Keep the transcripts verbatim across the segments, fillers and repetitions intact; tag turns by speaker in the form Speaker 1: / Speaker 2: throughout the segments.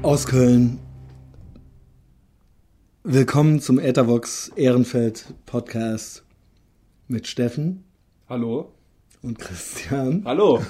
Speaker 1: aus Köln. Willkommen zum Ethervox Ehrenfeld Podcast mit Steffen.
Speaker 2: Hallo.
Speaker 1: Und Christian.
Speaker 2: Hallo.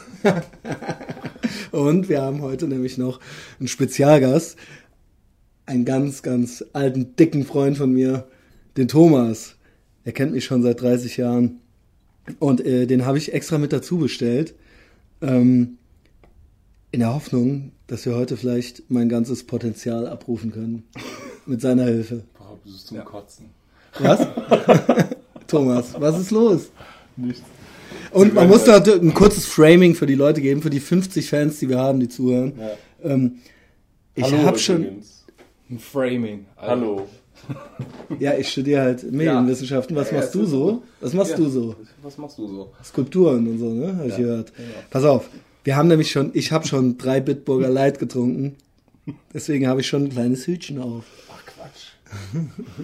Speaker 1: Und wir haben heute nämlich noch einen Spezialgast, einen ganz, ganz alten, dicken Freund von mir, den Thomas. Er kennt mich schon seit dreißig Jahren und äh, den habe ich extra mit dazu bestellt, ähm, in der Hoffnung, dass wir heute vielleicht mein ganzes Potenzial abrufen können mit seiner Hilfe.
Speaker 2: Boah, du bist zum ja. Kotzen.
Speaker 1: Was? Thomas, was ist los?
Speaker 2: Nichts.
Speaker 1: Und man muss da ein kurzes Framing für die Leute geben, für die fünfzig Fans, die wir haben, die zuhören. Ja. Ähm, ich habe schon...
Speaker 2: Ein Framing. Also. Hallo.
Speaker 1: Ja, ich studiere halt Medienwissenschaften. Was ja, machst ja, du so? Was machst ja. du so?
Speaker 2: Was machst du so?
Speaker 1: Skulpturen und so, ne? Habe ich ja. gehört. Ja. Pass auf, wir haben nämlich schon, ich habe schon drei Bitburger Light getrunken. Deswegen habe ich schon ein kleines Hütchen auf.
Speaker 2: Ach Quatsch.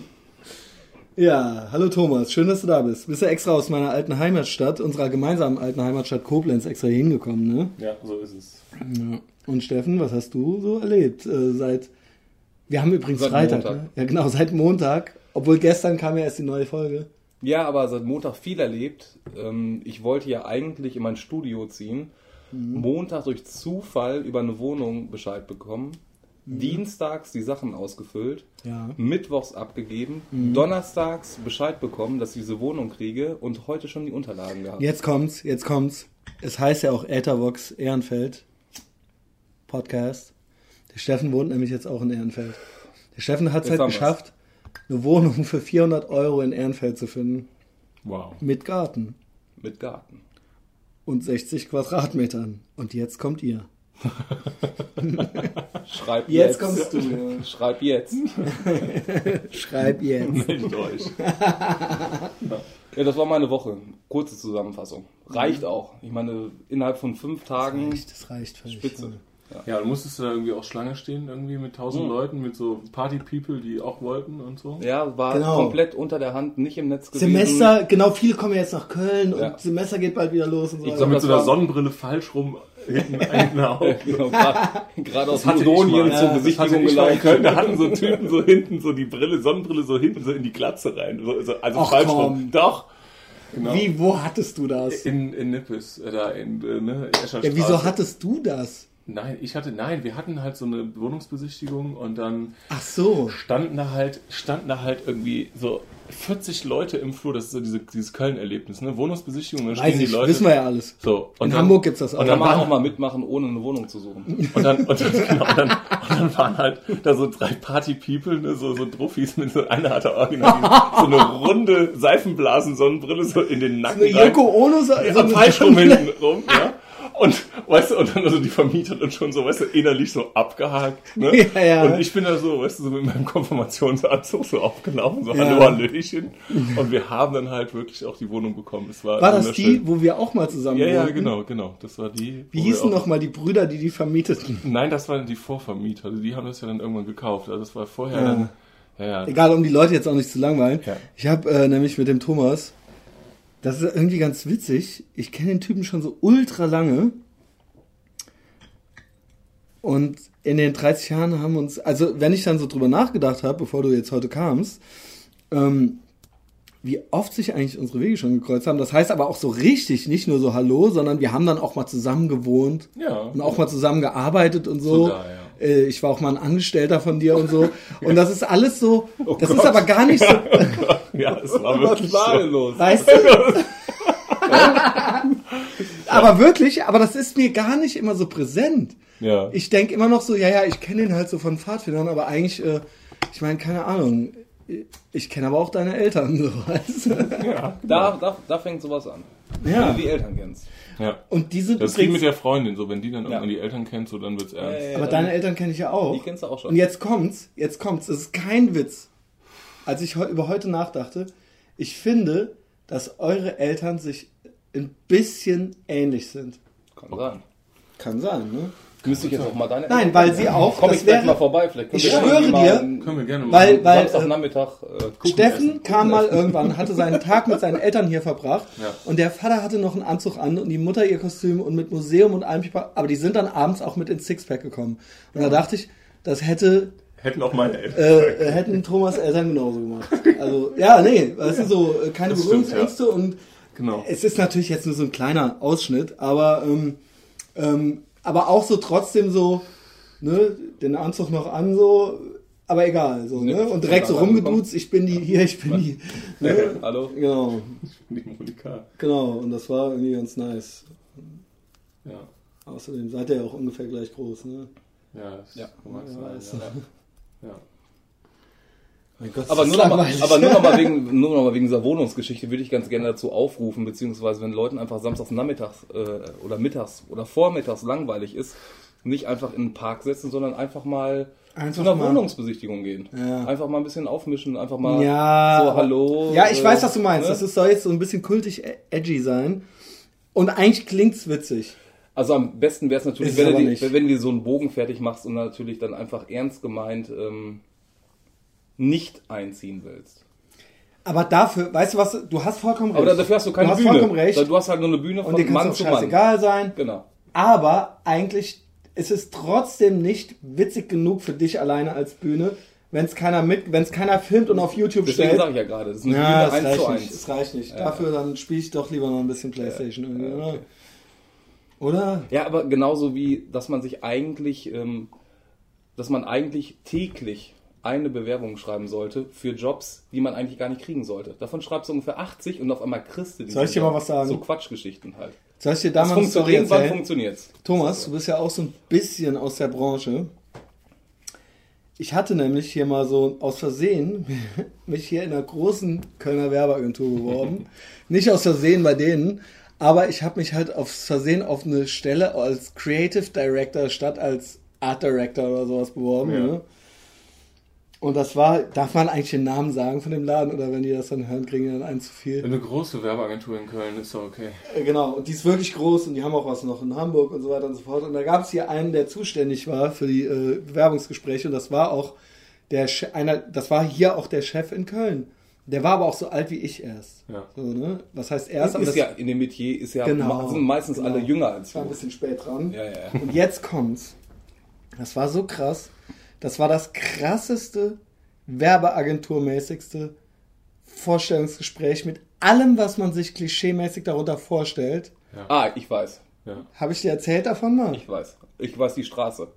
Speaker 1: Ja, hallo Thomas, schön, dass du da bist. Bist ja extra aus meiner alten Heimatstadt, unserer gemeinsamen alten Heimatstadt Koblenz, extra hier hingekommen, ne?
Speaker 2: Ja, so ist es.
Speaker 1: Ja. Und Steffen, was hast du so erlebt? Äh, seit, wir haben übrigens seit Freitag, ne? Ja genau, seit Montag, obwohl gestern kam ja erst die neue Folge.
Speaker 2: Ja, aber seit Montag viel erlebt. Ähm, ich wollte ja eigentlich in mein Studio ziehen, mhm. Montag durch Zufall über eine Wohnung Bescheid bekommen. Mhm. Dienstags die Sachen ausgefüllt, ja. Mittwochs abgegeben, mhm. Donnerstags Bescheid bekommen, dass ich diese Wohnung kriege und heute schon die Unterlagen gehabt.
Speaker 1: Jetzt kommt's, jetzt kommt's. Es heißt ja auch Ethervox Ehrenfeld Podcast. Der Steffen wohnt nämlich jetzt auch in Ehrenfeld. Der Steffen hat es halt geschafft, eine Wohnung für vierhundert Euro in Ehrenfeld zu finden.
Speaker 2: Wow.
Speaker 1: Mit Garten.
Speaker 2: Mit Garten.
Speaker 1: Und sechzig Quadratmetern. Und jetzt kommt ihr.
Speaker 2: Schreib
Speaker 1: jetzt.
Speaker 2: Jetzt
Speaker 1: kommst du.
Speaker 2: Schreib jetzt.
Speaker 1: Schreib jetzt.
Speaker 2: Meldet euch. Ja, das war meine Woche. Kurze Zusammenfassung. Reicht auch. Ich meine, innerhalb von fünf Tagen.
Speaker 1: Das reicht, das reicht völlig.
Speaker 2: Spitze.
Speaker 3: Ja. ja, du musstest da irgendwie auch Schlange stehen, irgendwie mit tausend mhm. Leuten, mit so Party-People, die auch wollten und so.
Speaker 2: Ja, war genau. komplett unter der Hand, nicht im Netz gewesen.
Speaker 1: Semester, genau, viele kommen jetzt nach Köln
Speaker 2: ja.
Speaker 1: und Semester geht bald wieder los und so.
Speaker 3: Ich so mit so einer Sonnenbrille falsch rum hinten einen Auge.
Speaker 2: Genau, gerade aus Mazedonien zur Besichtigung
Speaker 3: gelaufen. Da hatten so Typen so hinten so die Brille, Sonnenbrille so hinten so in die Glatze rein. So, also
Speaker 1: Och,
Speaker 3: falsch
Speaker 1: komm.
Speaker 3: rum. Doch.
Speaker 1: Genau. Wie, wo hattest du das?
Speaker 3: In, in Nippes, da in, ne,
Speaker 1: ja, wieso hattest du das?
Speaker 3: Nein, ich hatte, nein, wir hatten halt so eine Wohnungsbesichtigung und dann
Speaker 1: Ach so.
Speaker 3: standen da halt, standen da halt irgendwie so vierzig Leute im Flur, das ist so diese, dieses Köln-Erlebnis, ne? Wohnungsbesichtigung, dann
Speaker 1: stehen
Speaker 3: Weiß die
Speaker 1: ich,
Speaker 3: Leute.
Speaker 1: Wissen wir ja alles.
Speaker 3: So,
Speaker 1: und in dann, Hamburg gibt's das auch.
Speaker 2: Und dann kann man auch mal mitmachen, ohne eine Wohnung zu suchen.
Speaker 3: Und dann, und dann, genau, und dann, und dann waren halt da so drei Party-People, ne? so, so Druffis mit so, einer hatte original so eine runde Seifenblasen-Sonnenbrille so in den Nacken.
Speaker 1: So eine Yoko Ono, so,
Speaker 3: so ein falsch rum hinten rum, ja. Und, weißt du, und dann also die Vermieter und schon so, weißt du, innerlich so abgehakt, ne?
Speaker 1: Ja, ja.
Speaker 3: Und ich bin da so, weißt du, so mit meinem Konfirmationsanzug so aufgelaufen, so,
Speaker 1: ja.
Speaker 3: hallo, hallöchen. Und wir haben dann halt wirklich auch die Wohnung bekommen. Es war
Speaker 1: war das die, wo wir auch mal zusammen
Speaker 3: Ja, ja,
Speaker 1: wohnten?
Speaker 3: genau, genau. Das war die.
Speaker 1: Wie hießen nochmal die Brüder, die die vermieteten?
Speaker 3: Nein, das waren die Vorvermieter. Also die haben das ja dann irgendwann gekauft. Also das war vorher ja. dann, ja, ja.
Speaker 1: Egal, um die Leute jetzt auch nicht zu langweilen.
Speaker 3: Ja.
Speaker 1: Ich habe äh, nämlich mit dem Thomas, das ist irgendwie ganz witzig, ich kenne den Typen schon so ultra lange. Und in den dreißig Jahren haben uns, also wenn ich dann so drüber nachgedacht habe, bevor du jetzt heute kamst, ähm, wie oft sich eigentlich unsere Wege schon gekreuzt haben. Das heißt aber auch so richtig, nicht nur so Hallo, sondern wir haben dann auch mal zusammen gewohnt
Speaker 3: ja,
Speaker 1: und auch mal zusammen gearbeitet und so.
Speaker 3: Sogar, ja.
Speaker 1: äh, ich war auch mal ein Angestellter von dir und so. Und das ist alles so,
Speaker 3: oh
Speaker 1: das
Speaker 3: Gott.
Speaker 1: ist aber gar nicht so.
Speaker 3: Oh ja, es war wirklich
Speaker 2: Was war
Speaker 3: so.
Speaker 2: los?
Speaker 1: Weißt du? Aber wirklich, aber das ist mir gar nicht immer so präsent.
Speaker 3: Ja.
Speaker 1: Ich denke immer noch so, ja, ja, ich kenne ihn halt so von Pfadfindern, aber eigentlich, äh, ich meine, keine Ahnung, ich kenne aber auch deine Eltern, so, weißt du?
Speaker 2: Ja, da, da, da fängt sowas an.
Speaker 1: Ja.
Speaker 2: Wenn du die Eltern kennst.
Speaker 3: Ja.
Speaker 1: Und die sind
Speaker 3: das ist wie mit der Freundin, so, wenn die dann irgendwann
Speaker 2: Ja.
Speaker 3: die Eltern kennt, so, dann wird's ernst.
Speaker 2: Ja, ja,
Speaker 1: aber deine Eltern kenne ich ja auch.
Speaker 2: Die kennst du auch schon.
Speaker 1: Und jetzt kommt's, jetzt kommt's, das ist kein Witz. Als ich heu- über heute nachdachte, ich finde, dass eure Eltern sich ein bisschen ähnlich sind.
Speaker 2: Kann sein.
Speaker 1: Kann sein, ne?
Speaker 2: Müsste ich jetzt auch mal deine
Speaker 1: Nein, weil sie auch,
Speaker 2: Komm
Speaker 1: das
Speaker 2: ich gleich
Speaker 1: wäre,
Speaker 2: mal vorbei, vielleicht können
Speaker 1: ich
Speaker 2: wir
Speaker 1: schwöre
Speaker 2: irgendwie mal
Speaker 1: dir,
Speaker 2: einen
Speaker 3: Können wir gerne machen.
Speaker 1: weil, weil äh,
Speaker 2: Samstagnachmittag äh, Kuchen
Speaker 1: Steffen
Speaker 2: essen.
Speaker 1: kam mal irgendwann, hatte seinen Tag mit seinen Eltern hier verbracht
Speaker 3: Ja.
Speaker 1: und der Vater hatte noch einen Anzug an und die Mutter ihr Kostüm und mit Museum und allem, aber die sind dann abends auch mit ins Sixpack gekommen. Und da dachte ich, das hätte...
Speaker 3: Hätten auch meine Eltern.
Speaker 1: Äh, hätten Thomas Eltern genauso gemacht. Also, ja, nee, weißt du, so, keine
Speaker 3: Das stimmt,
Speaker 1: Berührungsängste
Speaker 3: ja.
Speaker 1: und
Speaker 3: Genau.
Speaker 1: es ist natürlich jetzt nur so ein kleiner Ausschnitt, aber, ähm, ähm, aber auch so trotzdem so, ne, den Anzug noch an, so, aber egal, so, ne, und direkt so rumgeduzt, ich bin die, hier, ich bin die, ne?
Speaker 2: Hallo?
Speaker 1: Genau,
Speaker 3: Die Monika.
Speaker 1: genau, und das war irgendwie ganz nice.
Speaker 3: Ja.
Speaker 1: Außerdem seid ihr ja auch ungefähr gleich groß, ne?
Speaker 3: Ja, das
Speaker 2: Ja.
Speaker 3: mag
Speaker 1: Ja,
Speaker 3: sein.
Speaker 1: weißt
Speaker 3: Ja.
Speaker 1: du.
Speaker 3: Ja.
Speaker 1: Mein Gott,
Speaker 2: Aber
Speaker 1: das
Speaker 2: nur
Speaker 1: ist
Speaker 2: noch, mal,
Speaker 1: langweilig.
Speaker 2: aber nur noch mal wegen, nur noch mal wegen dieser Wohnungsgeschichte würde ich ganz gerne dazu aufrufen, beziehungsweise wenn Leuten einfach samstags nachmittags äh, oder mittags oder vormittags langweilig ist, nicht einfach in den Park setzen, sondern einfach mal
Speaker 1: Einfach
Speaker 2: zu einer
Speaker 1: mal.
Speaker 2: Wohnungsbesichtigung gehen.
Speaker 1: Ja.
Speaker 2: Einfach mal ein bisschen aufmischen, einfach mal
Speaker 1: Ja,
Speaker 2: so
Speaker 1: aber-
Speaker 2: hallo.
Speaker 1: Ja, ich
Speaker 2: äh,
Speaker 1: weiß, was du meinst.
Speaker 2: ne?
Speaker 1: Das ist, soll jetzt so ein bisschen kultig e- edgy sein. Und eigentlich klingt's witzig.
Speaker 2: Also am besten wäre es natürlich,
Speaker 1: Ist
Speaker 2: wenn
Speaker 1: es
Speaker 2: du,
Speaker 1: aber
Speaker 2: die,
Speaker 1: nicht.
Speaker 2: wenn du dir so einen Bogen fertig machst und natürlich dann einfach ernst gemeint ähm, nicht einziehen willst.
Speaker 1: Aber dafür, weißt du was, du hast vollkommen recht.
Speaker 2: Aber dafür hast du keine
Speaker 1: du hast
Speaker 2: Bühne.
Speaker 1: vollkommen recht.
Speaker 2: Du hast halt nur eine Bühne
Speaker 1: Und
Speaker 2: von
Speaker 1: dir kann
Speaker 2: Mann
Speaker 1: es
Speaker 2: zu
Speaker 1: auch
Speaker 2: Mann.
Speaker 1: scheißegal sein.
Speaker 2: Genau.
Speaker 1: Aber eigentlich ist es trotzdem nicht witzig genug für dich alleine als Bühne, wenn es keiner mit, wenn es keiner filmt und auf YouTube
Speaker 2: Deswegen
Speaker 1: stellt.
Speaker 2: sage ich ja gerade, das ist eine
Speaker 1: Ja, das
Speaker 2: Bühne eins zu
Speaker 1: reicht nicht.
Speaker 2: eins.
Speaker 1: Das reicht nicht.
Speaker 2: Ja.
Speaker 1: Dafür dann spiele ich doch lieber noch ein bisschen Playstation irgendwie,
Speaker 2: Ja,
Speaker 1: oder?
Speaker 2: okay.
Speaker 1: Oder?
Speaker 2: Ja, aber genauso wie, dass man sich eigentlich, ähm, dass man eigentlich täglich eine Bewerbung schreiben sollte für Jobs, die man eigentlich gar nicht kriegen sollte. Davon schreibst du ungefähr achtzig und auf einmal kriegst du die.
Speaker 1: Soll ich dir mal was sagen?
Speaker 2: So Quatschgeschichten halt.
Speaker 1: Soll ich dir
Speaker 2: Das
Speaker 1: da mal eine
Speaker 2: funktioniert,
Speaker 1: Story
Speaker 2: irgendwann
Speaker 1: erzählen?
Speaker 2: funktioniert's.
Speaker 1: Thomas, du bist ja auch so ein bisschen aus der Branche. Ich hatte nämlich hier mal so aus Versehen mich hier in einer großen Kölner Werbeagentur beworben. Nicht aus Versehen bei denen, aber ich habe mich halt aus Versehen auf eine Stelle als Creative Director statt als Art Director oder sowas beworben.
Speaker 3: Ja.
Speaker 1: Ne? Und das war, darf man eigentlich den Namen sagen von dem Laden oder wenn die das dann hören, kriegen die dann einen zu viel?
Speaker 3: Eine große Werbeagentur in Köln ist doch okay.
Speaker 1: Äh, Genau, und die ist wirklich groß und die haben auch was noch in Hamburg und so weiter und so fort. Und da gab es hier einen, der zuständig war für die äh, Bewerbungsgespräche und das war auch der Che- einer, das war hier auch der Chef in Köln. Der war aber auch so alt wie ich erst.
Speaker 3: Ja.
Speaker 1: So, ne? Was heißt erst?
Speaker 2: Das
Speaker 1: Aber
Speaker 2: ist
Speaker 1: das
Speaker 2: ja in dem Metier ist ja
Speaker 1: Genau,
Speaker 2: sind meistens
Speaker 1: genau.
Speaker 2: alle jünger als
Speaker 1: ich war ein
Speaker 2: du.
Speaker 1: bisschen spät dran.
Speaker 2: Ja, ja.
Speaker 1: Und jetzt kommt's. Das war so krass. Das war das krasseste, werbeagenturmäßigste Vorstellungsgespräch mit allem, was man sich klischeemäßig darunter vorstellt.
Speaker 2: Ah, ich weiß.
Speaker 3: Ja.
Speaker 1: Habe ich dir erzählt davon mal?
Speaker 2: Ich weiß. Ich weiß die Straße.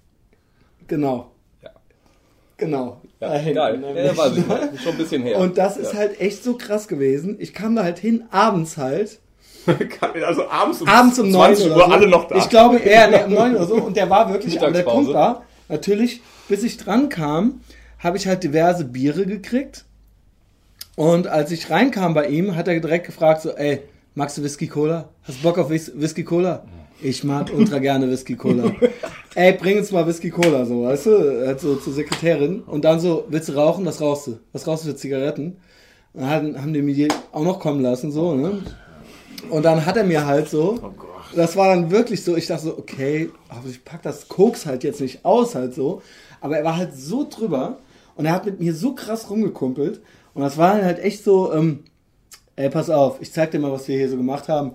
Speaker 1: Genau.
Speaker 2: Ja.
Speaker 1: Genau.
Speaker 2: Ja,
Speaker 1: Da hinten,
Speaker 2: geil.
Speaker 1: nämlich.
Speaker 2: Ja, weiß ich noch. Ist schon ein bisschen her.
Speaker 1: Und das ist
Speaker 2: ja.
Speaker 1: halt echt so krass gewesen. Ich kam da halt hin, abends halt.
Speaker 3: Also abends um,
Speaker 1: Abends um neun
Speaker 3: zwanzig
Speaker 1: oder
Speaker 3: Uhr
Speaker 1: so.
Speaker 3: alle noch da.
Speaker 1: Ich glaube, ja, ne, um neun oder so. Und der war wirklich, aber der
Speaker 2: Mittagspause.
Speaker 1: Punkt war, natürlich, bis ich dran kam, habe ich halt diverse Biere gekriegt. Und als ich reinkam bei ihm, hat er direkt gefragt so, ey, magst du Whisky Cola? Hast du Bock auf Whis- Whisky Cola? Ich mag ultra gerne Whisky Cola. Ey, bring uns mal Whisky Cola, so, weißt du? Halt so zur Sekretärin. Und dann so, willst du rauchen? Was rauchst du? Was rauchst du für Zigaretten? Und dann haben die mir die auch noch kommen lassen, so, ne? Und dann hat er mir halt so,
Speaker 3: Oh Gott.
Speaker 1: das war dann wirklich so, ich dachte so, okay, aber ich pack das Koks halt jetzt nicht aus, halt so. Aber er war halt so drüber und er hat mit mir so krass rumgekumpelt. Und das war dann halt echt so, ähm, ey, pass auf, ich zeig dir mal, was wir hier so gemacht haben.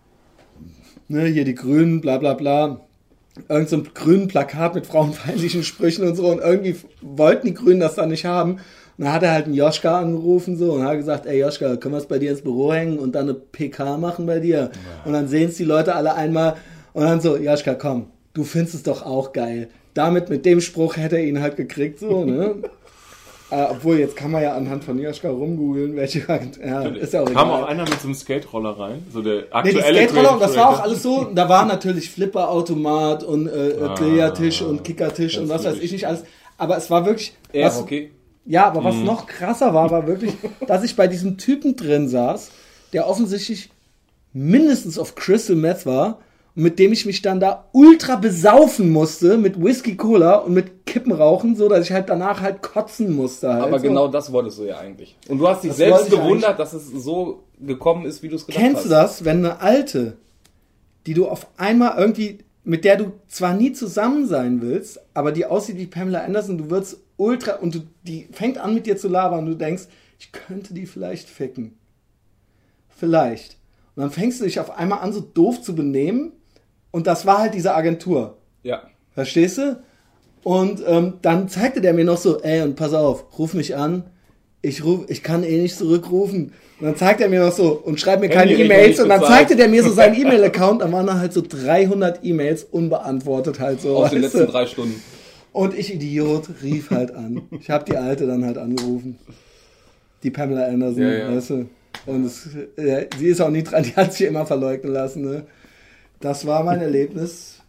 Speaker 1: Ne, hier die Grünen, bla bla bla. Irgend so ein grünen Plakat mit frauenfeindlichen Sprüchen und so. Und irgendwie wollten die Grünen das dann nicht haben. Und dann hat er halt einen Joschka angerufen so und hat gesagt, ey Joschka, können wir es bei dir ins Büro hängen und dann eine P K machen bei dir? Ja. Und dann sehen es die Leute alle einmal und dann so, Joschka, komm, du findest es doch auch geil. Damit, mit dem Spruch hätte er ihn halt gekriegt, so, ne? äh, obwohl, jetzt kann man ja anhand von Joschka rumgoogeln, welche, ja, ist ja auch
Speaker 3: Kam
Speaker 1: egal.
Speaker 3: auch einer mit so einem Skate-Roller rein? So der
Speaker 1: Nee, die
Speaker 3: aktuelle
Speaker 1: Skate-Roller, und das war auch
Speaker 3: Creative
Speaker 1: alles so, da war natürlich Flipper-Automat und äh,
Speaker 3: Ah,
Speaker 1: Billardtisch und Kickertisch und was weiß ich nicht alles. Aber es war wirklich,
Speaker 2: Ja,
Speaker 1: was,
Speaker 2: okay.
Speaker 1: ja, aber was noch krasser war, war wirklich, dass ich bei diesem Typen drin saß, der offensichtlich mindestens auf Crystal Meth war und mit dem ich mich dann da ultra besaufen musste mit Whisky Cola und mit Kippen rauchen, so dass ich halt danach halt kotzen musste. Halt.
Speaker 2: Aber
Speaker 1: so.
Speaker 2: genau das wolltest du ja eigentlich. Und du hast dich
Speaker 1: Das
Speaker 2: selbst
Speaker 1: wollte ich
Speaker 2: gewundert, dass es so gekommen ist, wie du es gedacht
Speaker 1: Kennst
Speaker 2: hast.
Speaker 1: du das, wenn eine Alte, die du auf einmal irgendwie, mit der du zwar nie zusammen sein willst, aber die aussieht wie Pamela Anderson, du wirst ultra, und du, die fängt an mit dir zu labern und du denkst, ich könnte die vielleicht ficken. Vielleicht. Und dann fängst du dich auf einmal an, so doof zu benehmen und das war halt diese Agentur.
Speaker 2: Ja.
Speaker 1: Verstehst du? Und ähm, dann zeigte der mir noch so, ey, und pass auf, ruf mich an. Ich ruf, ich kann eh nicht zurückrufen. Und dann zeigt er mir noch so und schreibt mir keine
Speaker 2: Handy
Speaker 1: E-Mails. Und dann
Speaker 2: bezahlt.
Speaker 1: zeigte der mir so seinen E-Mail-Account. Dann waren da halt so dreihundert E-Mails unbeantwortet halt so.
Speaker 2: Aus den
Speaker 1: weißt
Speaker 2: letzten
Speaker 1: du?
Speaker 2: drei Stunden.
Speaker 1: Und ich, Idiot, rief halt an. Ich habe die Alte dann halt angerufen. Die Pamela Anderson,
Speaker 2: Ja, ja.
Speaker 1: weißt du. Und es, äh, sie ist auch nie dran, die hat sich immer verleugnen lassen. Ne? Das war mein Erlebnis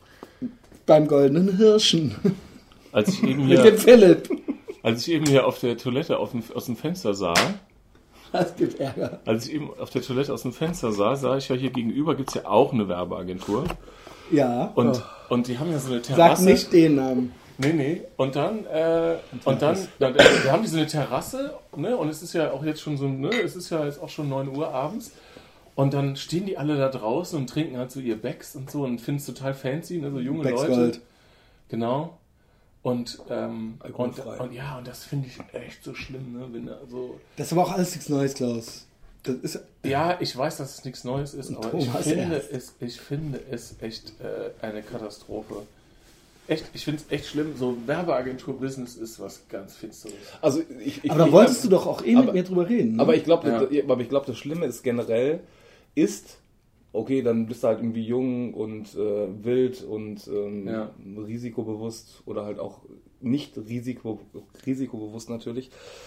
Speaker 1: beim Goldenen Hirschen.
Speaker 3: Als ich eben
Speaker 1: Mit dem
Speaker 3: hier,
Speaker 1: Philipp.
Speaker 3: als ich eben hier auf der Toilette auf dem, aus dem Fenster sah,
Speaker 1: Das gibt Ärger.
Speaker 3: als ich eben auf der Toilette aus dem Fenster sah, sah ich ja hier gegenüber gibt's ja auch eine Werbeagentur.
Speaker 1: Ja.
Speaker 3: Und,
Speaker 1: Oh.
Speaker 3: und die haben ja so eine
Speaker 1: Sag
Speaker 3: Terrasse.
Speaker 1: nicht den Namen.
Speaker 3: Nee, nee. Und dann, äh, und dann, dann, da haben die so eine Terrasse, ne? Und es ist ja auch jetzt schon so, ne? Es ist ja jetzt auch schon neun Uhr abends. Und dann stehen die alle da draußen und trinken halt so ihr Becks und so und finden es total fancy, ne? So junge
Speaker 1: Becks
Speaker 3: Leute.
Speaker 1: Gold.
Speaker 3: Genau. Und, ähm, und,
Speaker 2: Alkoholfrei.
Speaker 3: und ja, und das finde ich echt so schlimm, ne? Wenn da so.
Speaker 1: Das ist aber auch alles nichts Neues, Klaus. Das ist,
Speaker 3: Ja, ich weiß, dass es nichts Neues ist, aber ich
Speaker 1: Thomas
Speaker 3: finde,
Speaker 1: erst.
Speaker 3: es, ich finde es echt äh, eine Katastrophe. Echt, ich finde es echt schlimm. So Werbeagentur-Business ist was ganz Finsteres.
Speaker 2: Also ich, ich,
Speaker 1: aber da
Speaker 2: ich,
Speaker 1: wolltest du doch auch eh
Speaker 2: aber-
Speaker 1: mit mir drüber reden. Ne?
Speaker 2: Aber ich glaube,
Speaker 3: Ja.
Speaker 2: aber ich glaube, das Schlimme ist generell, ist, okay, dann bist du halt irgendwie jung und äh, wild und ähm,
Speaker 3: Ja.
Speaker 2: risikobewusst oder halt auch nicht risiko, risikobewusst natürlich.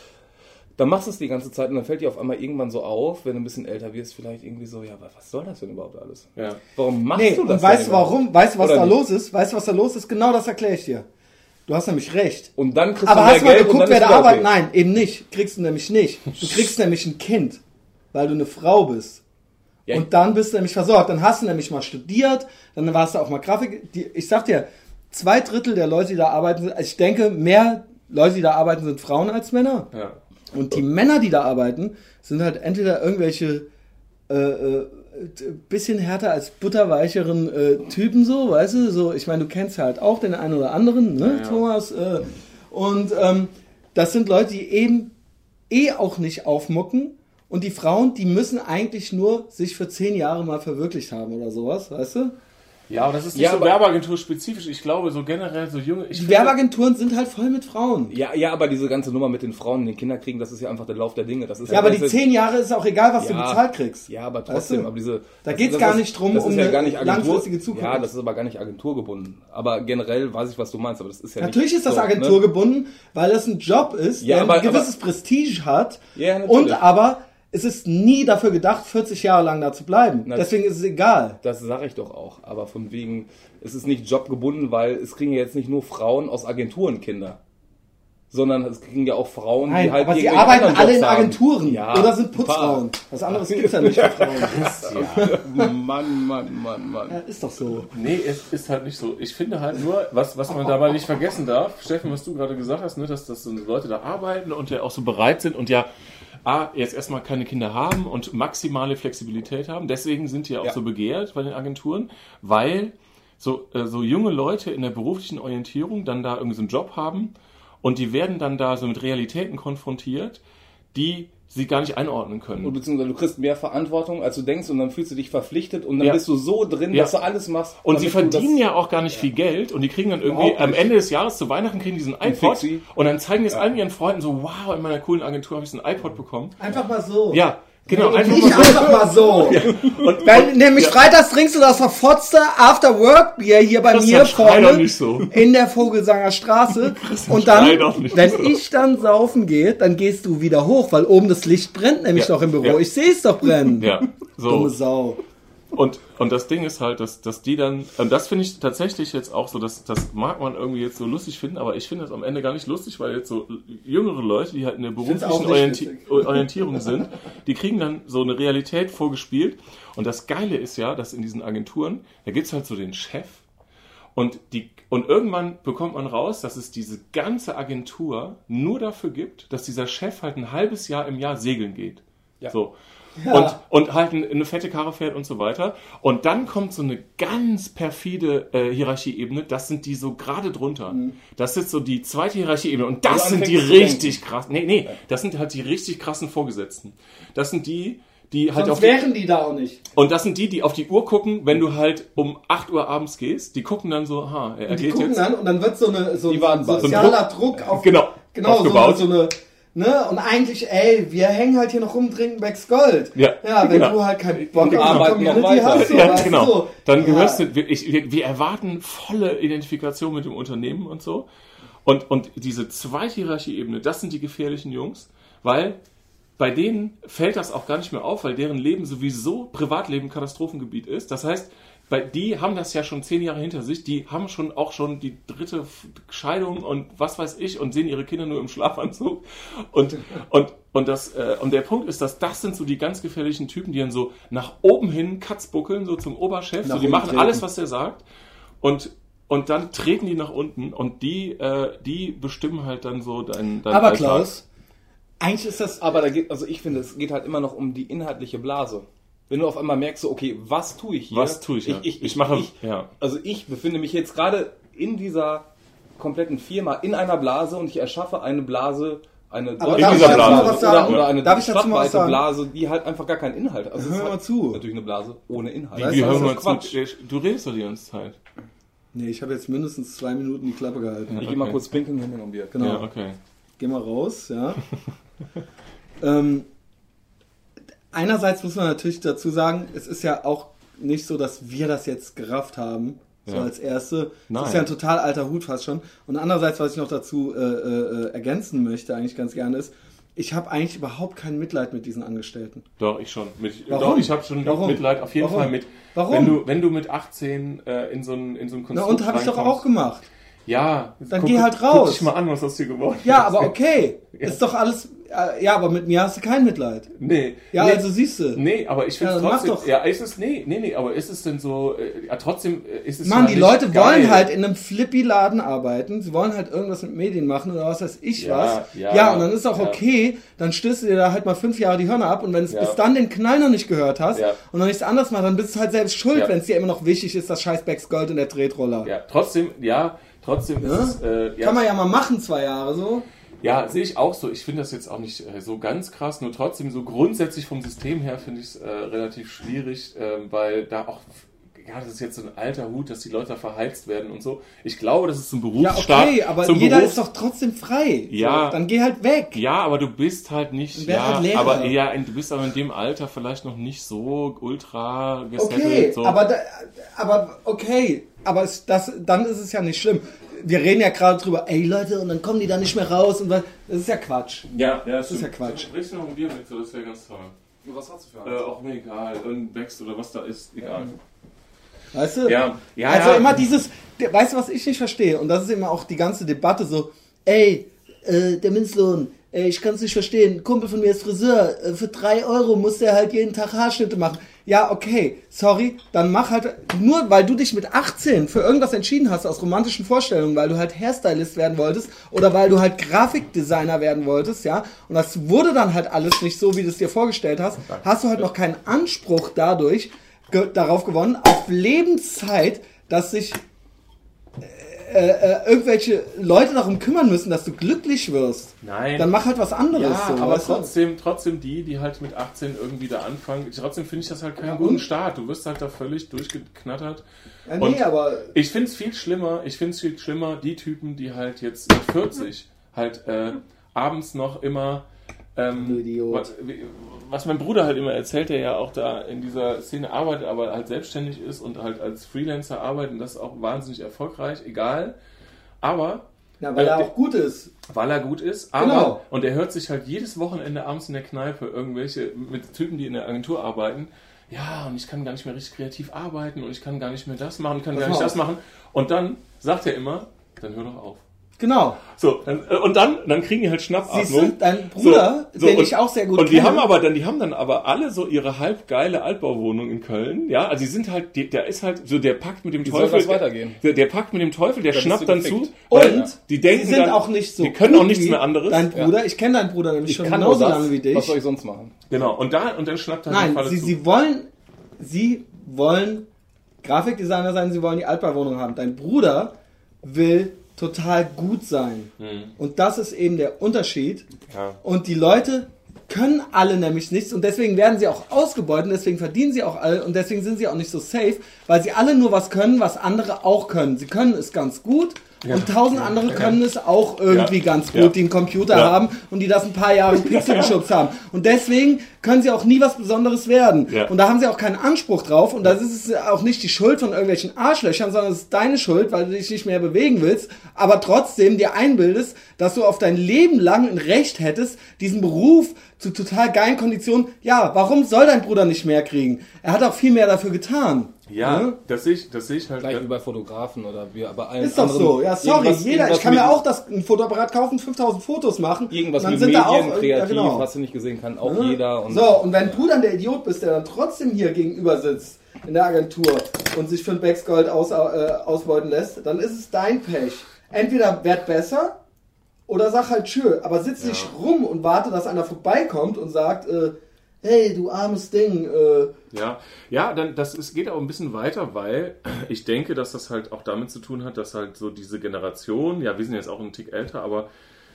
Speaker 2: Dann machst du es die ganze Zeit und dann fällt dir auf einmal irgendwann so auf, wenn du ein bisschen älter wirst, vielleicht irgendwie so, ja, aber was soll das denn überhaupt alles?
Speaker 3: Ja.
Speaker 2: Warum machst
Speaker 1: nee,
Speaker 2: du das
Speaker 1: und weißt
Speaker 2: denn
Speaker 1: du warum?
Speaker 2: überhaupt?
Speaker 1: Weißt du, was
Speaker 2: Oder
Speaker 1: da
Speaker 2: nicht?
Speaker 1: los ist? Weißt du, was da los ist? Genau das erkläre ich dir. Du hast nämlich recht.
Speaker 2: Und dann kriegst
Speaker 1: Aber
Speaker 2: du
Speaker 1: hast
Speaker 2: mehr
Speaker 1: du mal
Speaker 2: Geld und
Speaker 1: geguckt,
Speaker 2: dann
Speaker 1: wer
Speaker 2: ist
Speaker 1: da
Speaker 2: wieder
Speaker 1: arbeitet?
Speaker 2: okay.
Speaker 1: Nein, eben nicht. Kriegst du nämlich nicht. Du kriegst nämlich ein Kind, weil du eine Frau bist.
Speaker 2: Ja,
Speaker 1: Und dann bist du nämlich versorgt. Dann hast du nämlich mal studiert, dann warst du auch mal Grafik. Die, ich sag dir, zwei Drittel der Leute, die da arbeiten, sind, also ich denke, mehr Leute, die da arbeiten, sind Frauen als Männer.
Speaker 3: Ja.
Speaker 1: Und die Männer, die da arbeiten, sind halt entweder irgendwelche äh, äh, bisschen härter als butterweicheren äh, Typen so, weißt du? So, ich meine, du kennst halt auch den einen oder anderen, ne,
Speaker 3: Ja, ja.
Speaker 1: Thomas? Äh, und ähm, das sind Leute, die eben eh auch nicht aufmucken. Und die Frauen, die müssen eigentlich nur sich für zehn Jahre mal verwirklicht haben oder sowas, weißt du?
Speaker 3: Ja, aber das ist nicht
Speaker 2: Ja,
Speaker 3: so
Speaker 2: aber-
Speaker 3: Werbeagentur-spezifisch. Ich glaube, so generell so junge. Ich
Speaker 1: Die
Speaker 3: finde-
Speaker 1: Werbeagenturen sind halt voll mit Frauen.
Speaker 2: Ja, ja, aber diese ganze Nummer mit den Frauen und den Kinderkriegen, das ist ja einfach der Lauf der Dinge. Das ist
Speaker 1: Ja, aber
Speaker 2: das
Speaker 1: die
Speaker 2: ist-
Speaker 1: zehn Jahre ist auch egal, was du
Speaker 2: Ja.
Speaker 1: bezahlt kriegst.
Speaker 2: Ja, aber
Speaker 1: Weißt
Speaker 2: trotzdem,
Speaker 1: du?
Speaker 2: aber diese.
Speaker 1: Da
Speaker 2: das-
Speaker 1: geht's
Speaker 2: das
Speaker 1: gar
Speaker 2: ist-
Speaker 1: nicht drum,
Speaker 2: das ist
Speaker 1: um
Speaker 2: ja
Speaker 1: eine
Speaker 2: gar nicht Agentur,
Speaker 1: langfristige Zukunft.
Speaker 2: Ja, das ist aber gar nicht agenturgebunden. Aber generell weiß ich, was du meinst, aber das ist ja
Speaker 1: Natürlich
Speaker 2: nicht
Speaker 1: ist das
Speaker 2: so, ne?
Speaker 1: agenturgebunden, weil das ein Job ist,
Speaker 2: Ja,
Speaker 1: der
Speaker 2: aber-
Speaker 1: ein gewisses Prestige hat.
Speaker 2: Ja, natürlich.
Speaker 1: Und aber es ist nie dafür gedacht, vierzig Jahre lang da zu bleiben.
Speaker 2: Na-
Speaker 1: Deswegen ist es egal.
Speaker 2: Das sage ich doch auch. Aber von wegen, es ist nicht jobgebunden, weil es kriegen ja jetzt nicht nur Frauen aus Agenturen Kinder. Sondern es kriegen ja auch Frauen,
Speaker 1: Nein,
Speaker 2: die halt
Speaker 1: aber sie
Speaker 2: irgendwelche
Speaker 1: arbeiten
Speaker 2: anderen
Speaker 1: alle
Speaker 2: Jobs
Speaker 1: in
Speaker 2: haben.
Speaker 1: Agenturen
Speaker 2: Ja,
Speaker 1: oder sind
Speaker 2: ein paar.
Speaker 1: Putzfrauen. Was anderes gibt's ja nicht für Frauen.
Speaker 2: Ja. Mann, Mann, Mann, Mann.
Speaker 1: Ja, ist doch so.
Speaker 3: Nee, es ist halt nicht so. Ich finde halt nur, was, was man dabei nicht vergessen darf, Steffen, was du gerade gesagt hast, ne, dass, dass so Leute da arbeiten und ja auch so bereit sind und ja A, jetzt erstmal keine Kinder haben und maximale Flexibilität haben. Deswegen sind die ja auch
Speaker 2: Ja.
Speaker 3: so begehrt bei den Agenturen, weil so, äh, so junge Leute in der beruflichen Orientierung dann da irgendwie so einen Job haben und die werden dann da so mit Realitäten konfrontiert, die sie gar nicht einordnen können.
Speaker 2: Und beziehungsweise du kriegst mehr Verantwortung, als du denkst, und dann fühlst du dich verpflichtet und dann
Speaker 3: Ja.
Speaker 2: bist du so drin,
Speaker 3: Ja.
Speaker 2: dass du alles machst.
Speaker 3: Und sie
Speaker 2: damit du
Speaker 3: verdienen
Speaker 2: das-
Speaker 3: ja auch gar nicht viel Geld und die kriegen dann irgendwie
Speaker 1: Überhaupt
Speaker 3: am
Speaker 1: nicht.
Speaker 3: Ende des Jahres zu Weihnachten kriegen die so ein iPod
Speaker 2: Fixie.
Speaker 3: und dann zeigen die es allen ihren Freunden so, wow, in meiner coolen Agentur habe ich so ein iPod bekommen.
Speaker 1: Einfach mal so.
Speaker 3: Ja, genau. Einfach
Speaker 1: Nicht
Speaker 3: mal so.
Speaker 1: einfach mal so.
Speaker 3: Und,
Speaker 1: Weil nämlich freitags trinkst du das verfotzte After-Work-Bier hier bei
Speaker 3: Christian,
Speaker 1: mir
Speaker 3: schrei
Speaker 1: vorne
Speaker 3: doch nicht so.
Speaker 1: in der Vogelsanger Straße. Und
Speaker 3: schrei
Speaker 1: dann,
Speaker 3: doch nicht
Speaker 1: wenn
Speaker 3: so.
Speaker 1: ich dann saufen gehe, dann gehst du wieder hoch, weil oben das Licht brennt nämlich
Speaker 3: Ja,
Speaker 1: noch im Büro.
Speaker 3: ja.
Speaker 1: Ich sehe es doch brennen.
Speaker 3: ja,
Speaker 1: Dumme
Speaker 3: so.
Speaker 1: Sau.
Speaker 3: Und, und das Ding ist halt, dass, dass die dann, und das finde ich tatsächlich jetzt auch so, dass, das mag man irgendwie jetzt so lustig finden, aber ich finde das am Ende gar nicht lustig, weil jetzt so jüngere Leute, die halt in der
Speaker 1: find's auch
Speaker 3: beruflichen
Speaker 1: nicht
Speaker 3: Orienti
Speaker 1: lustig.
Speaker 3: Orientierung sind, die kriegen dann so eine Realität vorgespielt. Und das Geile ist ja, dass in diesen Agenturen, da gibt's halt so den Chef und die, und irgendwann bekommt man raus, dass es diese ganze Agentur nur dafür gibt, dass dieser Chef halt ein halbes Jahr im Jahr segeln geht.
Speaker 2: Ja.
Speaker 3: So.
Speaker 1: Ja.
Speaker 3: Und, und halt eine, eine fette Karre fährt und so weiter. Und dann kommt so eine ganz perfide äh, Hierarchieebene. Das sind die so gerade drunter. Das ist so die zweite Hierarchieebene. Und das
Speaker 2: Also
Speaker 3: sind die
Speaker 2: anfängst zu
Speaker 3: richtig krassen. Nee, nee, das sind halt die richtig krassen Vorgesetzten. Das sind die, die halt
Speaker 1: Sonst
Speaker 3: auf die,
Speaker 1: wären die da auch nicht.
Speaker 3: und das sind die, die auf die Uhr gucken, wenn du halt um acht Uhr abends gehst. Die gucken dann so, ha, er
Speaker 1: Und die
Speaker 3: geht
Speaker 1: gucken
Speaker 3: jetzt.
Speaker 1: dann und dann wird so, eine, so
Speaker 2: Die
Speaker 1: ein
Speaker 2: warten
Speaker 1: so
Speaker 2: was.
Speaker 1: ein sozialer Druck auf...
Speaker 3: Genau,
Speaker 1: Genau, so eine,
Speaker 3: aufgebaut.
Speaker 1: so eine... Ne? Und eigentlich, ey, wir hängen halt hier noch rum, trinken Becks Gold.
Speaker 3: Ja,
Speaker 1: ja wenn
Speaker 3: genau.
Speaker 1: du halt keinen Bock
Speaker 2: Wir
Speaker 1: auf die
Speaker 2: arbeiten noch
Speaker 1: Community
Speaker 2: weiter.
Speaker 1: hast, so,
Speaker 3: Ja,
Speaker 1: weißt
Speaker 3: genau.
Speaker 1: du, so.
Speaker 3: Dann
Speaker 1: Ja.
Speaker 3: gehörst du, wir, ich, wir, wir erwarten volle Identifikation mit dem Unternehmen und so. Und, und diese Zweithierarchie-Ebene, das sind die gefährlichen Jungs, weil bei denen fällt das auch gar nicht mehr auf, weil deren Leben sowieso Privatleben Katastrophengebiet ist. Das heißt, bei, die haben das ja schon zehn Jahre hinter sich, die haben schon auch schon die dritte Scheidung und was weiß ich und sehen ihre Kinder nur im Schlafanzug. Und, und, und, das, äh, und der Punkt ist, dass das sind so die ganz gefährlichen Typen, die dann so nach oben hin Katz buckeln, so zum Oberchef,
Speaker 1: Nach
Speaker 3: so, die
Speaker 1: unten
Speaker 3: machen
Speaker 1: treten.
Speaker 3: alles, was er sagt und, und dann treten die nach unten und die, äh, die bestimmen halt dann so dein, dein
Speaker 1: Aber
Speaker 3: Alltag.
Speaker 1: Klaus, eigentlich ist das...
Speaker 2: Aber da geht, also ich finde, es geht halt immer noch um die inhaltliche Blase. Wenn du auf einmal merkst, so, okay, was tue ich hier?
Speaker 3: Was tue ich, ja.
Speaker 2: Ich, ich,
Speaker 3: Ich mache-
Speaker 2: ich,
Speaker 3: ja.
Speaker 2: Also ich befinde mich jetzt gerade in dieser kompletten Firma, in einer Blase und ich erschaffe eine Blase, eine
Speaker 1: Aber
Speaker 3: In
Speaker 1: darf ich
Speaker 3: dieser
Speaker 1: dazu
Speaker 3: Blase.
Speaker 1: mal was sagen?
Speaker 2: oder, oder eine
Speaker 1: Darf ich dazu mal was
Speaker 2: stadtweite
Speaker 1: sagen?
Speaker 2: Blase, die halt einfach gar keinen Inhalt hat. Also es
Speaker 1: Hör
Speaker 2: ist
Speaker 1: mal
Speaker 2: halt
Speaker 1: zu.
Speaker 2: natürlich eine Blase ohne Inhalt.
Speaker 1: Weißt
Speaker 3: Wie
Speaker 1: du,
Speaker 3: hören
Speaker 1: das
Speaker 3: wir
Speaker 2: ist
Speaker 3: uns
Speaker 2: Quatsch.
Speaker 3: zu? Du redest doch die ganze Zeit.
Speaker 1: Nee, ich habe jetzt mindestens zwei Minuten die Klappe gehalten.
Speaker 2: Ich geh mal
Speaker 3: Okay.
Speaker 2: kurz pinkeln, hol mir noch ein Bier.
Speaker 1: Genau.
Speaker 3: Ja, okay.
Speaker 1: Geh mal raus, ja. ähm, einerseits muss man natürlich dazu sagen, es ist ja auch nicht so, dass wir das jetzt gerafft haben, so
Speaker 3: Ja.
Speaker 1: als Erste.
Speaker 3: Nein.
Speaker 1: Das ist ja ein total alter Hut fast schon. Und andererseits, was ich noch dazu äh, äh, ergänzen möchte, eigentlich ganz gerne ist, ich habe eigentlich überhaupt kein Mitleid mit diesen Angestellten.
Speaker 3: Doch, ich schon. Mit,
Speaker 1: Warum?
Speaker 3: Doch, ich habe schon
Speaker 1: Warum?
Speaker 3: Mitleid, auf jeden
Speaker 1: Warum?
Speaker 3: Fall mit.
Speaker 1: Warum?
Speaker 3: Wenn du, wenn du mit achtzehn äh, in so ein, in so ein
Speaker 1: Na
Speaker 3: Konstrukt
Speaker 1: und habe ich doch
Speaker 3: reinkommst-
Speaker 1: auch gemacht.
Speaker 3: Ja.
Speaker 1: Dann geh halt raus.
Speaker 3: Guck dich mal an, was aus dir geworden ist.
Speaker 1: Ja, aber okay.
Speaker 3: Ja.
Speaker 1: Ist doch alles... Äh, ja, aber mit mir hast du kein Mitleid.
Speaker 3: Nee.
Speaker 1: Ja,
Speaker 3: nee.
Speaker 1: also siehst du.
Speaker 3: Nee, aber ich finde
Speaker 1: Ja,
Speaker 3: es
Speaker 1: dann mach
Speaker 3: trotzdem.
Speaker 1: doch.
Speaker 3: Ja, ist es. Nee, nee, nee, aber ist es denn so. Äh, ja, trotzdem äh, ist es.
Speaker 1: Mann,
Speaker 3: ja
Speaker 1: die
Speaker 3: nicht
Speaker 1: Leute
Speaker 3: geil.
Speaker 1: wollen halt in einem Flippy-Laden arbeiten. Sie wollen halt irgendwas mit Medien machen oder was weiß ich
Speaker 3: Ja,
Speaker 1: was.
Speaker 3: ja,
Speaker 1: ja, und dann ist auch
Speaker 3: ja.
Speaker 1: okay, dann stößt du dir da halt mal fünf Jahre die Hörner ab und wenn du
Speaker 3: Ja.
Speaker 1: bis dann den Knall noch nicht gehört hast
Speaker 3: Ja.
Speaker 1: und noch nichts anderes machst, dann bist du halt selbst schuld,
Speaker 3: Ja.
Speaker 1: wenn es dir immer noch wichtig ist, das scheiß Becks Gold und der Tretroller.
Speaker 3: Ja, trotzdem, ja, trotzdem
Speaker 1: Ja?
Speaker 3: ist es. Äh, ja,
Speaker 1: Kann man ja mal machen, zwei Jahre so.
Speaker 3: Ja, sehe ich auch so. Ich finde das jetzt auch nicht äh, so ganz krass, nur trotzdem so grundsätzlich vom System her finde ich es äh, relativ schwierig, äh, weil da auch, ja, das ist jetzt so ein alter Hut, dass die Leute da verheizt werden und so. Ich glaube, das ist zum
Speaker 1: Ja,
Speaker 3: Berufsstaat.
Speaker 1: okay, aber
Speaker 3: zum
Speaker 1: jeder
Speaker 3: Berufs-
Speaker 1: ist doch trotzdem frei.
Speaker 3: Ja.
Speaker 1: So, dann geh halt weg.
Speaker 3: Ja, aber du bist halt nicht,
Speaker 1: Und wer
Speaker 3: ja,
Speaker 1: halt Lehrer?
Speaker 3: aber ja, du bist aber in dem Alter vielleicht noch nicht so ultra gesettelt.
Speaker 1: Okay,
Speaker 3: so.
Speaker 1: aber, da, aber okay, aber es, das, dann ist es ja nicht schlimm. Wir reden ja gerade drüber, ey Leute, und dann kommen die da nicht mehr raus und was. Das ist ja Quatsch.
Speaker 3: ja, ja,
Speaker 1: ist ja Quatsch.
Speaker 3: Bringst du noch ein Bier mit, so, das wäre ganz toll.
Speaker 2: Was hast du für
Speaker 3: Äh, auch mir egal, irgendein Bext oder was da ist, egal.
Speaker 1: Weißt du?
Speaker 3: Ja, ja,
Speaker 1: Also
Speaker 3: ja.
Speaker 1: immer dieses, der- weißt du, was ich nicht verstehe? Und das ist immer auch die ganze Debatte so, ey, äh, der Mindestlohn, ey, ich kann es nicht verstehen, ein Kumpel von mir ist Friseur, äh, für drei Euro muss der halt jeden Tag Haarschnitte machen. Ja, okay, sorry, dann mach halt, nur weil du dich mit achtzehn für irgendwas entschieden hast aus romantischen Vorstellungen, weil du halt Hairstylist werden wolltest oder weil du halt Grafikdesigner werden wolltest, ja, und das wurde dann halt alles nicht so, wie du es dir vorgestellt hast, hast du halt noch keinen Anspruch dadurch ge- darauf gewonnen, auf Lebenszeit, dass sich äh, äh, irgendwelche Leute darum kümmern müssen, dass du glücklich wirst.
Speaker 3: Nein.
Speaker 1: Dann mach halt was anderes.
Speaker 3: Ja,
Speaker 1: so,
Speaker 3: aber
Speaker 1: weißt du?
Speaker 3: trotzdem, trotzdem die, die halt mit achtzehn irgendwie da anfangen, trotzdem finde ich das halt keinen
Speaker 1: Ja,
Speaker 3: guten
Speaker 1: und?
Speaker 3: Start. Du wirst halt da völlig durchgeknattert.
Speaker 1: Ja,
Speaker 3: Und
Speaker 1: nee, aber
Speaker 3: ich finde es viel schlimmer, ich finde es viel schlimmer, die Typen, die halt jetzt mit vierzig halt äh, abends noch immer ähm,
Speaker 1: Du Idiot.
Speaker 3: was, wie- was mein Bruder halt immer erzählt, der ja auch da in dieser Szene arbeitet, aber halt selbstständig ist und halt als Freelancer arbeitet und das ist auch wahnsinnig erfolgreich, egal. Aber
Speaker 1: ja, weil
Speaker 3: äh,
Speaker 1: er auch gut ist.
Speaker 3: weil er gut ist, aber
Speaker 1: Genau.
Speaker 3: und er hört sich halt jedes Wochenende abends in der Kneipe irgendwelche mit Typen, die in der Agentur arbeiten. Ja, und ich kann gar nicht mehr richtig kreativ arbeiten und ich kann gar nicht mehr das machen, kann
Speaker 1: Pass
Speaker 3: gar nicht
Speaker 1: mal
Speaker 3: das
Speaker 1: auf.
Speaker 3: machen. Und dann sagt er immer, dann hör doch auf.
Speaker 1: Genau.
Speaker 3: So, dann, äh, und dann, dann kriegen die halt
Speaker 1: Siehst du,
Speaker 3: Schnappatmung.
Speaker 1: dein Bruder,
Speaker 3: So, so,
Speaker 1: den
Speaker 3: und-
Speaker 1: ich auch sehr gut
Speaker 3: Und die
Speaker 1: kenne.
Speaker 3: haben aber dann, die haben dann aber alle so ihre halbgeile Altbauwohnung in Köln. Ja, also die sind halt, die, der ist halt so, der packt mit dem
Speaker 2: Wie soll
Speaker 3: Teufel.
Speaker 2: das weitergehen?
Speaker 3: Der, der packt mit dem Teufel, der
Speaker 2: Da bist
Speaker 3: schnappt
Speaker 2: du
Speaker 3: dann
Speaker 2: gefickt.
Speaker 3: zu.
Speaker 1: Und
Speaker 3: weil die denken
Speaker 1: sie sind
Speaker 3: dann,
Speaker 1: auch nicht so
Speaker 3: die können
Speaker 1: gut
Speaker 3: auch nichts
Speaker 1: wie
Speaker 3: mehr anderes.
Speaker 1: Dein Bruder, ich kenne deinen Bruder nämlich
Speaker 2: Ich
Speaker 1: schon
Speaker 2: kann nur
Speaker 1: genauso
Speaker 2: das.
Speaker 1: lange wie dich.
Speaker 2: Was soll ich sonst machen?
Speaker 3: Genau, und da, und dann schnappt er die
Speaker 1: Nein,
Speaker 3: Falle
Speaker 1: sie,
Speaker 3: zu.
Speaker 1: sie wollen, sie wollen Grafikdesigner sein, sie wollen die Altbauwohnung haben. Dein Bruder will total gut sein.
Speaker 3: Hm.
Speaker 1: Und das ist eben der Unterschied.
Speaker 3: Ja.
Speaker 1: Und die Leute können alle nämlich nichts und deswegen werden sie auch ausgebeutet, deswegen verdienen sie auch alle und deswegen sind sie auch nicht so safe, weil sie alle nur was können, was andere auch können. Sie können es ganz gut ja. und tausend andere können ja. es auch irgendwie ja. ganz gut, ja. die einen Computer ja. haben und die das ein paar Jahre Pixel geschubst haben. Und deswegen können sie auch nie was Besonderes werden. Ja. Und da haben sie auch keinen Anspruch drauf und das ist auch nicht die Schuld von irgendwelchen Arschlöchern, sondern es ist deine Schuld, weil du dich nicht mehr bewegen willst, aber trotzdem dir einbildest, dass du auf dein Leben lang ein Recht hättest, diesen Beruf zu total geilen Konditionen. Ja, warum soll dein Bruder nicht mehr kriegen? Er hat auch viel mehr dafür getan.
Speaker 3: Ja, ja? das sehe ich, das sehe ich halt.
Speaker 2: Gleich wie bei Fotografen oder wie bei allen
Speaker 1: Ist doch so. Ja, sorry, jeder. Ich kann mir auch das, ein Fotoapparat kaufen, fünftausend Fotos machen.
Speaker 2: Irgendwas
Speaker 1: dann
Speaker 2: mit
Speaker 1: sind
Speaker 2: Medien,
Speaker 1: da auch,
Speaker 2: kreativ,
Speaker 1: ja, genau.
Speaker 2: hast du nicht gesehen, kann auch
Speaker 1: ja.
Speaker 2: jeder. Und
Speaker 1: so, und wenn du dann der Idiot bist, der dann trotzdem hier gegenüber sitzt in der Agentur und sich für ein Backsgold aus, äh, ausbeuten lässt, dann ist es dein Pech. Entweder werd besser oder sag halt tschö, aber sitz
Speaker 3: ja.
Speaker 1: nicht rum und warte, dass einer vorbeikommt und sagt, äh, hey, du armes Ding. Äh.
Speaker 3: Ja, ja, dann das ist, geht auch ein bisschen weiter, weil ich denke, dass das halt auch damit zu tun hat, dass halt so diese Generation, ja, wir sind jetzt auch einen Tick älter, aber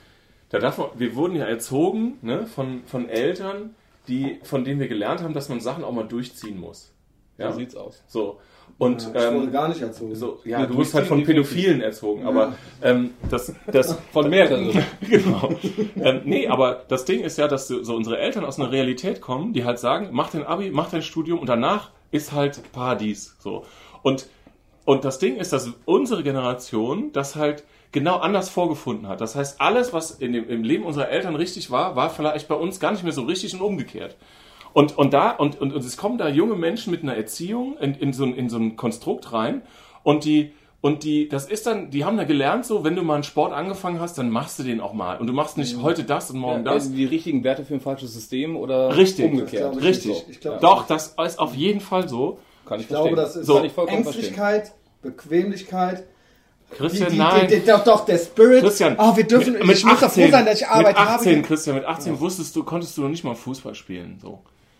Speaker 3: da darf man, wir wurden ja erzogen, ne, von, von Eltern, die, von denen wir gelernt haben, dass man Sachen auch mal durchziehen muss. Ja,
Speaker 2: so sieht's aus.
Speaker 3: So. Und,
Speaker 1: ja, ich wurde
Speaker 3: ähm,
Speaker 1: gar nicht erzogen.
Speaker 3: So, ja, du wirst halt von Pädophilen erzogen, aber ähm, das, das
Speaker 2: von mehreren.
Speaker 3: Genau. ähm, nee, aber das Ding ist ja, dass so unsere Eltern aus einer Realität kommen, die halt sagen, mach dein Abi, mach dein Studium und danach ist halt Paradies. So. Und, und das Ding ist, dass unsere Generation das halt genau anders vorgefunden hat. Das heißt, alles, was in dem, im Leben unserer Eltern richtig war, war vielleicht bei uns gar nicht mehr so richtig und umgekehrt. Und, und da, und, und, und es kommen da junge Menschen mit einer Erziehung in, in, so, ein, in so ein Konstrukt rein und die, und die, das ist dann, die haben da gelernt, so, wenn du mal einen Sport angefangen hast, dann machst du den auch mal. Und du machst nicht mhm. heute das und morgen
Speaker 2: ja,
Speaker 3: das.
Speaker 2: Die richtigen Werte für ein falsches System oder
Speaker 3: richtig.
Speaker 2: umgekehrt.
Speaker 1: Ich
Speaker 3: richtig.
Speaker 1: So. Ich glaub,
Speaker 3: Doch, das ist auf jeden Fall so.
Speaker 2: Kann ich,
Speaker 1: ich glaube, das ist
Speaker 3: so.
Speaker 1: Ängstlichkeit, Bequemlichkeit.
Speaker 3: Christian,
Speaker 1: die, die,
Speaker 3: nein.
Speaker 1: Die, die, doch, doch, der Spirit.
Speaker 3: Christian,
Speaker 1: oh, wir dürfen,
Speaker 3: mit, mit
Speaker 1: ich muss doch froh sein, dass ich Arbeit
Speaker 3: mit achtzehn,
Speaker 1: habe.
Speaker 3: Christian, mit achtzehn ja. wusstest du, konntest du noch nicht mal Fußball spielen, so.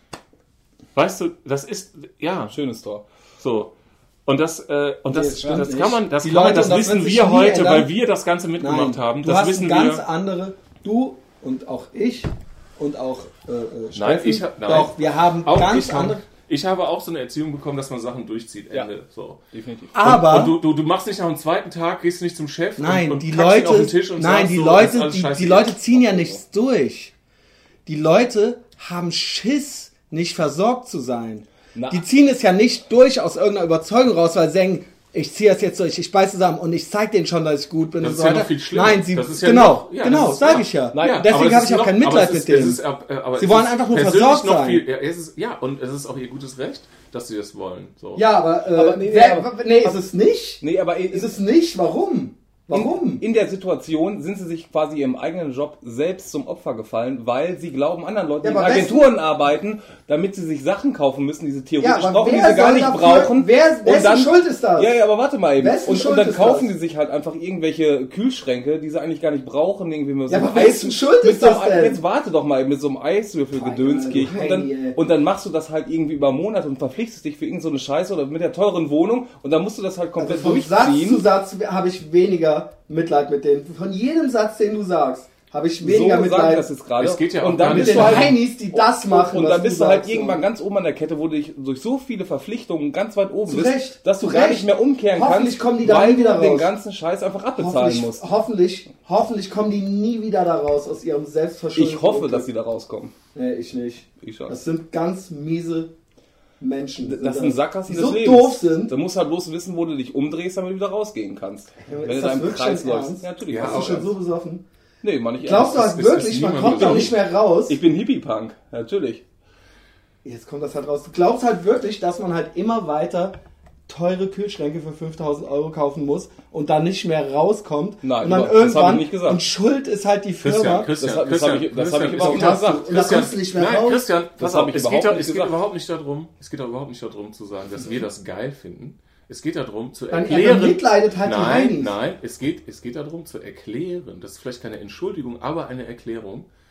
Speaker 3: Weißt du, das ist, ja.
Speaker 2: Schönes Tor.
Speaker 3: So. Und das, äh, und das,
Speaker 1: das,
Speaker 3: das kann man, das,
Speaker 1: die
Speaker 3: kann man,
Speaker 1: Leute,
Speaker 3: das, das wissen wir heute, ändern. Weil wir das Ganze mitgemacht
Speaker 1: Nein,
Speaker 3: haben.
Speaker 1: Du
Speaker 3: Das
Speaker 1: hast
Speaker 3: wissen
Speaker 1: eine ganz
Speaker 3: wir.
Speaker 1: andere, du und auch ich und auch äh, Steffen,
Speaker 3: nein, ich hab, nein.
Speaker 1: Doch, wir haben
Speaker 3: auch
Speaker 1: ganz
Speaker 3: ich
Speaker 1: andere.
Speaker 3: Ich habe auch so eine Erziehung bekommen, dass man Sachen durchzieht, Ende.
Speaker 2: Ja,
Speaker 3: so.
Speaker 2: Definitiv.
Speaker 1: Aber
Speaker 3: und, und du, du, du machst nicht nach dem zweiten Tag, gehst nicht zum Chef
Speaker 1: nein,
Speaker 3: und, und
Speaker 1: die
Speaker 3: Leute, auf den
Speaker 1: Leute,
Speaker 3: Tisch und
Speaker 1: nein,
Speaker 3: sagst
Speaker 1: die
Speaker 3: so,
Speaker 1: Leute, die, die Leute
Speaker 3: geht.
Speaker 1: ziehen ja nichts durch. Die Leute haben Schiss, nicht versorgt zu sein. Na. Die ziehen es ja nicht durch aus irgendeiner Überzeugung raus, weil sie denken, ich ziehe das jetzt durch, ich beiß zusammen und ich zeig denen schon, dass ich gut bin.
Speaker 3: Das
Speaker 1: und
Speaker 3: ist
Speaker 1: so
Speaker 3: ja
Speaker 1: weiter.
Speaker 3: noch viel schlimmer.
Speaker 1: Nein, sie,
Speaker 3: das ist ja
Speaker 1: genau,
Speaker 3: noch, ja,
Speaker 1: genau,
Speaker 3: ist,
Speaker 1: sage
Speaker 3: ja.
Speaker 1: ich ja.
Speaker 3: Nein, ja,
Speaker 1: deswegen habe ich auch
Speaker 3: noch,
Speaker 1: kein Mitleid
Speaker 3: ist,
Speaker 1: mit denen.
Speaker 3: Ist, aber
Speaker 1: sie wollen einfach nur versorgt
Speaker 3: noch
Speaker 1: sein.
Speaker 3: Viel, ja, es ist, ja, und es ist auch ihr gutes Recht, dass sie das wollen. So.
Speaker 1: Ja, aber, äh,
Speaker 2: aber nee,
Speaker 1: wer,
Speaker 2: aber,
Speaker 1: nee, ist es nicht?
Speaker 2: Nee, aber
Speaker 1: ist es nicht? Warum? Warum?
Speaker 2: In, in der Situation sind sie sich quasi ihrem eigenen Job selbst zum Opfer gefallen, weil sie glauben, anderen Leuten, die
Speaker 1: ja,
Speaker 2: in Agenturen arbeiten, damit sie sich Sachen kaufen müssen, die sie theoretisch
Speaker 1: ja,
Speaker 2: brauchen, die sie gar nicht
Speaker 1: dafür,
Speaker 2: brauchen.
Speaker 1: Wer, wessen
Speaker 2: dann,
Speaker 1: Schuld ist das?
Speaker 2: Ja, ja, aber warte mal eben. Und, und dann kaufen
Speaker 1: das?
Speaker 2: sie sich halt einfach irgendwelche Kühlschränke, die sie eigentlich gar nicht brauchen, irgendwie mit so
Speaker 1: ja,
Speaker 2: einem
Speaker 1: aber wessen
Speaker 2: Eis,
Speaker 1: Schuld ist
Speaker 2: so
Speaker 1: das
Speaker 2: einem,
Speaker 1: denn?
Speaker 2: Jetzt warte doch mal eben mit so einem Eiswürfel-Gedönskirchen und dann, und dann machst du das halt irgendwie über Monate und verpflichtest dich für irgendeine so Scheiße oder mit der teuren Wohnung und dann musst du das halt komplett
Speaker 1: also von
Speaker 2: durchziehen.
Speaker 1: Satz zu Satz habe ich weniger Mitleid mit denen. Von jedem Satz, den du sagst, habe ich weniger
Speaker 2: so
Speaker 1: Mitleid.
Speaker 2: Das jetzt gerade.
Speaker 3: Es geht ja
Speaker 2: und
Speaker 3: auch
Speaker 2: dann
Speaker 1: mit
Speaker 2: bist
Speaker 1: den
Speaker 2: du halt,
Speaker 1: Heinis, die das machen.
Speaker 2: Und, und dann bist du, du halt irgendwann
Speaker 1: so.
Speaker 2: ganz oben an der Kette, wo du dich durch so viele Verpflichtungen ganz weit oben
Speaker 1: Zu
Speaker 2: bist,
Speaker 1: Recht.
Speaker 2: dass du
Speaker 1: Zu
Speaker 2: gar
Speaker 1: Recht.
Speaker 2: nicht mehr umkehren
Speaker 1: hoffentlich
Speaker 2: kannst,
Speaker 1: kommen die da
Speaker 2: weil
Speaker 1: nie wieder
Speaker 2: du den
Speaker 1: raus.
Speaker 2: ganzen Scheiß einfach abbezahlen
Speaker 1: hoffentlich,
Speaker 2: musst.
Speaker 1: Hoffentlich, hoffentlich kommen die nie wieder da raus aus ihrem Selbstverschuldeten.
Speaker 2: Ich hoffe, dass sie da rauskommen.
Speaker 1: Nee, ich nicht.
Speaker 2: Ich schon.
Speaker 1: Das sind ganz miese Menschen.
Speaker 2: Das, das sind Sackgassen
Speaker 1: die
Speaker 2: des
Speaker 1: so
Speaker 2: Lebens.
Speaker 1: doof sind.
Speaker 2: Du musst halt bloß wissen, wo du dich umdrehst, damit du wieder rausgehen kannst.
Speaker 1: Ja,
Speaker 2: wenn
Speaker 1: ist
Speaker 2: du
Speaker 1: das
Speaker 2: da im
Speaker 1: wirklich
Speaker 2: Kreis
Speaker 1: schon
Speaker 2: läufst.
Speaker 1: ernst?
Speaker 2: Ja, natürlich.
Speaker 3: Ja,
Speaker 1: Hast du schon so besoffen?
Speaker 2: Nee, man nicht
Speaker 1: Glaubst du
Speaker 2: ernst.
Speaker 1: halt
Speaker 3: ist-
Speaker 1: wirklich,
Speaker 3: ist
Speaker 1: man
Speaker 3: niemand
Speaker 1: kommt da nicht mehr raus?
Speaker 2: Ich bin Hippie-Punk. Natürlich.
Speaker 1: Jetzt kommt das halt raus. Du glaubst halt wirklich, dass man halt immer weiter teure Kühlschränke für fünftausend Euro kaufen muss und dann nicht mehr rauskommt.
Speaker 2: Nein,
Speaker 1: und dann
Speaker 2: das hab ich
Speaker 1: irgendwann,
Speaker 2: nicht gesagt.
Speaker 1: und Schuld ist halt die Firma.
Speaker 3: Christian,
Speaker 2: Das hab- das hab ich- das hab ich
Speaker 3: Christian,
Speaker 2: überhaupt
Speaker 3: ist
Speaker 2: nicht
Speaker 3: auch-
Speaker 2: gesagt.
Speaker 1: Und da
Speaker 3: Christian,
Speaker 1: kommst du nicht mehr
Speaker 3: nein,
Speaker 1: raus.
Speaker 3: Christian,
Speaker 2: Das
Speaker 3: pass
Speaker 2: hab
Speaker 3: auf,
Speaker 2: ich
Speaker 3: es
Speaker 2: überhaupt
Speaker 3: geht, doch-
Speaker 2: nicht
Speaker 3: es geht
Speaker 2: gesagt.
Speaker 3: überhaupt nicht darum, es geht doch überhaupt nicht darum zu sagen, dass wir das geil finden. Es geht darum zu
Speaker 1: Dann
Speaker 3: erklären.
Speaker 1: bemitleidet halt die
Speaker 3: nein,
Speaker 1: Heinis.
Speaker 3: nein, es geht, es geht darum zu erklären. Das ist vielleicht keine Entschuldigung, aber eine Erklärung,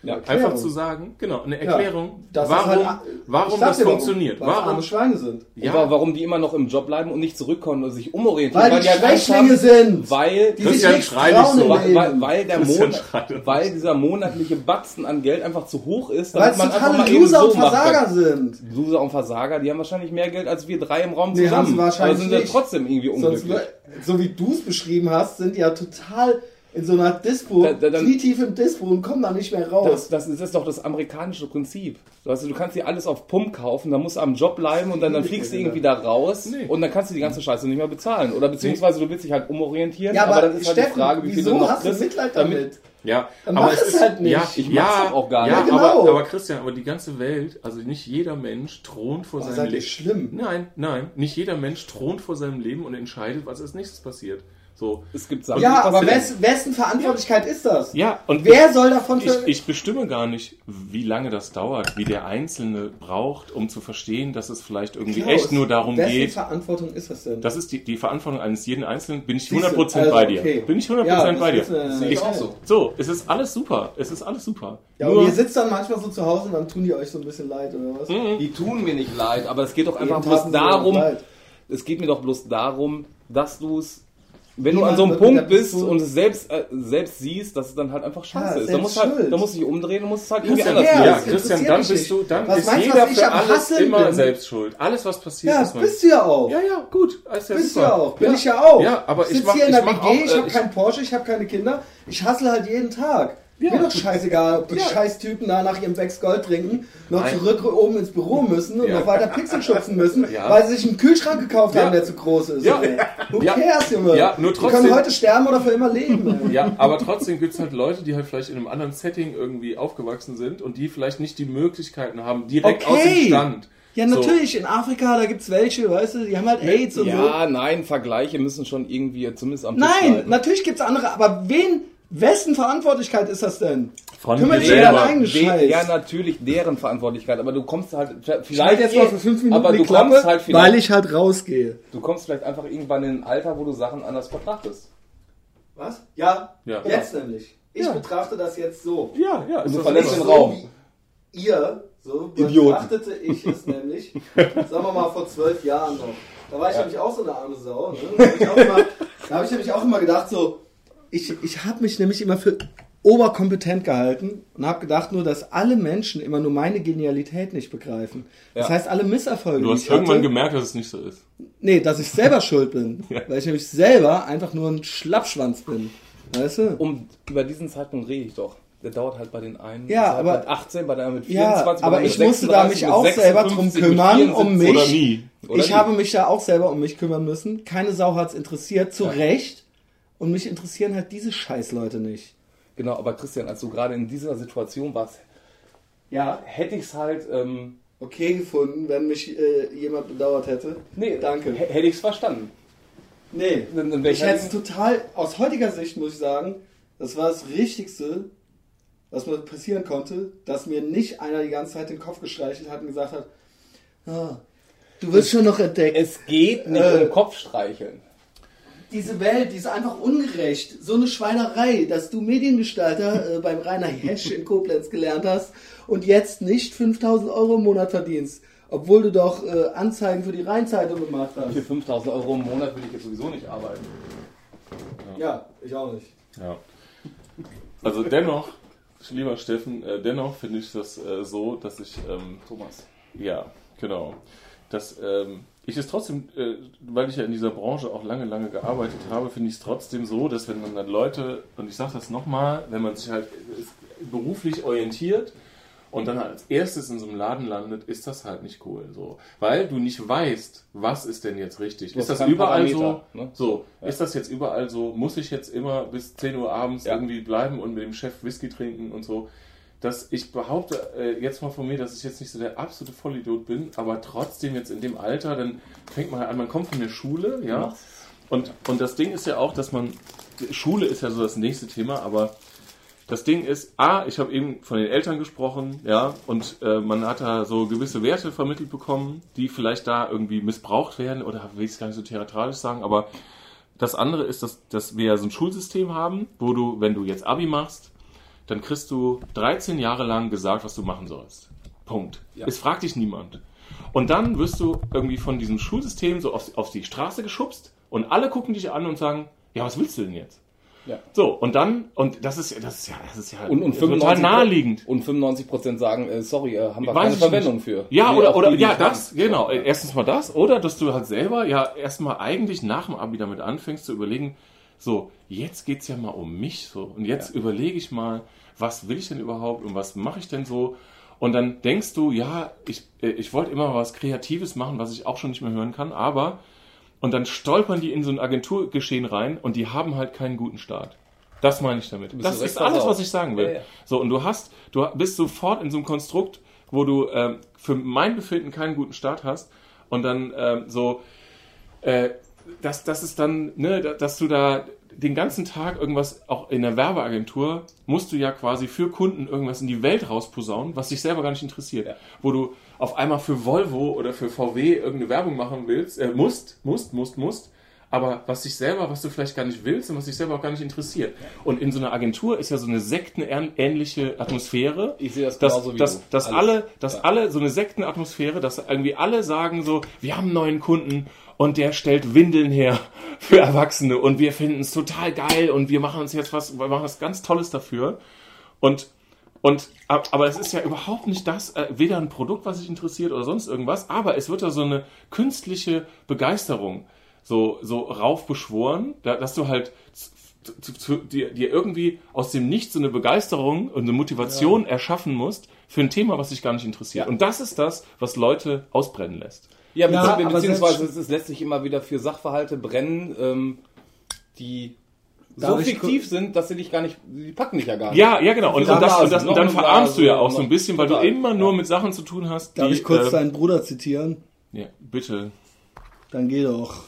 Speaker 2: Ja,
Speaker 3: einfach zu sagen, genau, eine Erklärung,
Speaker 1: das
Speaker 3: warum,
Speaker 1: ist halt,
Speaker 3: warum
Speaker 1: ich sag
Speaker 3: das
Speaker 1: dir,
Speaker 3: funktioniert.
Speaker 1: Weil es
Speaker 3: Warum,
Speaker 1: arme Schweine sind.
Speaker 3: ja,
Speaker 2: Und warum die immer noch im Job bleiben und nicht zurückkommen und sich umorientieren.
Speaker 1: Weil die
Speaker 2: halt Angst
Speaker 1: Schwächlinge
Speaker 2: haben,
Speaker 1: sind.
Speaker 2: Weil,
Speaker 1: Die
Speaker 3: Christian,
Speaker 1: sich nichts
Speaker 3: schrei nicht
Speaker 1: trauen
Speaker 3: so.
Speaker 1: im
Speaker 2: weil,
Speaker 1: Leben.
Speaker 2: weil, weil, der
Speaker 3: Christian
Speaker 2: Monat,
Speaker 3: schreit.
Speaker 2: weil dieser monatliche Batzen an Geld einfach zu hoch ist,
Speaker 1: Weil es
Speaker 2: man einfach
Speaker 1: totale
Speaker 2: mal eben
Speaker 1: Loser und
Speaker 2: so macht.
Speaker 1: Versager sind.
Speaker 2: Loser und Versager, die haben wahrscheinlich mehr Geld als wir drei im Raum
Speaker 1: Nee, haben
Speaker 2: zusammen.
Speaker 1: sie wahrscheinlich
Speaker 2: aber sind ja
Speaker 1: nicht.
Speaker 2: trotzdem irgendwie
Speaker 1: Sonst,
Speaker 2: unglücklich.
Speaker 1: so wie du es beschrieben hast, sind die ja total in so einer Dispo,
Speaker 2: Da- da- dann-
Speaker 1: knietief im Dispo und kommen da nicht mehr raus.
Speaker 2: Das, das, ist, das ist doch das amerikanische Prinzip. Weißt du, du kannst dir alles auf Pump kaufen, dann musst du am Job bleiben und dann, dann fliegst du irgendwie da raus
Speaker 3: Nee.
Speaker 2: und dann kannst du die ganze Scheiße nicht mehr bezahlen. Oder beziehungsweise du willst dich halt umorientieren,
Speaker 1: Ja, aber,
Speaker 2: dann ist halt
Speaker 1: Steffen,
Speaker 2: die Frage, wie viel
Speaker 1: wieso
Speaker 2: du noch
Speaker 1: hast du
Speaker 2: kriegst.
Speaker 1: Mitleid damit?
Speaker 3: ja,
Speaker 1: Dann mach es halt nicht.
Speaker 3: Ja,
Speaker 2: Ich
Speaker 3: ja,
Speaker 2: mach's doch auch gar
Speaker 3: ja,
Speaker 2: nicht.
Speaker 1: Ja, genau.
Speaker 3: aber, aber Christian, aber die ganze Welt, also nicht jeder Mensch thront vor
Speaker 1: Oh,
Speaker 3: seinem
Speaker 1: seid ihr
Speaker 3: Leben.
Speaker 1: schlimm?
Speaker 3: Nein, nein, nicht jeder Mensch thront vor seinem Leben und entscheidet, was als nächstes passiert. So.
Speaker 2: Es gibt Sachen,
Speaker 1: Ja,
Speaker 2: die
Speaker 1: aber
Speaker 2: passieren.
Speaker 1: wes, wessen Verantwortlichkeit ist das?
Speaker 3: Ja, und
Speaker 1: Wer soll davon
Speaker 3: ich,
Speaker 1: ver-
Speaker 3: ich bestimme gar nicht, wie lange das dauert, wie der Einzelne braucht, um zu verstehen, dass es vielleicht irgendwie
Speaker 1: Klaus,
Speaker 3: echt nur darum
Speaker 1: wessen
Speaker 3: geht.
Speaker 1: Verantwortung ist das denn?
Speaker 3: Das ist die, die Verantwortung eines jeden Einzelnen. Bin ich
Speaker 1: Siehst du,
Speaker 3: hundert Prozent
Speaker 1: also,
Speaker 3: bei dir.
Speaker 1: okay.
Speaker 3: Bin ich hundert
Speaker 1: Ja,
Speaker 3: Prozent
Speaker 1: das
Speaker 3: bei dir.
Speaker 1: ist, äh,
Speaker 2: Sehe ich auch so.
Speaker 3: So, es ist alles super. Es ist alles super.
Speaker 1: Ja,
Speaker 3: Nur,
Speaker 1: und ihr sitzt dann manchmal so zu Hause und dann tun die euch so ein bisschen leid, oder was?
Speaker 2: Die tun mir nicht leid, aber es geht doch einfach
Speaker 1: Jeden
Speaker 2: bloß
Speaker 1: taten sie mir
Speaker 2: darum,
Speaker 1: leid.
Speaker 2: es geht mir doch bloß darum, dass du es, wenn du
Speaker 1: Niemand
Speaker 2: an so einem
Speaker 1: wird mit
Speaker 2: Punkt
Speaker 1: der
Speaker 2: bist
Speaker 1: Pistole-
Speaker 2: und es selbst, äh, selbst siehst, dass es dann halt einfach scheiße
Speaker 1: Ja,
Speaker 2: ist. Da
Speaker 1: selbst
Speaker 2: musst, halt,
Speaker 1: schuld.
Speaker 2: da musst du dich umdrehen und musst es halt irgendwie
Speaker 1: Christian,
Speaker 2: anders
Speaker 1: ja,
Speaker 3: ja,
Speaker 2: lösen.
Speaker 1: das
Speaker 3: Christian,
Speaker 1: interessiert
Speaker 3: dann
Speaker 1: mich
Speaker 3: bist du,
Speaker 1: nicht.
Speaker 3: dann
Speaker 1: Was
Speaker 3: ist
Speaker 1: meinst du,
Speaker 3: jeder
Speaker 1: was ich
Speaker 3: für
Speaker 1: am
Speaker 3: alles
Speaker 1: Hasseln
Speaker 3: immer
Speaker 1: bin?
Speaker 3: selbst schuld. Alles, was passiert,
Speaker 1: Ja,
Speaker 3: ist man.
Speaker 1: bist du ja auch.
Speaker 3: Ja, ja, gut. Alles ja
Speaker 1: Bist du
Speaker 3: super.
Speaker 1: ja auch. Bin ich ja auch.
Speaker 3: Ja, aber
Speaker 1: ich
Speaker 3: ich
Speaker 1: sitze
Speaker 3: mach,
Speaker 1: hier in
Speaker 3: ich
Speaker 1: der
Speaker 3: mach
Speaker 1: W G,
Speaker 3: auch,
Speaker 1: ich
Speaker 3: äh,
Speaker 1: habe keinen Porsche, ich habe keine Kinder. Ich hassle halt jeden Tag.
Speaker 3: Ja.
Speaker 1: Mir doch scheißegal, ob die
Speaker 3: Ja.
Speaker 1: Scheißtypen da nach ihrem Becks Gold trinken, noch
Speaker 3: Nein.
Speaker 1: zurück oben ins Büro müssen und
Speaker 3: Ja.
Speaker 1: noch weiter Pixel schubsen müssen,
Speaker 3: Ja.
Speaker 1: weil sie sich einen Kühlschrank gekauft
Speaker 3: Ja.
Speaker 1: haben, der zu groß ist.
Speaker 3: Ja.
Speaker 1: Who
Speaker 3: Ja.
Speaker 1: cares, Junge?
Speaker 3: Ja, nur
Speaker 1: Die
Speaker 3: trotzdem-
Speaker 1: können heute sterben oder für immer leben. ey.
Speaker 3: Ja, aber trotzdem gibt es halt Leute, die halt vielleicht in einem anderen Setting irgendwie aufgewachsen sind und die vielleicht nicht die Möglichkeiten haben, direkt
Speaker 1: Okay.
Speaker 3: aus dem Stand.
Speaker 1: Ja,
Speaker 3: So.
Speaker 1: natürlich, in Afrika, da gibt's welche, weißt du, die haben halt AIDS und so.
Speaker 2: Ja, nein, Vergleiche müssen schon irgendwie zumindest am Tisch
Speaker 1: Nein,
Speaker 2: bleiben.
Speaker 1: natürlich gibt's andere, aber wen, wessen Verantwortlichkeit ist das denn?
Speaker 3: Von
Speaker 1: Kümmere
Speaker 3: dir
Speaker 1: dich um deinen
Speaker 3: selber.
Speaker 1: eigenen
Speaker 2: De,
Speaker 1: Scheiß.
Speaker 2: ja, natürlich deren Verantwortlichkeit, aber du kommst halt
Speaker 1: Schneid
Speaker 2: vielleicht
Speaker 1: jetzt mal für fünf Minuten
Speaker 2: aber
Speaker 1: die
Speaker 2: du
Speaker 1: Klappe,
Speaker 2: kommst halt vielleicht,
Speaker 1: weil ich halt rausgehe.
Speaker 2: du kommst vielleicht einfach irgendwann in ein Alter, wo du Sachen anders betrachtest.
Speaker 1: Was? Ja,
Speaker 3: Ja.
Speaker 1: jetzt nämlich. Ich
Speaker 3: Ja.
Speaker 1: betrachte das jetzt so.
Speaker 3: Ja, ja. Ist
Speaker 2: du
Speaker 3: das
Speaker 2: verlässt
Speaker 3: super.
Speaker 2: den Raum.
Speaker 1: Wie ihr, so
Speaker 2: Idioten.
Speaker 1: betrachtete ich es nämlich, sagen wir mal vor zwölf Jahren noch. Da war ich nämlich auch so eine arme Sau. Ne? Da habe ich, auch immer- da hab ich nämlich auch immer gedacht, so, ich, ich habe mich nämlich immer für oberkompetent gehalten und habe gedacht nur, dass alle Menschen immer nur meine Genialität nicht begreifen. Das
Speaker 2: Ja.
Speaker 1: heißt, alle Misserfolge,
Speaker 3: Du
Speaker 1: die
Speaker 3: hast
Speaker 1: ich
Speaker 3: irgendwann
Speaker 1: hatte,
Speaker 3: gemerkt, dass es nicht so ist.
Speaker 1: nee, dass ich selber schuld bin.
Speaker 3: Ja.
Speaker 1: Weil ich nämlich selber einfach nur ein Schlappschwanz bin. Weißt du?
Speaker 2: Um über diesen Zeitpunkt rede ich doch. Der dauert halt bei den einen
Speaker 1: Ja,
Speaker 2: ist halt
Speaker 1: aber-
Speaker 2: mit achtzehn, bei der anderen mit
Speaker 1: Ja,
Speaker 2: vierundzwanzig, bei
Speaker 1: aber
Speaker 2: der
Speaker 1: ich
Speaker 2: mit
Speaker 1: musste da mich
Speaker 2: sechsunddreißig,
Speaker 1: auch
Speaker 2: mit
Speaker 1: selber drum
Speaker 2: sechsundfünfzig, mit
Speaker 1: kümmern, um
Speaker 2: vierundsiebzig.
Speaker 1: mich.
Speaker 3: Oder nie.
Speaker 2: Oder
Speaker 1: ich
Speaker 2: nie.
Speaker 1: habe mich da auch selber um mich kümmern müssen. Keine Sau hat's interessiert, zu Recht. Und mich interessieren halt diese Scheißleute nicht.
Speaker 2: Genau, aber Christian, als du gerade in dieser Situation warst,
Speaker 1: Ja,
Speaker 2: hätte ich es halt, ähm,
Speaker 1: okay gefunden, wenn mich äh, jemand bedauert hätte.
Speaker 2: nee,
Speaker 1: Danke.
Speaker 2: h- hätte ich es verstanden.
Speaker 1: Nee,
Speaker 2: In, in
Speaker 1: ich
Speaker 2: welcher
Speaker 1: hätte es total, aus heutiger Sicht muss ich sagen, das war das Richtigste, was mir passieren konnte, dass mir nicht einer die ganze Zeit den Kopf gestreichelt hat und gesagt hat, ah, du wirst schon noch entdeckt.
Speaker 2: Es geht nicht
Speaker 1: Äh.
Speaker 2: um Kopfstreicheln.
Speaker 1: Diese Welt, die ist einfach ungerecht. So eine Schweinerei, dass du Mediengestalter äh, beim Rainer Hesch in Koblenz gelernt hast und jetzt nicht fünftausend Euro im Monat verdienst. Obwohl du doch äh, Anzeigen für die Rheinzeitung gemacht hast.
Speaker 2: Für fünftausend Euro im Monat würde ich jetzt sowieso nicht arbeiten.
Speaker 1: Ja, ich auch nicht.
Speaker 3: Ja. Also dennoch, lieber Steffen, äh, dennoch finde ich das äh, so, dass ich, ähm,
Speaker 2: Thomas.
Speaker 3: ja, genau, dass ähm, ich es trotzdem, äh, weil ich ja in dieser Branche auch lange, lange gearbeitet habe, finde ich es trotzdem so, dass wenn man dann Leute, und ich sage das nochmal, wenn man sich halt äh, beruflich orientiert und dann als erstes in so einem Laden landet, ist das halt nicht cool, so, weil du nicht weißt, was ist denn jetzt richtig.
Speaker 2: Du
Speaker 3: Ist
Speaker 2: hast
Speaker 3: das
Speaker 2: keinen
Speaker 3: überall
Speaker 2: Parameter,
Speaker 3: so?
Speaker 2: ne?
Speaker 3: So,
Speaker 2: Ja.
Speaker 3: ist das jetzt überall so? Muss ich jetzt immer bis zehn Uhr abends
Speaker 2: Ja.
Speaker 3: irgendwie bleiben und mit dem Chef Whisky trinken und so? Dass ich behaupte äh, jetzt mal von mir, dass ich jetzt nicht so der absolute Vollidiot bin, aber trotzdem jetzt in dem Alter, dann fängt man halt an, man kommt von der Schule, ja.
Speaker 2: machst
Speaker 3: Und, und das Ding ist ja auch, dass man, Schule ist ja so das nächste Thema, aber das Ding ist, A, ich habe eben von den Eltern gesprochen, ja, und äh, man hat da so gewisse Werte vermittelt bekommen, die vielleicht da irgendwie missbraucht werden, oder will ich es gar nicht so theatralisch sagen, aber das andere ist, dass, dass wir ja so ein Schulsystem haben, wo du, wenn du jetzt Abi machst, dann kriegst du dreizehn Jahre lang gesagt, was du machen sollst. Punkt.
Speaker 2: Ja.
Speaker 3: Es fragt dich niemand. Und dann wirst du irgendwie von diesem Schulsystem so auf, auf die Straße geschubst und alle gucken dich an und sagen, ja, was willst du denn jetzt?
Speaker 2: Ja.
Speaker 3: So, und dann, und das ist, das ist ja, das ist ja
Speaker 2: Und, und
Speaker 3: total naheliegend.
Speaker 2: Und fünfundneunzig Prozent sagen, äh, sorry, äh, haben wir
Speaker 3: Weiß
Speaker 2: keine
Speaker 3: ich
Speaker 2: Verwendung
Speaker 3: nicht.
Speaker 2: für.
Speaker 3: Ja,
Speaker 2: Nee,
Speaker 3: oder,
Speaker 2: auch
Speaker 3: oder,
Speaker 2: die, die
Speaker 3: ja,
Speaker 2: nicht
Speaker 3: das,
Speaker 2: haben.
Speaker 3: genau.
Speaker 2: Ja.
Speaker 3: Erstens mal das, oder dass du halt selber ja erstmal eigentlich nach dem Abi damit anfängst zu überlegen, so, jetzt geht's ja mal um mich, so, und jetzt
Speaker 2: Ja.
Speaker 3: überlege ich mal, was will ich denn überhaupt und was mache ich denn so? Und dann denkst du, ja, ich, äh, ich wollte immer was Kreatives machen, was ich auch schon nicht mehr hören kann, aber, und dann stolpern die in so ein Agenturgeschehen rein und die haben halt keinen guten Start. Das meine ich damit.
Speaker 2: bist
Speaker 3: Das
Speaker 2: direkt
Speaker 3: ist alles,
Speaker 2: versaut.
Speaker 3: was ich sagen will.
Speaker 2: Ja, ja.
Speaker 3: So, und du hast, du bist sofort in so einem Konstrukt, wo du ähm, für mein Befinden keinen guten Start hast und dann ähm, so, äh, dass das ist dann, ne, dass du da den ganzen Tag irgendwas, auch in der Werbeagentur, musst du ja quasi für Kunden irgendwas in die Welt rausposaunen, was dich selber gar nicht interessiert.
Speaker 2: Ja.
Speaker 3: Wo du auf einmal für Volvo oder für V W irgendeine Werbung machen willst, äh, musst, musst, musst, musst, aber was dich selber, was du vielleicht gar nicht willst und was dich selber auch gar nicht interessiert. Und in so einer Agentur ist ja so eine sektenähnliche Atmosphäre.
Speaker 2: Ich sehe das
Speaker 3: dass,
Speaker 2: genauso wie
Speaker 3: dass,
Speaker 2: du.
Speaker 3: dass
Speaker 2: Alles.
Speaker 3: alle, dass
Speaker 2: Ja.
Speaker 3: alle, so eine Sektenatmosphäre, dass irgendwie alle sagen so, wir haben einen neuen Kunden und der stellt Windeln her für Erwachsene und wir finden es total geil und wir machen uns jetzt was, wir machen was ganz Tolles dafür. Und, und, aber es ist ja überhaupt nicht das, äh, weder ein Produkt, was sich interessiert oder sonst irgendwas, aber es wird da so eine künstliche Begeisterung so, so raufbeschworen, da, dass du halt zu, zu, zu, dir, dir irgendwie aus dem Nichts so eine Begeisterung und eine Motivation erschaffen musst für ein Thema, was dich gar nicht interessiert.
Speaker 2: Ja.
Speaker 3: Und das ist das, was Leute ausbrennen lässt.
Speaker 2: Ja,
Speaker 1: Ja,
Speaker 2: bezieh-
Speaker 1: aber
Speaker 2: beziehungsweise
Speaker 1: selbst-
Speaker 2: es, es lässt sich immer wieder für Sachverhalte brennen, ähm, die so
Speaker 1: Darf ich
Speaker 2: fiktiv
Speaker 1: ku-
Speaker 2: sind, dass sie dich gar nicht, die packen dich ja gar nicht.
Speaker 3: Ja, ja, genau. Und,
Speaker 2: Für
Speaker 3: und, das,
Speaker 2: Blasen,
Speaker 3: und, das,
Speaker 2: noch
Speaker 3: und dann
Speaker 2: eine
Speaker 3: verarmst du ja
Speaker 2: Blase,
Speaker 3: auch so ein
Speaker 2: noch-
Speaker 3: bisschen, weil du
Speaker 2: total.
Speaker 3: immer nur
Speaker 2: Ja.
Speaker 3: mit Sachen zu tun hast, die...
Speaker 1: Darf ich kurz
Speaker 3: äh,
Speaker 1: deinen Bruder zitieren?
Speaker 3: ja, bitte.
Speaker 1: Dann geh doch.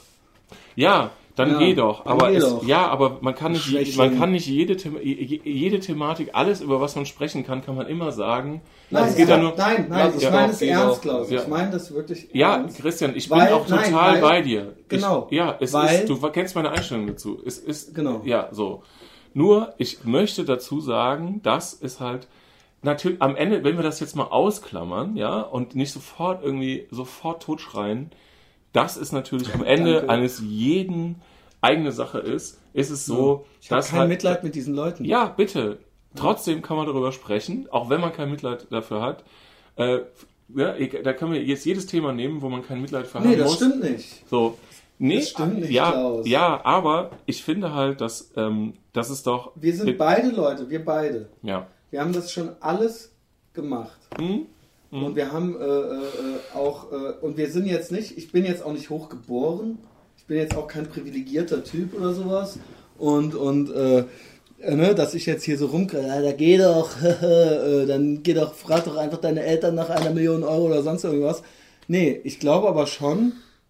Speaker 3: Ja, dann
Speaker 1: Ja,
Speaker 3: geh doch.
Speaker 1: dann
Speaker 3: Aber
Speaker 1: geh
Speaker 3: es,
Speaker 1: doch.
Speaker 3: ja, aber man kann nicht,
Speaker 1: Schwächling.
Speaker 3: man kann nicht jede, Thema- je- jede Thematik, alles über was man sprechen kann, kann man immer sagen.
Speaker 1: Nein,
Speaker 3: es geht ja
Speaker 1: ja,
Speaker 3: nur,
Speaker 1: nein, nein,
Speaker 2: Lass
Speaker 1: ich
Speaker 2: es
Speaker 1: meine
Speaker 2: doch,
Speaker 1: es
Speaker 2: geh
Speaker 1: ernst,
Speaker 2: doch.
Speaker 1: Klaus.
Speaker 3: Ja.
Speaker 1: Ich meine das wirklich
Speaker 3: ja,
Speaker 1: ernst.
Speaker 3: Christian, ich
Speaker 1: Weil-
Speaker 3: bin auch
Speaker 1: nein,
Speaker 3: total
Speaker 1: weil-
Speaker 3: bei dir.
Speaker 1: genau.
Speaker 3: Ich, ja, es
Speaker 1: Weil-
Speaker 3: ist, du kennst meine Einstellung dazu. Es ist,
Speaker 1: Genau.
Speaker 3: ja, so. Nur, ich möchte dazu sagen, dass es halt, natürlich, am Ende, wenn wir das jetzt mal ausklammern, ja, und nicht sofort irgendwie, sofort totschreien, das ist natürlich am Ende
Speaker 1: Danke.
Speaker 3: eines jeden eigene Sache ist, ist es so,
Speaker 1: Ich habe
Speaker 3: dass
Speaker 1: kein
Speaker 3: halt,
Speaker 1: Mitleid mit diesen Leuten.
Speaker 3: ja, bitte. Trotzdem kann man darüber sprechen, auch wenn man kein Mitleid dafür hat. Äh, ja, ich- da können wir jetzt jedes Thema nehmen, wo man kein Mitleid für
Speaker 1: Nee,
Speaker 3: haben
Speaker 1: das
Speaker 3: muss.
Speaker 1: stimmt nicht.
Speaker 3: So, nee,
Speaker 1: Das stimmt nicht,
Speaker 3: ja,
Speaker 1: Klaus.
Speaker 3: ja, aber ich finde halt, dass ähm, das ist doch.
Speaker 1: Wir sind
Speaker 3: ich,
Speaker 1: beide Leute, wir beide.
Speaker 3: ja.
Speaker 1: Wir haben das schon alles gemacht.
Speaker 3: Hm?
Speaker 1: Und wir haben äh, äh, auch, äh, und wir sind jetzt nicht, ich bin jetzt auch nicht hochgeboren, ich bin jetzt auch kein privilegierter Typ oder sowas. Und, und äh, äh, ne, dass ich jetzt hier so rumkriege, ja, da geh doch, äh, dann geh doch, frag doch einfach deine Eltern nach einer Million Euro oder sonst irgendwas. Nee, ich glaube aber schon,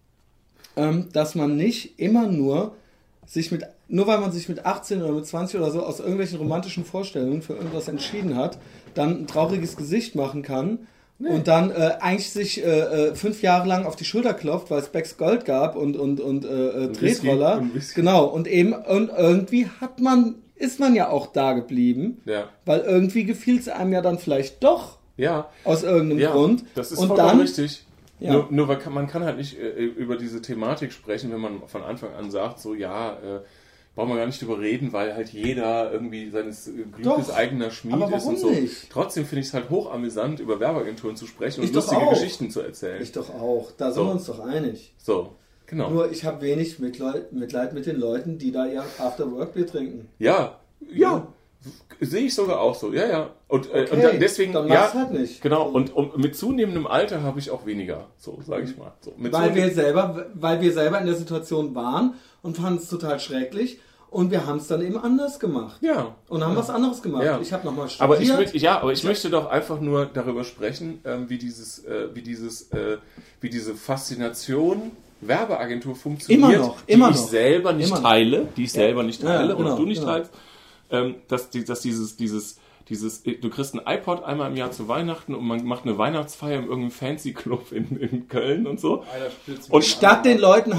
Speaker 1: ähm, dass man nicht immer nur sich mit, nur weil man sich mit achtzehn oder mit zwanzig oder so aus irgendwelchen romantischen Vorstellungen für irgendwas entschieden hat, dann ein trauriges Gesicht machen kann und dann äh, eigentlich sich äh, äh, fünf Jahre lang auf die Schulter klopft, weil es Becks Gold gab und, und, und äh, äh,
Speaker 3: Whisky
Speaker 1: Tretroller.
Speaker 3: und Whisky.
Speaker 1: Genau, und eben und irgendwie hat man, ist man ja auch da geblieben,
Speaker 3: Ja.
Speaker 1: weil irgendwie gefiel es einem ja dann vielleicht doch
Speaker 3: Ja.
Speaker 1: aus irgendeinem
Speaker 3: Ja,
Speaker 1: Grund.
Speaker 3: das ist
Speaker 1: und
Speaker 3: vollkommen
Speaker 1: dann,
Speaker 3: richtig.
Speaker 1: Ja.
Speaker 3: Nur, nur weil kann, man kann halt nicht äh, über diese Thematik sprechen, wenn man von Anfang an sagt, so ja, äh, braucht man gar nicht drüber reden, weil halt jeder irgendwie seines äh, Glückes
Speaker 1: Doch,
Speaker 3: eigener Schmied
Speaker 1: aber
Speaker 3: ist
Speaker 1: warum
Speaker 3: und so.
Speaker 1: nicht?
Speaker 3: Trotzdem finde ich es halt hochamüsant, über Werbeagenturen zu sprechen
Speaker 1: Ich
Speaker 3: und
Speaker 1: doch
Speaker 3: lustige
Speaker 1: auch.
Speaker 3: Geschichten zu erzählen.
Speaker 1: Ich doch auch, da sind
Speaker 3: So.
Speaker 1: wir uns doch einig.
Speaker 3: So, genau.
Speaker 1: Nur ich habe wenig Mitleid, Mitleid mit den Leuten, die da ihr After-Work-Bier trinken.
Speaker 3: Ja, ja, sehe ich sogar auch so, ja, ja. Und, äh,
Speaker 1: Okay,
Speaker 3: und dann deswegen,
Speaker 1: dann
Speaker 3: ja,
Speaker 1: mach's halt nicht.
Speaker 3: genau, und, und mit zunehmendem Alter habe ich auch weniger, so, sage ich mal. So, mit
Speaker 1: Weil wir,
Speaker 3: zunehm-
Speaker 1: selber, weil wir selber in der Situation waren und fanden es total schrecklich und wir haben es dann eben anders gemacht.
Speaker 3: ja.
Speaker 1: Und haben was anderes gemacht.
Speaker 3: Ja.
Speaker 1: Ich habe nochmal studiert.
Speaker 3: Aber ich, möcht- ja, aber ich möchte doch einfach nur darüber sprechen, ähm, wie dieses, äh, wie dieses, äh, wie diese Faszination Werbeagentur funktioniert,
Speaker 1: Immer noch, immer
Speaker 3: die ich
Speaker 1: noch.
Speaker 3: selber nicht
Speaker 1: Immer noch.
Speaker 3: teile, die ich selber nicht
Speaker 1: Ja,
Speaker 3: teile
Speaker 1: genau,
Speaker 3: und du nicht
Speaker 1: genau.
Speaker 3: teilst, ähm, dass, die, dass dieses, dieses, dieses, du kriegst ein iPod einmal im Jahr zu Weihnachten und man macht eine Weihnachtsfeier in irgendeinem Fancy Club in, in Köln und so.
Speaker 2: Einer spitzt
Speaker 3: Und
Speaker 2: mit dem
Speaker 1: Statt den Leuten halt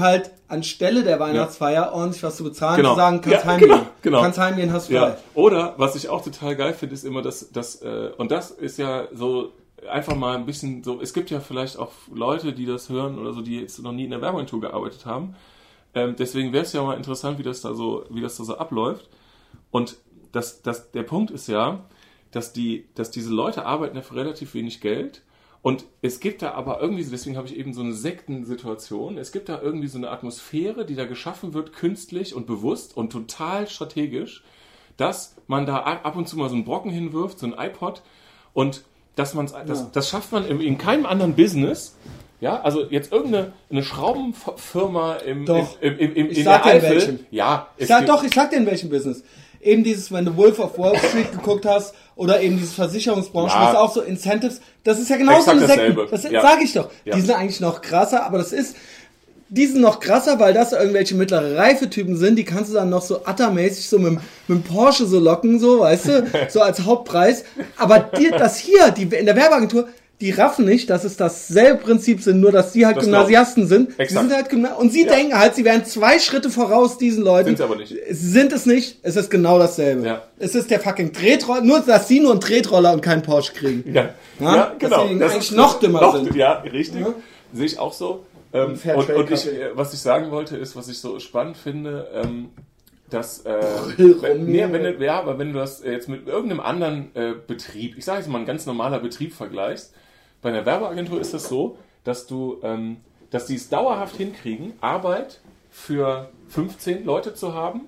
Speaker 1: anstelle der Weihnachtsfeier ordentlich was zu bezahlen,
Speaker 3: Genau.
Speaker 1: zu sagen, kannst
Speaker 3: Ja,
Speaker 1: heimgehen.
Speaker 3: genau, genau.
Speaker 1: Kannst heimgehen, hast frei.
Speaker 3: Ja. Oder, was ich auch total geil finde, ist immer, dass, dass äh, und das ist ja so einfach mal ein bisschen so, es gibt ja vielleicht auch Leute, die das hören oder so, die jetzt noch nie in der Werbeagentur gearbeitet haben. Ähm, deswegen wäre es ja mal interessant, wie das da so, wie das da so abläuft. Und das, das, der Punkt ist ja, dass die, dass diese Leute arbeiten ja für relativ wenig Geld. Und es gibt da aber irgendwie, deswegen habe ich eben so eine Sektensituation, es gibt da irgendwie so eine Atmosphäre, die da geschaffen wird, künstlich und bewusst und total strategisch, dass man da ab und zu mal so einen Brocken hinwirft, so ein iPod, und dass man das,
Speaker 1: Ja.
Speaker 3: das schafft man in, in keinem anderen Business. Ja, also jetzt irgendeine eine Schraubenfirma im,
Speaker 1: Doch.
Speaker 3: im, im, im,
Speaker 1: Ich
Speaker 3: in
Speaker 1: sag
Speaker 3: der
Speaker 1: dir in
Speaker 3: Eifel.
Speaker 1: welchem.
Speaker 3: Ja,
Speaker 1: Ich
Speaker 3: es
Speaker 1: sag
Speaker 3: gibt-
Speaker 1: doch, ich sag dir in welchem Business. Eben dieses, wenn du Wolf of Wall Street geguckt hast oder eben diese Versicherungsbranche,
Speaker 3: Ja.
Speaker 1: das ist auch so Incentives, das ist ja genauso
Speaker 3: Exakt
Speaker 1: eine Sekten.
Speaker 3: dasselbe.
Speaker 1: Das
Speaker 3: Ja.
Speaker 1: sage ich doch.
Speaker 3: Ja.
Speaker 1: Die sind eigentlich noch krasser, aber das ist, die sind noch krasser, weil das irgendwelche mittlere Reife-Typen sind, die kannst du dann noch so attermäßig so mit, dem- mit dem Porsche so locken, so, weißt du, so als Hauptpreis. Aber die, das hier, die in der Werbeagentur, die raffen nicht, dass es dasselbe Prinzip sind, nur dass die halt
Speaker 3: Das
Speaker 1: Gymnasiasten sind. Die
Speaker 3: Exakt.
Speaker 1: sind halt Gymna- und sie
Speaker 3: Ja.
Speaker 1: denken halt, sie wären zwei Schritte voraus diesen Leuten.
Speaker 3: Sind sie aber nicht.
Speaker 1: Sie sind es nicht, es ist genau dasselbe.
Speaker 3: Ja.
Speaker 1: Es ist der fucking Tretroller, nur dass sie nur einen Tretroller und keinen Porsche kriegen.
Speaker 3: Ja,
Speaker 1: Ja,
Speaker 3: ja, genau.
Speaker 1: deswegen
Speaker 3: Das
Speaker 1: eigentlich
Speaker 3: ist-
Speaker 1: noch dümmer
Speaker 3: noch,
Speaker 1: sind.
Speaker 3: Ja, richtig.
Speaker 1: Ja.
Speaker 3: Sehe ich auch so. Ähm, und
Speaker 1: Fairtrade
Speaker 3: und ich,
Speaker 1: Kaffee.
Speaker 3: äh, was ich sagen wollte, ist, was ich so spannend finde, ähm, dass, äh,
Speaker 1: Brüll
Speaker 3: wenn,
Speaker 1: rum.
Speaker 3: nee, wenn du, ja, aber wenn du das jetzt mit irgendeinem anderen äh, Betrieb, ich sage jetzt mal ein ganz normaler Betrieb vergleichst, bei einer Werbeagentur ist das so, dass du, ähm, dass die es dauerhaft hinkriegen, Arbeit für fünfzehn Leute zu haben,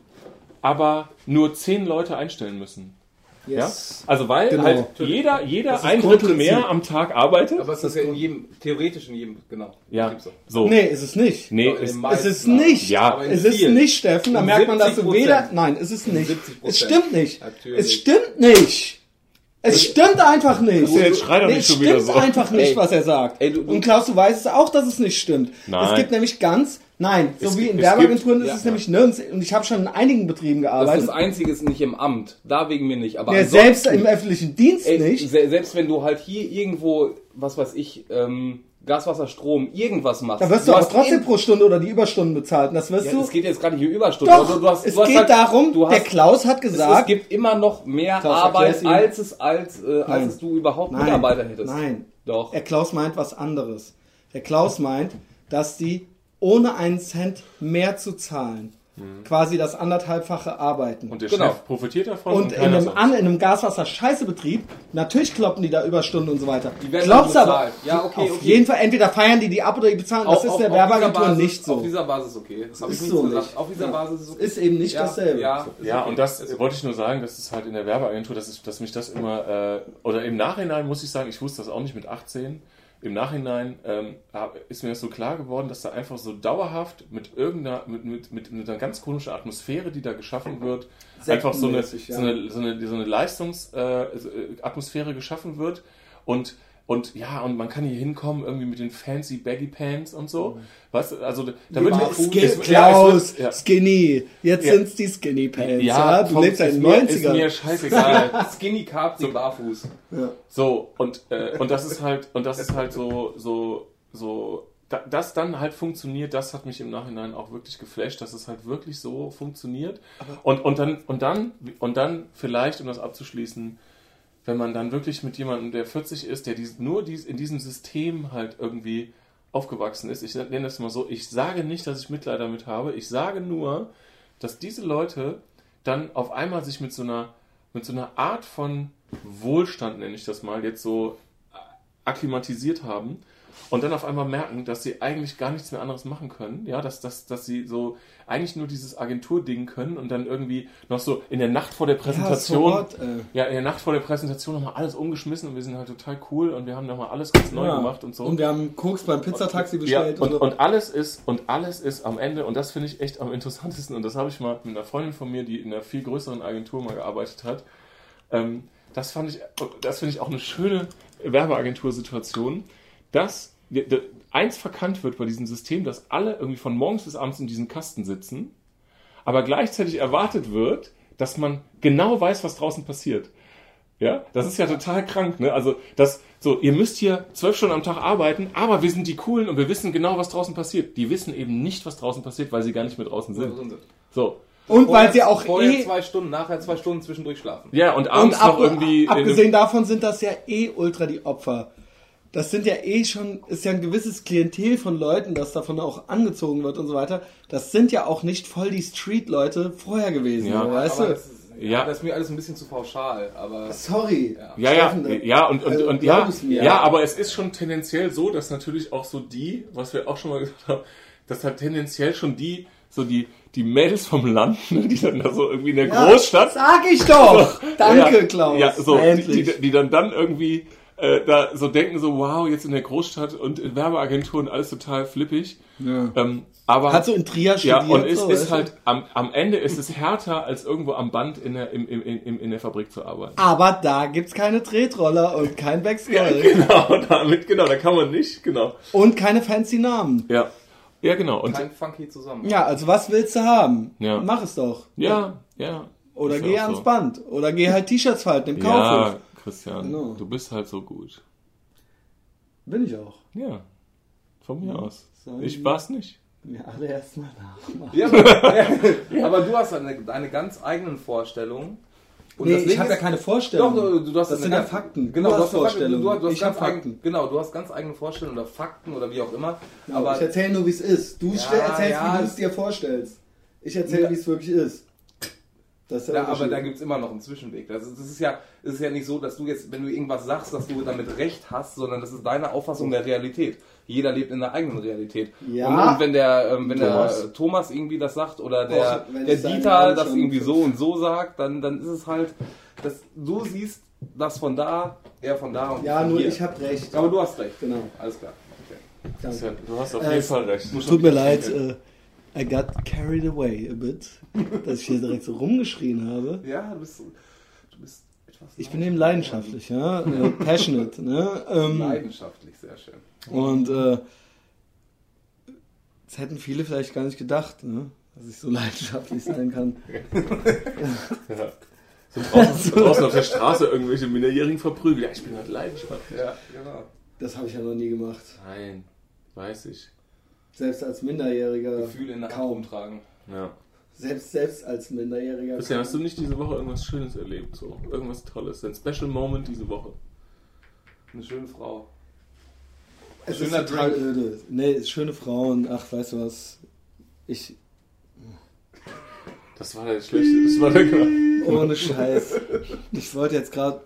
Speaker 3: aber nur zehn Leute einstellen müssen.
Speaker 1: Yes.
Speaker 3: Ja? Also weil
Speaker 1: Genau.
Speaker 3: halt jeder, jeder
Speaker 1: Das ist
Speaker 3: ein Drittel
Speaker 1: Grundprinzip.
Speaker 3: mehr am Tag arbeitet.
Speaker 2: Aber es ist ja in jedem, theoretisch in jedem, genau.
Speaker 3: Ja,
Speaker 2: Gibt's so.
Speaker 3: so.
Speaker 1: Nee, ist es nicht.
Speaker 3: Nee,
Speaker 2: Doch,
Speaker 3: ist,
Speaker 2: im
Speaker 1: Es ist
Speaker 2: meisten,
Speaker 1: nicht.
Speaker 3: Ja,
Speaker 2: aber in
Speaker 1: Es ist
Speaker 2: vielen.
Speaker 1: nicht, Steffen. Da
Speaker 2: In
Speaker 1: merkt man, dass du
Speaker 2: siebzig
Speaker 1: weder.
Speaker 2: Prozent.
Speaker 1: Nein, es ist nicht.
Speaker 2: siebzig
Speaker 1: Es
Speaker 2: Prozent.
Speaker 1: stimmt nicht.
Speaker 2: Natürlich.
Speaker 1: Es stimmt nicht. Es stimmt einfach nicht.
Speaker 3: Ja, jetzt schrei doch
Speaker 1: Nee,
Speaker 3: nicht
Speaker 1: es
Speaker 3: schon wieder
Speaker 1: stimmt
Speaker 3: so.
Speaker 1: einfach nicht,
Speaker 2: Ey.
Speaker 1: was er sagt.
Speaker 2: Ey, du- du-
Speaker 1: Und Klaus, du weißt es auch, dass es nicht stimmt.
Speaker 3: Nein.
Speaker 1: Es gibt nämlich ganz, nein, so
Speaker 3: Es
Speaker 1: wie
Speaker 3: gibt-
Speaker 1: in
Speaker 3: es
Speaker 1: Werbeagenturen
Speaker 3: gibt-
Speaker 1: ist
Speaker 2: ja,
Speaker 1: es
Speaker 2: ja.
Speaker 1: nämlich nirgends, und ich habe schon in einigen Betrieben
Speaker 2: Das
Speaker 1: gearbeitet.
Speaker 2: ist das Einzige, ist nicht im Amt. Da wegen mir nicht. Aber
Speaker 1: Ja,
Speaker 2: ansonsten-
Speaker 1: selbst im öffentlichen Dienst
Speaker 2: Ey,
Speaker 1: nicht.
Speaker 2: se- selbst wenn du halt hier irgendwo, was weiß ich, ähm, Gas, Wasser, Strom, irgendwas machst.
Speaker 1: Da wirst du, aber
Speaker 2: hast
Speaker 1: trotzdem
Speaker 2: eh-
Speaker 1: pro Stunde oder die Überstunden bezahlt. Und das wirst
Speaker 2: Ja,
Speaker 1: du.
Speaker 2: es geht jetzt gar nicht um Überstunden.
Speaker 1: Doch,
Speaker 2: aber du hast,
Speaker 1: es
Speaker 2: du hast
Speaker 1: geht
Speaker 2: halt,
Speaker 1: darum,
Speaker 2: du hast,
Speaker 1: der Klaus hat
Speaker 2: es, es
Speaker 1: gesagt,
Speaker 2: gibt immer noch mehr
Speaker 1: Klaus,
Speaker 2: Arbeit,
Speaker 1: erklär's ihm.
Speaker 2: als es, als, äh,
Speaker 1: Nein.
Speaker 2: als es du überhaupt
Speaker 1: Nein.
Speaker 2: Mitarbeiter hättest.
Speaker 1: Nein.
Speaker 2: Doch.
Speaker 1: Der Klaus meint was anderes. Der Klaus meint, dass die ohne einen Cent mehr zu zahlen, quasi das anderthalbfache arbeiten.
Speaker 3: und der
Speaker 2: Genau.
Speaker 3: Chef profitiert davon.
Speaker 1: Und in
Speaker 3: keiner
Speaker 1: einem,
Speaker 3: sonst.
Speaker 1: an, in einem Gaswasser-Scheiße-Betrieb, natürlich kloppen die da Überstunden und so weiter.
Speaker 2: Die werden
Speaker 1: Glaubst du
Speaker 2: nicht
Speaker 1: aber,
Speaker 2: bezahlt. Ja, okay,
Speaker 1: auf
Speaker 2: okay.
Speaker 1: jeden Fall, entweder feiern die die ab oder die bezahlen. Das
Speaker 2: Auf-
Speaker 1: ist
Speaker 2: auf-
Speaker 1: der
Speaker 2: auf dieser
Speaker 1: Werbeagentur
Speaker 2: Basis-
Speaker 1: nicht so.
Speaker 2: Auf dieser Basis okay. Das habe ich
Speaker 1: Ist
Speaker 2: nicht
Speaker 1: so
Speaker 2: gesagt.
Speaker 1: nicht.
Speaker 2: Auf dieser
Speaker 1: Ja.
Speaker 2: Basis ist okay.
Speaker 1: Ist eben nicht
Speaker 2: ja,
Speaker 1: dasselbe.
Speaker 2: Ja, ist
Speaker 3: Ja,
Speaker 2: okay.
Speaker 3: und das
Speaker 2: Ist okay.
Speaker 3: wollte ich nur sagen, dass es halt in der Werbeagentur, dass, es, dass mich das immer, äh, oder im Nachhinein muss ich sagen, ich wusste das auch nicht mit achtzehn, im Nachhinein ähm, hab- ist mir das so klar geworden, dass da einfach so dauerhaft mit irgendeiner, mit, mit, mit, mit einer ganz komischen Atmosphäre, die da geschaffen wird, einfach so eine,
Speaker 1: Sektenmäßig, ja.
Speaker 3: so eine, so eine, so eine Leistungsatmosphäre äh, Atmosphäre geschaffen wird und und ja, und man kann hier hinkommen irgendwie mit den fancy Baggy Pants und so. Weißt du, also da wird
Speaker 1: Sk
Speaker 3: es-
Speaker 1: Klaus,
Speaker 3: ja, es wird- ja.
Speaker 1: Skinny. Jetzt
Speaker 3: Ja.
Speaker 1: sind's die Skinny Pants. Ja,
Speaker 3: Ja,
Speaker 1: du
Speaker 3: komm,
Speaker 1: lebst ja in
Speaker 3: ist
Speaker 1: den
Speaker 3: mir, ist
Speaker 1: neunzigern.
Speaker 3: mir scheißegal.
Speaker 2: Skinny Carpsy barfuß.
Speaker 1: Ja.
Speaker 3: So, und, äh, und das ist halt, und das ist halt so, so, so, da, das dann halt funktioniert, das hat mich im Nachhinein auch wirklich geflasht, dass es halt wirklich so funktioniert. Und, und dann, und dann, und dann vielleicht, um das abzuschließen, wenn man dann wirklich mit jemandem, der vierzig ist, der dies, nur dies, in diesem System halt irgendwie aufgewachsen ist, ich nenne das mal so, ich sage nicht, dass ich Mitleid damit habe, ich sage nur, dass diese Leute dann auf einmal sich mit so einer, mit so einer Art von Wohlstand, nenne ich das mal, jetzt so akklimatisiert haben und dann auf einmal merken, dass sie eigentlich gar nichts mehr anderes machen können, ja, dass, dass, dass sie so eigentlich nur dieses Agenturding können und dann irgendwie noch so in der Nacht vor der Präsentation,
Speaker 1: Ja, so what, äh.
Speaker 3: ja, in der Nacht vor der Präsentation nochmal alles umgeschmissen und wir sind halt total cool und wir haben nochmal alles ganz neu
Speaker 1: Ja.
Speaker 3: gemacht und so.
Speaker 1: Und wir haben Koks beim Pizzataxi
Speaker 3: Ja,
Speaker 1: bestellt.
Speaker 3: und,
Speaker 1: so.
Speaker 3: und alles ist und alles ist am Ende, und das finde ich echt am interessantesten, und das habe ich mal mit einer Freundin von mir, die in einer viel größeren Agentur mal gearbeitet hat, ähm, das fand ich, das finde ich auch eine schöne Werbeagentursituation, dass wir- d- eins verkannt wird bei diesem System, dass alle irgendwie von morgens bis abends in diesem Kasten sitzen, aber gleichzeitig erwartet wird, dass man genau weiß, was draußen passiert. Ja, das ist ja total krank, ne? Also, das, so, ihr müsst hier zwölf Stunden am Tag arbeiten, aber wir sind die Coolen und wir wissen genau, was draußen passiert. Die wissen eben nicht, was draußen passiert, weil sie gar nicht mehr draußen sind. So.
Speaker 1: Und weil sie auch
Speaker 2: vorher
Speaker 1: eh...
Speaker 2: zwei Stunden, nachher zwei Stunden zwischendurch schlafen.
Speaker 3: Ja, und abends
Speaker 1: und ab,
Speaker 3: noch irgendwie...
Speaker 1: Abgesehen davon sind das ja eh ultra die Opfer. Das sind ja eh schon, ist ja ein gewisses Klientel von Leuten, das davon auch angezogen wird und so weiter. Das sind ja auch nicht voll die Street-Leute vorher gewesen,
Speaker 3: Ja,
Speaker 1: weißt
Speaker 2: aber
Speaker 1: du?
Speaker 2: das ist, ja, das ist mir alles ein bisschen zu pauschal, aber...
Speaker 1: Sorry.
Speaker 3: Ja, ja, ja, und, und,
Speaker 1: Also,
Speaker 3: und ja,
Speaker 1: glaub es mir.
Speaker 3: ja, aber es ist schon tendenziell so, dass natürlich auch so die, was wir auch schon mal gesagt haben, dass halt tendenziell schon die, so die, die Mädels vom Land, ne, die dann da so irgendwie in der
Speaker 1: Ja,
Speaker 3: Großstadt...
Speaker 1: Sag ich doch! Danke,
Speaker 3: ja,
Speaker 1: Klaus.
Speaker 3: Ja, so, die,
Speaker 1: endlich.
Speaker 3: die, die dann dann irgendwie äh, da so denken, so wow, jetzt in der Großstadt und in Werbeagenturen alles total flippig.
Speaker 1: Ja.
Speaker 3: Ähm, aber
Speaker 1: Hat so in Trier
Speaker 3: ja,
Speaker 1: studiert.
Speaker 3: und es
Speaker 1: so,
Speaker 3: ist
Speaker 1: weißt du?
Speaker 3: halt, am, am Ende ist es härter, als irgendwo am Band in der, im, im, im, in der Fabrik zu arbeiten.
Speaker 1: Aber da gibt's keine Tretroller und kein Backstory.
Speaker 3: Genau, damit, genau, da kann man nicht, genau.
Speaker 1: Und keine fancy Namen.
Speaker 3: Ja, ja, genau. Und
Speaker 2: Kein funky zusammen.
Speaker 1: Ja, also was willst du haben?
Speaker 3: Ja.
Speaker 1: Mach es doch.
Speaker 3: ja, ja.
Speaker 1: Oder
Speaker 3: ist
Speaker 1: geh
Speaker 3: ja auch
Speaker 1: ans
Speaker 3: so.
Speaker 1: Band. Oder geh halt T-Shirts falten im Kaufhof.
Speaker 3: Ja, Christian,
Speaker 1: Genau.
Speaker 3: du bist halt so gut.
Speaker 1: Bin ich auch.
Speaker 3: Ja, von mir aus.
Speaker 1: Sollen
Speaker 3: Ich
Speaker 1: die-
Speaker 3: war's nicht.
Speaker 1: Ja, alle erstmal nachmachen.
Speaker 2: Ja, aber, aber du hast eine, deine ganz eigenen Vorstellungen. Und
Speaker 1: Nee,
Speaker 2: das
Speaker 1: ich
Speaker 2: Ding
Speaker 1: habe ja
Speaker 2: ist-
Speaker 1: keine Vorstellung.
Speaker 2: Doch, du, du hast
Speaker 1: das
Speaker 2: eine
Speaker 1: sind ja
Speaker 2: ganz-
Speaker 1: Fakten.
Speaker 2: Genau,
Speaker 1: du
Speaker 2: du
Speaker 1: hast
Speaker 2: hast Vorstellungen.
Speaker 1: Vorstellungen.
Speaker 2: Du, du hast
Speaker 1: ich
Speaker 2: ganz
Speaker 1: habe
Speaker 2: eigen,
Speaker 1: Fakten.
Speaker 2: genau, du hast ganz eigene Vorstellungen oder Fakten oder wie auch immer.
Speaker 1: Aber
Speaker 2: Aber
Speaker 1: ich erzähle nur, wie es ist. Du
Speaker 2: Ja,
Speaker 1: stell- erzählst,
Speaker 2: ja.
Speaker 1: wie du es dir vorstellst. Ich erzähle,
Speaker 2: Ja.
Speaker 1: wie es wirklich ist. Das ist der
Speaker 2: Ja, aber
Speaker 1: Unterschied.
Speaker 2: da gibt es immer noch einen Zwischenweg. Das ist, das, ist ja, das ist ja nicht so, dass du jetzt, wenn du irgendwas sagst, dass du damit recht hast, sondern das ist deine Auffassung der Realität. Jeder lebt in der eigenen Realität.
Speaker 1: Ja.
Speaker 2: Und, und wenn der, ähm, wenn
Speaker 3: Thomas.
Speaker 2: der Thomas irgendwie das sagt oder der,
Speaker 1: wenn
Speaker 2: der
Speaker 1: ich seinen
Speaker 2: Dieter
Speaker 1: Namen
Speaker 2: das
Speaker 1: schon
Speaker 2: irgendwie
Speaker 1: fünf-
Speaker 2: so und so sagt, dann, dann ist es halt, dass du siehst das von da, er von da und
Speaker 1: Ja,
Speaker 2: von
Speaker 1: nur
Speaker 2: hier.
Speaker 1: ich habe recht.
Speaker 2: Aber du hast recht.
Speaker 1: Genau.
Speaker 2: Alles klar. Okay.
Speaker 3: Christian,
Speaker 1: Danke.
Speaker 3: du hast auf
Speaker 1: Äh,
Speaker 3: jeden Fall recht.
Speaker 1: Tut mir leid, äh, I got carried away a bit, dass ich hier direkt so rumgeschrien habe.
Speaker 2: Ja, du bist, du bist etwas
Speaker 1: Ich bin eben leidenschaftlich, ja, äh, passionate, ne? Ähm,
Speaker 2: leidenschaftlich, sehr schön.
Speaker 1: und äh, das hätten viele vielleicht gar nicht gedacht, ne? Dass ich so leidenschaftlich sein kann.
Speaker 3: Ja. So draußen, draußen auf der Straße irgendwelche Minderjährigen verprügelt. Ja, ich bin halt leidenschaftlich.
Speaker 2: Ja, genau.
Speaker 1: Das habe ich ja noch nie gemacht.
Speaker 3: Nein, weiß ich.
Speaker 1: Selbst als Minderjähriger.
Speaker 2: Gefühle in der Hand
Speaker 1: kaum.
Speaker 2: rumtragen.
Speaker 3: Ja.
Speaker 1: Selbst, selbst als Minderjähriger.
Speaker 3: Christian, hast du nicht diese Woche irgendwas Schönes erlebt? So? Irgendwas Tolles? Ein Special Moment diese Woche?
Speaker 2: Eine schöne Frau.
Speaker 1: Es
Speaker 2: Schöner
Speaker 1: ist total
Speaker 2: Drink.
Speaker 1: öde. Nee, schöne Frauen. Ach, weißt du was? Ich.
Speaker 3: Das war der schlechte. Das war der
Speaker 1: Ohne Scheiß. Ich wollte jetzt gerade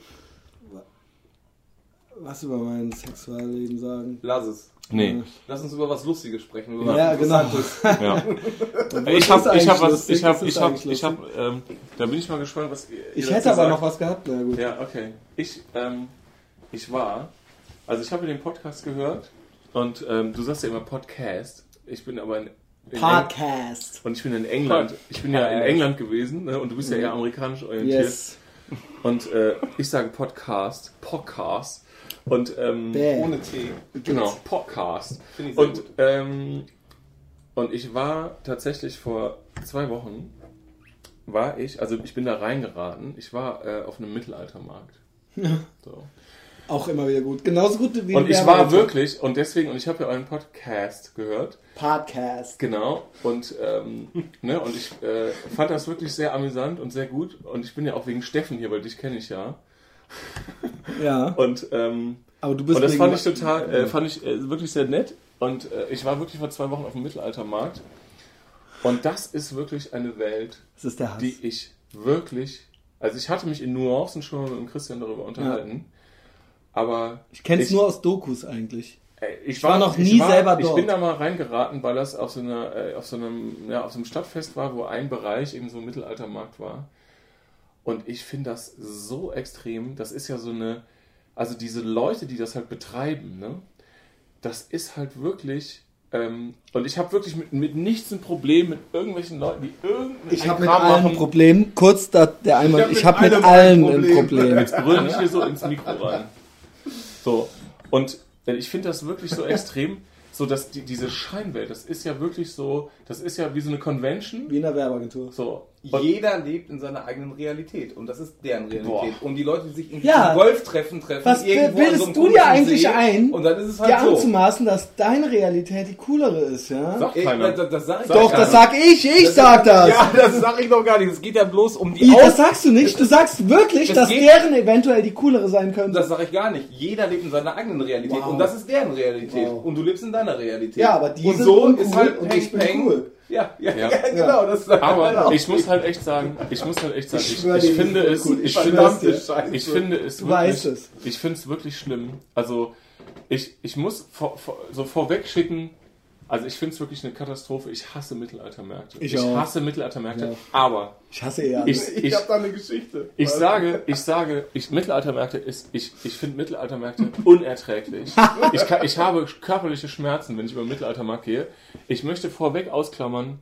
Speaker 1: was über mein Sexualleben sagen.
Speaker 2: Lass es.
Speaker 3: Nee.
Speaker 2: Lass uns über was Lustiges sprechen. Über
Speaker 1: Ja,
Speaker 2: was
Speaker 1: genau.
Speaker 2: Interessantes.
Speaker 3: Ja.
Speaker 1: Und
Speaker 3: Ich
Speaker 1: was
Speaker 3: hab,
Speaker 1: ist
Speaker 3: ich
Speaker 1: eigentlich
Speaker 3: hab was,
Speaker 1: lustig?
Speaker 3: ich hab,
Speaker 1: Was ist
Speaker 3: ich hab,
Speaker 1: eigentlich
Speaker 3: ich hab,
Speaker 1: lustig?
Speaker 3: ähm, da bin ich mal gespannt, was ihr
Speaker 1: Ich
Speaker 3: dazu
Speaker 1: hätte aber
Speaker 3: sagt.
Speaker 1: noch was gehabt, na gut.
Speaker 3: Ja, okay. Ich, ähm, ich war, also ich habe den Podcast gehört und ähm, du sagst ja immer Podcast. Ich bin aber in, in
Speaker 1: Podcast.
Speaker 3: Eng- und ich bin in England. Ich bin ja in
Speaker 2: Podcast.
Speaker 3: England gewesen, ne, und du bist ja eher amerikanisch orientiert.
Speaker 1: Yes.
Speaker 3: Und äh, ich sage Podcast, Podcast und ähm,
Speaker 1: Bäh.
Speaker 2: Ohne Tee.
Speaker 3: genau Podcast.
Speaker 2: Finde ich sehr
Speaker 3: Und
Speaker 2: gut.
Speaker 3: ähm, und ich war tatsächlich vor zwei Wochen war ich, also ich bin da reingeraten. Ich war äh, auf einem Mittelaltermarkt. So.
Speaker 1: Auch immer wieder gut. Genauso gut wie
Speaker 3: Und ich
Speaker 1: Werbung.
Speaker 3: war wirklich, und deswegen, und ich habe ja euren Podcast gehört,
Speaker 1: Podcast.
Speaker 3: genau, und, ähm, ne, und ich äh, fand das wirklich sehr amüsant und sehr gut. Und ich bin ja auch wegen Steffen hier, weil dich kenne ich ja.
Speaker 1: Ja.
Speaker 3: Und, ähm,
Speaker 1: Aber du bist
Speaker 3: und das
Speaker 1: wegen-
Speaker 3: fand ich total, äh, fand ich äh, wirklich sehr nett. Und äh, ich war wirklich vor zwei Wochen auf dem Mittelaltermarkt. Und das ist wirklich eine Welt,
Speaker 1: Das ist der Hass.
Speaker 3: die ich wirklich, also ich hatte mich in Nuancen schon mit dem Christian darüber unterhalten, aber
Speaker 1: ich kenne es
Speaker 3: ich-
Speaker 1: nur aus Dokus eigentlich.
Speaker 3: Ey, Ich,
Speaker 1: Ich war noch nie selber
Speaker 3: Ich
Speaker 1: dort.
Speaker 3: bin da mal reingeraten, weil das auf so, einer, äh, auf, so einem, ja, auf so einem Stadtfest war, wo ein Bereich eben so ein Mittelaltermarkt war. Und ich finde das so extrem. Das ist ja so eine, also diese Leute, die das halt betreiben, ne, das ist halt wirklich, ähm, und ich habe wirklich mit, mit nichts ein Problem mit irgendwelchen Leuten, die irgendeinen
Speaker 1: Ich habe mit
Speaker 3: Kram
Speaker 1: allen
Speaker 3: machen.
Speaker 1: Problemen. Kurz da, der einmal.
Speaker 2: Ich hab
Speaker 1: Ich
Speaker 2: mit
Speaker 1: habe mit
Speaker 2: allem
Speaker 1: allen
Speaker 2: ein
Speaker 1: ein
Speaker 2: Problem.
Speaker 1: Problem.
Speaker 3: Jetzt brüll ich hier so ins Mikro rein. So, und ich finde das wirklich so extrem, so dass die, diese Scheinwelt, das ist ja wirklich so, das ist ja wie so eine Convention.
Speaker 1: Wie in der Werbeagentur.
Speaker 3: So,
Speaker 2: Jeder lebt in seiner eigenen Realität und das ist deren Realität.
Speaker 3: Boah.
Speaker 2: Und die Leute, die sich in
Speaker 1: Ja.
Speaker 2: Golf treffen, treffen
Speaker 1: Was
Speaker 2: irgendwo an
Speaker 1: bildest
Speaker 2: so einem
Speaker 1: du dir
Speaker 2: komischen
Speaker 1: eigentlich
Speaker 2: See
Speaker 1: ein,
Speaker 2: und dann ist es
Speaker 1: dir
Speaker 2: halt so.
Speaker 1: anzumaßen, dass deine Realität die coolere ist, ja?
Speaker 3: Sagt
Speaker 2: Ey,
Speaker 3: keiner.
Speaker 2: das, das sag ich
Speaker 1: Doch,
Speaker 2: gar
Speaker 1: das
Speaker 2: nicht.
Speaker 1: sag ich, ich sag das.
Speaker 2: Ja, das sag ich doch gar nicht. Es geht ja bloß um die
Speaker 1: I, das
Speaker 2: Aus...
Speaker 1: sagst du nicht. Du sagst wirklich,
Speaker 2: Das
Speaker 1: dass
Speaker 2: geht-
Speaker 1: deren eventuell die coolere sein könnte.
Speaker 2: Das sage ich gar nicht. Jeder lebt in seiner eigenen Realität
Speaker 1: Wow.
Speaker 2: und das ist deren Realität.
Speaker 1: Wow.
Speaker 2: Und du lebst in deiner Realität.
Speaker 1: Ja, aber die
Speaker 2: und
Speaker 1: sind
Speaker 2: so
Speaker 1: uncool
Speaker 2: ist halt
Speaker 1: und
Speaker 2: Peng
Speaker 1: ich bin
Speaker 2: Peng.
Speaker 1: cool.
Speaker 2: Ja, ja,
Speaker 3: Ja.
Speaker 2: ja, genau. Das sagt
Speaker 3: Aber
Speaker 2: einer.
Speaker 3: ich muss halt echt sagen, ich muss halt echt sagen,
Speaker 1: Ich
Speaker 3: ich,
Speaker 1: schwör
Speaker 3: ich,
Speaker 1: dir, die
Speaker 3: finde
Speaker 1: sind
Speaker 3: es,
Speaker 1: cool.
Speaker 3: ich
Speaker 1: Ich
Speaker 3: finde
Speaker 1: schwör's
Speaker 3: es,
Speaker 1: dir.
Speaker 2: Scheiße.
Speaker 3: ich finde es
Speaker 1: Du weißt
Speaker 3: wirklich,
Speaker 1: es.
Speaker 3: ich finde es wirklich schlimm. Also ich, ich muss vor, vor, so vorweg schicken, also ich finde es wirklich eine Katastrophe. Ich hasse Mittelaltermärkte.
Speaker 1: Ich
Speaker 3: Ich,
Speaker 1: auch.
Speaker 3: hasse Mittelaltermärkte,
Speaker 1: Ja.
Speaker 3: aber
Speaker 1: Ich hasse eher.
Speaker 3: ich,
Speaker 2: Ich,
Speaker 3: ich,
Speaker 2: hab da eine Geschichte.
Speaker 3: ich sage, ich sage, ich, Mittelaltermärkte ist, ich, ich finde Mittelaltermärkte unerträglich. Ich, kann, ich habe körperliche Schmerzen, wenn ich über den Mittelaltermarkt gehe. Ich möchte vorweg ausklammern,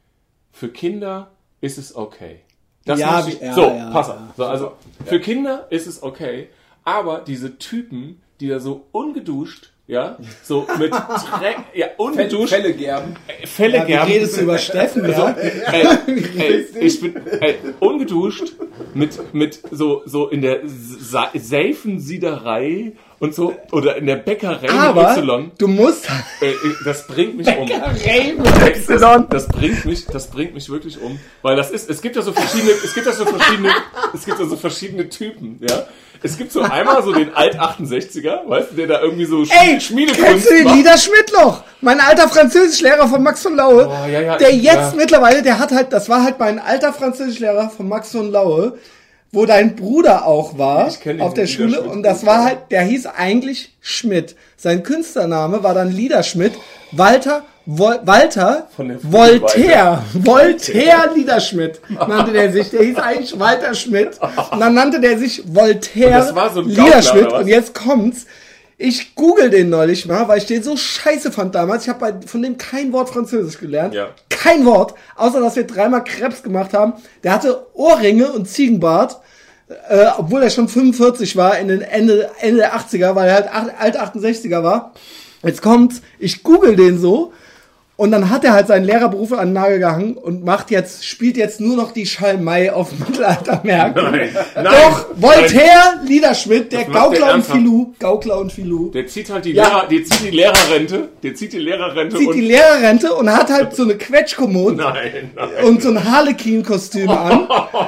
Speaker 3: für Kinder ist es okay. Das
Speaker 1: Ja,
Speaker 3: muss ich,
Speaker 1: wie- ja,
Speaker 3: so,
Speaker 1: ja,
Speaker 3: pass auf.
Speaker 1: ja.
Speaker 3: So, also, für Kinder ist es okay, aber diese Typen, die da so ungeduscht, ja, so mit Dreck, ja, ungeduscht,
Speaker 2: Fälle gerben.
Speaker 3: Fälle
Speaker 1: Ja, wie
Speaker 3: gerben.
Speaker 1: redest du über Steffen, ja?
Speaker 3: Ey, ey, ich bin ey, ungeduscht mit, mit so, so in der Sa Seifensiederei und so, oder in der Bäckerei mit
Speaker 1: Aber
Speaker 3: Y.
Speaker 1: du musst
Speaker 3: Ey, das bringt mich um.
Speaker 1: Bäckerei mit
Speaker 3: Das,
Speaker 1: Y.
Speaker 3: das bringt mich, das bringt mich wirklich um, weil das ist, es gibt ja so verschiedene, es gibt ja so verschiedene, es gibt ja so verschiedene Typen, ja. Es gibt so einmal so den Alt achtundsechziger, weißt du, der da irgendwie so
Speaker 1: Ey,
Speaker 3: Schmiedekunst
Speaker 1: kennst du den
Speaker 3: macht.
Speaker 1: Lieder Schmidtloch? Mein alter Französischlehrer von Max von Laue,
Speaker 3: Oh, ja, ja,
Speaker 1: der
Speaker 3: ich-
Speaker 1: jetzt
Speaker 3: ja.
Speaker 1: mittlerweile, der hat halt, das war halt mein alter Französischlehrer von Max von Laue, wo dein Bruder auch war,
Speaker 3: Ich kenn
Speaker 1: auf
Speaker 3: den
Speaker 1: der
Speaker 3: Lieder
Speaker 1: Schule,
Speaker 3: Schmidt
Speaker 1: und das
Speaker 3: gut,
Speaker 1: war
Speaker 3: ja.
Speaker 1: halt, der hieß eigentlich Schmidt. Sein Künstlername war dann Liederschmidt, Walter, Wol, Walter,
Speaker 3: Von der
Speaker 1: Voltaire, Voltaire Liederschmidt nannte der sich, der hieß eigentlich Walter Schmidt, und dann nannte der sich Voltaire
Speaker 3: Und das war so ein Gaukler,
Speaker 1: Liederschmidt,
Speaker 3: oder was?
Speaker 1: und jetzt kommt's, ich google den neulich mal, weil ich den so scheiße fand damals. Ich habe von dem kein Wort Französisch gelernt.
Speaker 3: Ja.
Speaker 1: Kein Wort, außer dass wir dreimal Krebs gemacht haben. Der hatte Ohrringe und Ziegenbart, äh, obwohl er schon fünfundvierzig war, in den Ende, Ende der achtziger, weil er halt ach- alt achtundsechziger war. Jetzt kommt's, ich google den so. Und dann hat er halt seinen Lehrerberuf an den Nagel gehangen und macht jetzt, spielt jetzt nur noch die Schalmei auf Mittelaltermärkten.
Speaker 3: Nein, nein,
Speaker 1: Doch, Voltaire, Liederschmidt, der
Speaker 3: Das macht der
Speaker 1: Gaukler und
Speaker 3: ernsthaft?
Speaker 1: Filou, Gaukler und Filou,
Speaker 3: Der zieht halt die
Speaker 1: Ja.
Speaker 3: Lehrer, der zieht die Lehrerrente, der zieht die Lehrerrente
Speaker 1: zieht
Speaker 3: und
Speaker 1: die Lehrerrente und hat halt so eine Quetschkommode
Speaker 3: nein, nein.
Speaker 1: und so ein Harlequin-Kostüm an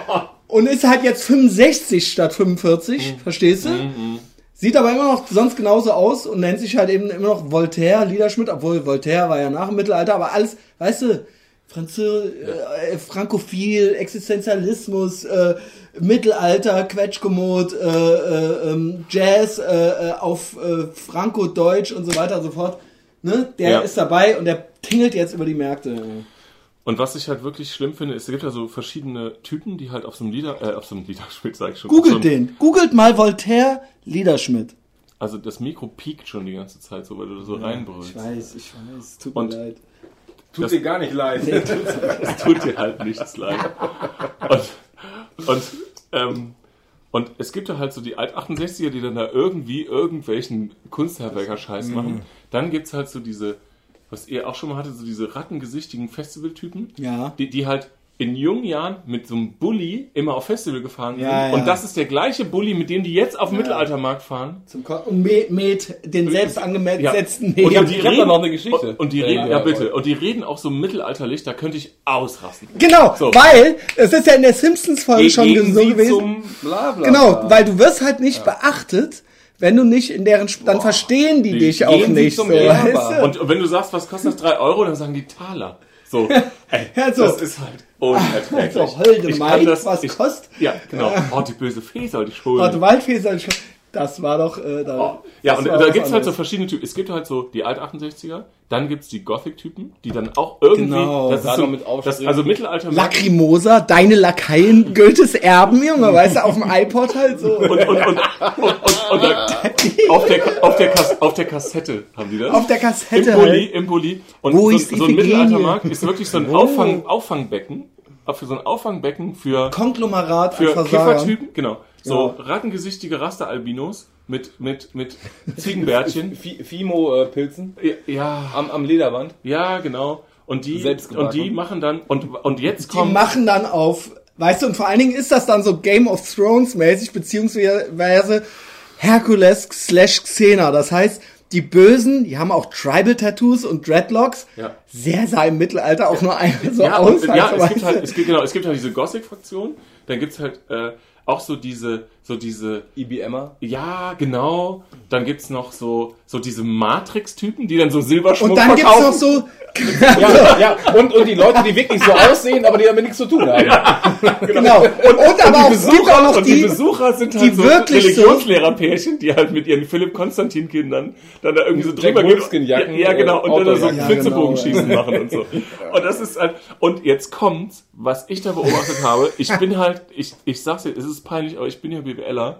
Speaker 1: und ist halt jetzt fünfundsechzig statt fünfundvierzig, verstehst du? Sieht aber immer noch sonst genauso aus und nennt sich halt eben immer noch Voltaire, Liederschmidt, obwohl Voltaire war ja nach dem Mittelalter, aber alles, weißt du, Franzö äh, Frankophil, Existenzialismus, äh, Mittelalter, Quetschkommod, äh, äh, ähm, Jazz äh, äh, auf äh, Franco-Deutsch und so weiter und so fort. Ne? Der
Speaker 3: Ja.
Speaker 1: ist dabei und der tingelt jetzt über die Märkte.
Speaker 3: Und was ich halt wirklich schlimm finde, ist, es gibt ja so verschiedene Typen, die halt auf so einem Lieder, äh, auf so einem Liederspiel, sag ich schon. auf so
Speaker 1: Googelt
Speaker 3: einem-
Speaker 1: den. Googelt mal Voltaire, Liederschmidt.
Speaker 3: Also das Mikro piekt schon die ganze Zeit so, weil du da so reinbrüllst.
Speaker 1: Ich weiß, ich weiß, tut
Speaker 3: Und-
Speaker 1: mir leid.
Speaker 2: Tut
Speaker 3: Das-
Speaker 2: dir gar nicht leid.
Speaker 3: Es tut dir halt nichts leid. Und, und, ähm, und es gibt ja halt so die Alt achtundsechziger, die dann da irgendwie irgendwelchen Kunsthandwerker-Scheiß machen. Dann gibt's halt so diese, was ihr auch schon mal hattet, so diese rattengesichtigen Festivaltypen,
Speaker 1: Ja.
Speaker 3: die, die halt in jungen Jahren mit so einem Bulli immer auf Festival gefahren sind.
Speaker 1: Ja, ja.
Speaker 3: Und das ist der gleiche Bulli, mit dem die jetzt auf dem Mittelaltermarkt fahren.
Speaker 1: Zum Ko und Met, Met den selbst angesetzten
Speaker 3: Und
Speaker 1: Met.
Speaker 3: die
Speaker 2: Ich hab da noch eine Geschichte.
Speaker 3: Und, und die
Speaker 2: Ja,
Speaker 3: reden, ja,
Speaker 2: ja,
Speaker 3: bitte,
Speaker 2: voll.
Speaker 3: und die reden auch so mittelalterlich, da könnte ich ausrasten.
Speaker 1: Genau,
Speaker 3: So.
Speaker 1: weil, es ist ja in der Simpsons-Folge schon
Speaker 2: Gehen
Speaker 1: so
Speaker 2: Sie
Speaker 1: gewesen.
Speaker 2: zum bla bla
Speaker 1: Genau,
Speaker 2: bla.
Speaker 1: weil du wirst halt nicht beachtet, wenn du nicht in deren, Sp dann verstehen die,
Speaker 3: Die
Speaker 1: dich auch
Speaker 2: gehen Sie
Speaker 1: nicht.
Speaker 2: zum
Speaker 1: So,
Speaker 2: Lehrer.
Speaker 1: weißt du?
Speaker 3: Und wenn du sagst, was kostet das drei Euro, dann sagen die Taler. So, ey,
Speaker 1: Ja, so.
Speaker 3: das ist halt unerträglich.
Speaker 1: So, holde
Speaker 3: Ich kann
Speaker 1: Maid,
Speaker 3: das-
Speaker 1: was
Speaker 3: ich-
Speaker 1: kostet?
Speaker 3: Ja, genau. Oh, die böse Fee soll die schulden.
Speaker 1: Warte, Waldfäser, das war doch, äh, da,
Speaker 3: Oh. Ja,
Speaker 1: das
Speaker 3: und
Speaker 1: war
Speaker 3: da
Speaker 1: was
Speaker 3: gibt's halt so
Speaker 1: anderes.
Speaker 3: verschiedene Typen. Es gibt halt so die Alt achtundsechziger, dann gibt's die Gothic-Typen, die dann auch irgendwie,
Speaker 1: Genau.
Speaker 3: das ist
Speaker 2: Da
Speaker 3: so,
Speaker 2: noch mit Aufstrich.
Speaker 3: das, also Mittelalter.
Speaker 1: Lacrimosa, deine Lakaien, Goethes Erben, Junge, weißt du, auf dem iPod halt so.
Speaker 3: Und, und, und, und, und, und da, auf, der, auf, der Kas, auf der Kassette haben die das.
Speaker 1: Auf der Kassette
Speaker 3: Im Bulli,
Speaker 1: halt.
Speaker 3: im Bulli. Und
Speaker 1: Wo
Speaker 3: so,
Speaker 1: ist
Speaker 3: so ein
Speaker 1: Iphigenie?
Speaker 3: Mittelaltermarkt ist wirklich so ein Auffang, Auffangbecken. für so ein Auffangbecken für,
Speaker 1: Konglomerat
Speaker 3: für
Speaker 1: an Versagern.
Speaker 3: Kiffertypen, genau. So
Speaker 1: Ja.
Speaker 3: rattengesichtige Raster-Albinos mit, mit, mit Ziegenbärtchen.
Speaker 2: F- Fimo-Pilzen
Speaker 3: ja, ja,
Speaker 2: am, am Lederband.
Speaker 3: ja, genau. Und die,
Speaker 2: Selbstgebacken.
Speaker 3: und die machen dann, und, und jetzt
Speaker 1: Die
Speaker 3: kommt,
Speaker 1: machen dann auf, weißt du, und vor allen Dingen ist das dann so Game of Thrones mäßig, beziehungsweise Hercules slash Xena. Das heißt, die Bösen, die haben auch Tribal-Tattoos und Dreadlocks.
Speaker 3: Ja.
Speaker 1: Sehr sah im Mittelalter auch nur ein, so
Speaker 3: ja,
Speaker 1: aus.
Speaker 3: und,
Speaker 1: halt,
Speaker 3: ja,
Speaker 1: so,
Speaker 3: es
Speaker 1: weißt
Speaker 3: gibt
Speaker 1: du.
Speaker 3: halt, es gibt, genau, es gibt halt diese Gothic-Fraktion, dann gibt's halt, äh, auch so diese, so diese,
Speaker 2: I B M er.
Speaker 3: ja, genau, dann gibt's noch so, so diese Matrix-Typen, die dann so Silberschmuck
Speaker 1: Und dann gibt's
Speaker 3: verkaufen.
Speaker 1: noch so,
Speaker 2: Ja, ja, und, und die Leute, die wirklich so aussehen, aber die damit nichts zu tun haben.
Speaker 1: genau. Und, und aber auch, es gibt auch noch
Speaker 3: und die
Speaker 1: die,
Speaker 3: Besucher sind
Speaker 1: die
Speaker 3: halt so
Speaker 1: wirklich so-
Speaker 3: Religionslehrerpärchen, die halt mit ihren Philipp-Konstantin-Kindern dann da irgendwie so
Speaker 2: Jack
Speaker 3: drüber
Speaker 2: Wolfskin-Jacken,
Speaker 3: Ja, ja, genau. Und dann da so
Speaker 2: Outdoor-Jacken.
Speaker 1: Ja,
Speaker 3: Flitzebogenschießen
Speaker 1: genau,
Speaker 3: machen und so. Und das ist halt, und jetzt kommt's, was ich da beobachtet habe. Ich bin halt, ich, ich sag's dir, es ist peinlich, aber ich bin ja BWLer.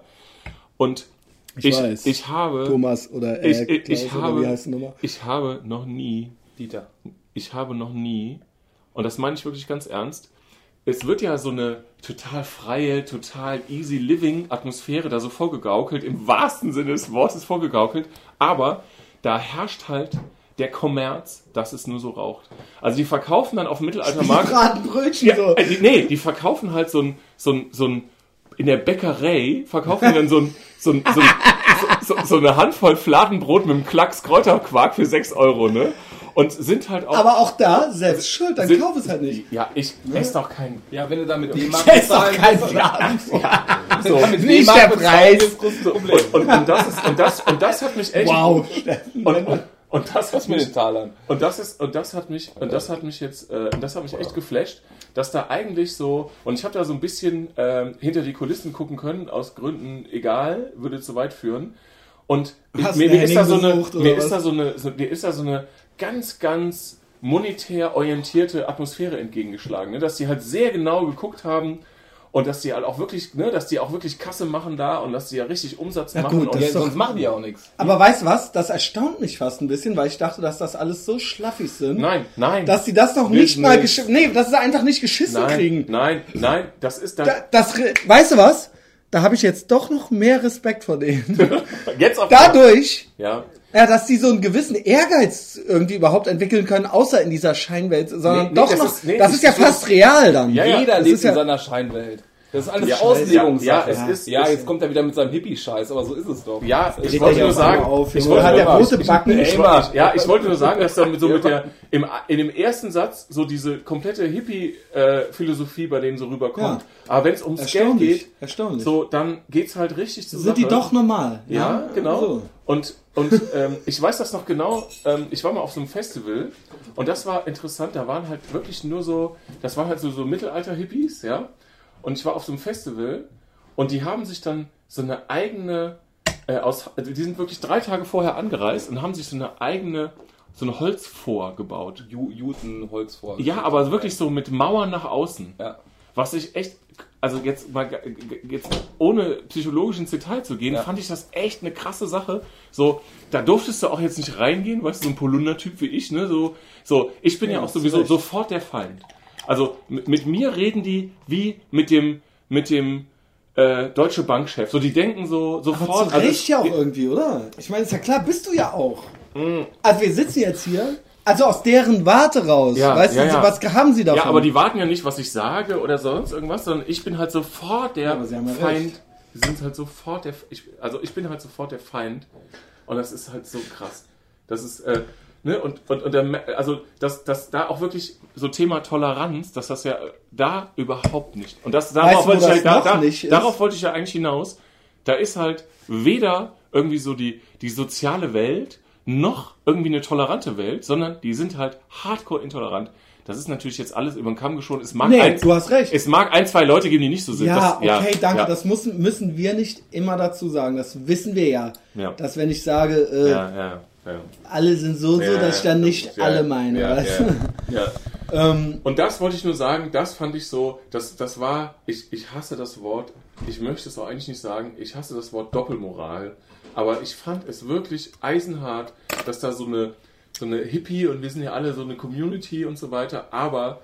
Speaker 3: Und
Speaker 1: Ich
Speaker 3: ich,
Speaker 1: weiß.
Speaker 3: ich habe,
Speaker 1: Thomas oder äh,
Speaker 3: ich, ich, ich
Speaker 1: Klaus oder wie heißt
Speaker 3: habe,
Speaker 1: die Nummer?
Speaker 3: ich habe noch nie
Speaker 2: Dieter.
Speaker 3: ich habe noch nie, und das meine ich wirklich ganz ernst, es wird ja so eine total freie, total easy living Atmosphäre da so vorgegaukelt, im wahrsten Sinne des Wortes vorgegaukelt, aber da herrscht halt der Kommerz, dass es nur so raucht. Also die verkaufen dann auf dem Mittelaltermarkt...
Speaker 1: Bratenbrötchen
Speaker 3: Ja,
Speaker 1: so.
Speaker 3: äh, die, nee, die verkaufen halt so ein, so ein, so ein, in der Bäckerei verkaufen die dann so ein, so ein, so, ein, so, so, so eine Handvoll Fladenbrot mit einem Klacks Kräuterquark für sechs Euro, ne? Und sind halt auch...
Speaker 1: Aber auch da, selbst schuld, dann
Speaker 3: sind,
Speaker 1: kauf es halt nicht.
Speaker 3: Ja, ich esse doch kein...
Speaker 2: Ja, wenn du da mit D-Mark
Speaker 1: Das ist doch
Speaker 2: bezahlen
Speaker 1: kein
Speaker 2: kannst,
Speaker 1: Plan.
Speaker 3: So,
Speaker 2: mit
Speaker 1: Nicht
Speaker 2: D-Mark
Speaker 1: der
Speaker 2: bezahlen,
Speaker 1: Preis.
Speaker 2: das große Problem.
Speaker 3: und, und, das ist, und, das, und das hat mich echt...
Speaker 1: Wow.
Speaker 3: Und, und, und das hat
Speaker 2: Was mit
Speaker 3: mich...
Speaker 2: den Talern?
Speaker 3: Und das ist und das hat mich und das hat mich jetzt äh, und das hat mich echt geflasht, dass da eigentlich so und ich habe da so ein bisschen ähm, hinter die Kulissen gucken können aus Gründen egal würde zu weit führen und ich,
Speaker 1: Hast
Speaker 3: mir,
Speaker 1: du
Speaker 3: mir ist da so eine
Speaker 1: besucht, oder
Speaker 3: mir
Speaker 1: was?
Speaker 3: ist da so eine so, mir ist da so eine ganz ganz monetär orientierte Atmosphäre entgegengeschlagen, ne? Dass die halt sehr genau geguckt haben. Und dass die halt auch wirklich, ne, dass die auch wirklich Kasse machen da und dass die ja richtig Umsatz
Speaker 1: Ja,
Speaker 3: machen.
Speaker 1: gut,
Speaker 3: und
Speaker 1: das
Speaker 2: Ja,
Speaker 1: ist doch-
Speaker 2: sonst machen die ja auch nichts.
Speaker 1: Aber weißt du was? Das erstaunt mich fast ein bisschen, weil ich dachte, dass das alles so schlaffig sind,
Speaker 3: nein, nein.
Speaker 1: dass sie das noch nicht
Speaker 3: Business.
Speaker 1: mal geschissen, nee, dass sie einfach nicht geschissen
Speaker 3: nein,
Speaker 1: kriegen.
Speaker 3: nein, nein, das ist dann
Speaker 1: Da, das, re- weißt du was? Da habe ich jetzt doch noch mehr Respekt vor denen.
Speaker 3: jetzt auf
Speaker 1: Dadurch,
Speaker 3: ja.
Speaker 1: ja, dass die so einen gewissen Ehrgeiz irgendwie überhaupt entwickeln können, außer in dieser Scheinwelt, sondern
Speaker 3: Nee, nee,
Speaker 1: doch
Speaker 3: das
Speaker 1: noch,
Speaker 3: ist- nee,
Speaker 1: das
Speaker 3: das
Speaker 1: ist ja
Speaker 3: ist-
Speaker 1: fast real dann.
Speaker 3: Ja, ja,
Speaker 2: Jeder
Speaker 1: das
Speaker 2: lebt
Speaker 1: ist ja-
Speaker 2: in seiner Scheinwelt. Das ist alles
Speaker 3: Ja,
Speaker 2: Auslegungssache.
Speaker 3: ja, ja, es ist-
Speaker 2: ja,
Speaker 3: es-
Speaker 2: jetzt kommt er wieder mit seinem Hippie-Scheiß, aber so ist es doch.
Speaker 3: Ja, ich
Speaker 1: Regt
Speaker 3: wollte
Speaker 1: er
Speaker 3: nur
Speaker 1: auf einmal
Speaker 3: sagen,
Speaker 1: auf,
Speaker 3: ich
Speaker 1: Junge.
Speaker 3: wollte
Speaker 1: Hat der
Speaker 3: nur-
Speaker 1: rote
Speaker 3: ich-
Speaker 1: Backen?
Speaker 3: Ich,
Speaker 2: Immer.
Speaker 3: ich, ja, ich wollte nur sagen, dass da mit so mit der im, in dem ersten Satz so diese komplette Hippie-Philosophie bei denen so rüberkommt.
Speaker 1: Ja.
Speaker 3: Aber wenn es ums Geld
Speaker 1: Erstaunlich,
Speaker 3: geht,
Speaker 1: erstaunlich.
Speaker 3: so dann geht's halt richtig zur
Speaker 1: Sind
Speaker 3: Sache.
Speaker 1: die doch normal?
Speaker 3: Ja, genau.
Speaker 1: So.
Speaker 3: Und, und ähm, ich weiß das noch genau, ähm, ich war mal auf so einem Festival und das war interessant, da waren halt wirklich nur so, das waren halt so, so Mittelalter-Hippies, ja. Und ich war auf so einem Festival und die haben sich dann so eine eigene, äh, aus, also die sind wirklich drei Tage vorher angereist und haben sich so eine eigene, so eine Holzfor gebaut.
Speaker 2: Ju Jutenholz vor.
Speaker 3: Ja, aber wirklich so mit Mauern nach außen.
Speaker 2: Ja.
Speaker 3: Was ich echt, also jetzt mal jetzt ohne psychologisch ins Detail zu gehen,
Speaker 2: Ja.
Speaker 3: fand ich das echt eine krasse Sache. So, da durftest du auch jetzt nicht reingehen, weißt du, so ein Polunder-Typ wie ich, ne? So, so ich bin ja,
Speaker 1: Ja,
Speaker 3: auch
Speaker 1: hast du
Speaker 3: sowieso
Speaker 1: recht.
Speaker 3: sofort der Feind. Also mit, mit mir reden die wie mit dem mit dem äh, Deutsche Bankchef. So, die denken so
Speaker 1: Aber
Speaker 3: sofort.
Speaker 1: zu Recht
Speaker 3: also,
Speaker 1: ja auch irgendwie, oder? Ich meine, ist ja klar, bist du ja auch. Also wir sitzen jetzt hier, also aus deren Warte raus.
Speaker 3: Ja,
Speaker 1: weißt
Speaker 3: ja,
Speaker 1: du,
Speaker 3: ja.
Speaker 1: was haben sie davon?
Speaker 3: Ja, aber die warten ja nicht, was ich sage oder sonst irgendwas, sondern ich bin halt sofort der
Speaker 1: Ja, aber sie haben ja
Speaker 3: Feind.
Speaker 1: recht.
Speaker 3: Sie sind halt sofort der, ich, also ich bin halt sofort der Feind und das ist halt so krass. Das ist, äh, ne, und, und, und der, also, dass, dass da auch wirklich so Thema Toleranz, dass das ja da überhaupt nicht. Und das, darauf,
Speaker 1: Weißt du, wo
Speaker 3: wollte ich
Speaker 1: das
Speaker 3: ja,
Speaker 1: noch
Speaker 3: da, da,
Speaker 1: nicht ist?
Speaker 3: darauf wollte ich ja eigentlich hinaus. Da ist halt weder irgendwie so die, die soziale Welt, noch irgendwie eine tolerante Welt, sondern die sind halt hardcore intolerant. Das ist natürlich jetzt alles über den Kamm geschoren. Es mag,
Speaker 1: Nee,
Speaker 3: ein,
Speaker 1: du hast recht.
Speaker 3: es mag ein, zwei Leute geben, die nicht so sind.
Speaker 1: Ja,
Speaker 3: das,
Speaker 1: okay, danke.
Speaker 3: Ja,
Speaker 1: Das müssen, müssen wir nicht immer dazu sagen. Das wissen wir ja.
Speaker 3: Ja.
Speaker 1: Dass wenn ich sage, äh,
Speaker 3: ja, ja, ja.
Speaker 1: alle sind so und so,
Speaker 3: Ja,
Speaker 1: dass ich dann
Speaker 3: ja,
Speaker 1: nicht
Speaker 3: ja,
Speaker 1: alle meine.
Speaker 3: Ja,
Speaker 1: weißt
Speaker 3: ja,
Speaker 1: du?
Speaker 3: ja.
Speaker 1: Ähm,
Speaker 3: Und das wollte ich nur sagen, das fand ich so, das, das war, ich, ich hasse das Wort, ich möchte es auch eigentlich nicht sagen, ich hasse das Wort Doppelmoral, aber ich fand es wirklich eisenhart, dass da so eine, so eine Hippie und wir sind ja alle so eine Community und so weiter, aber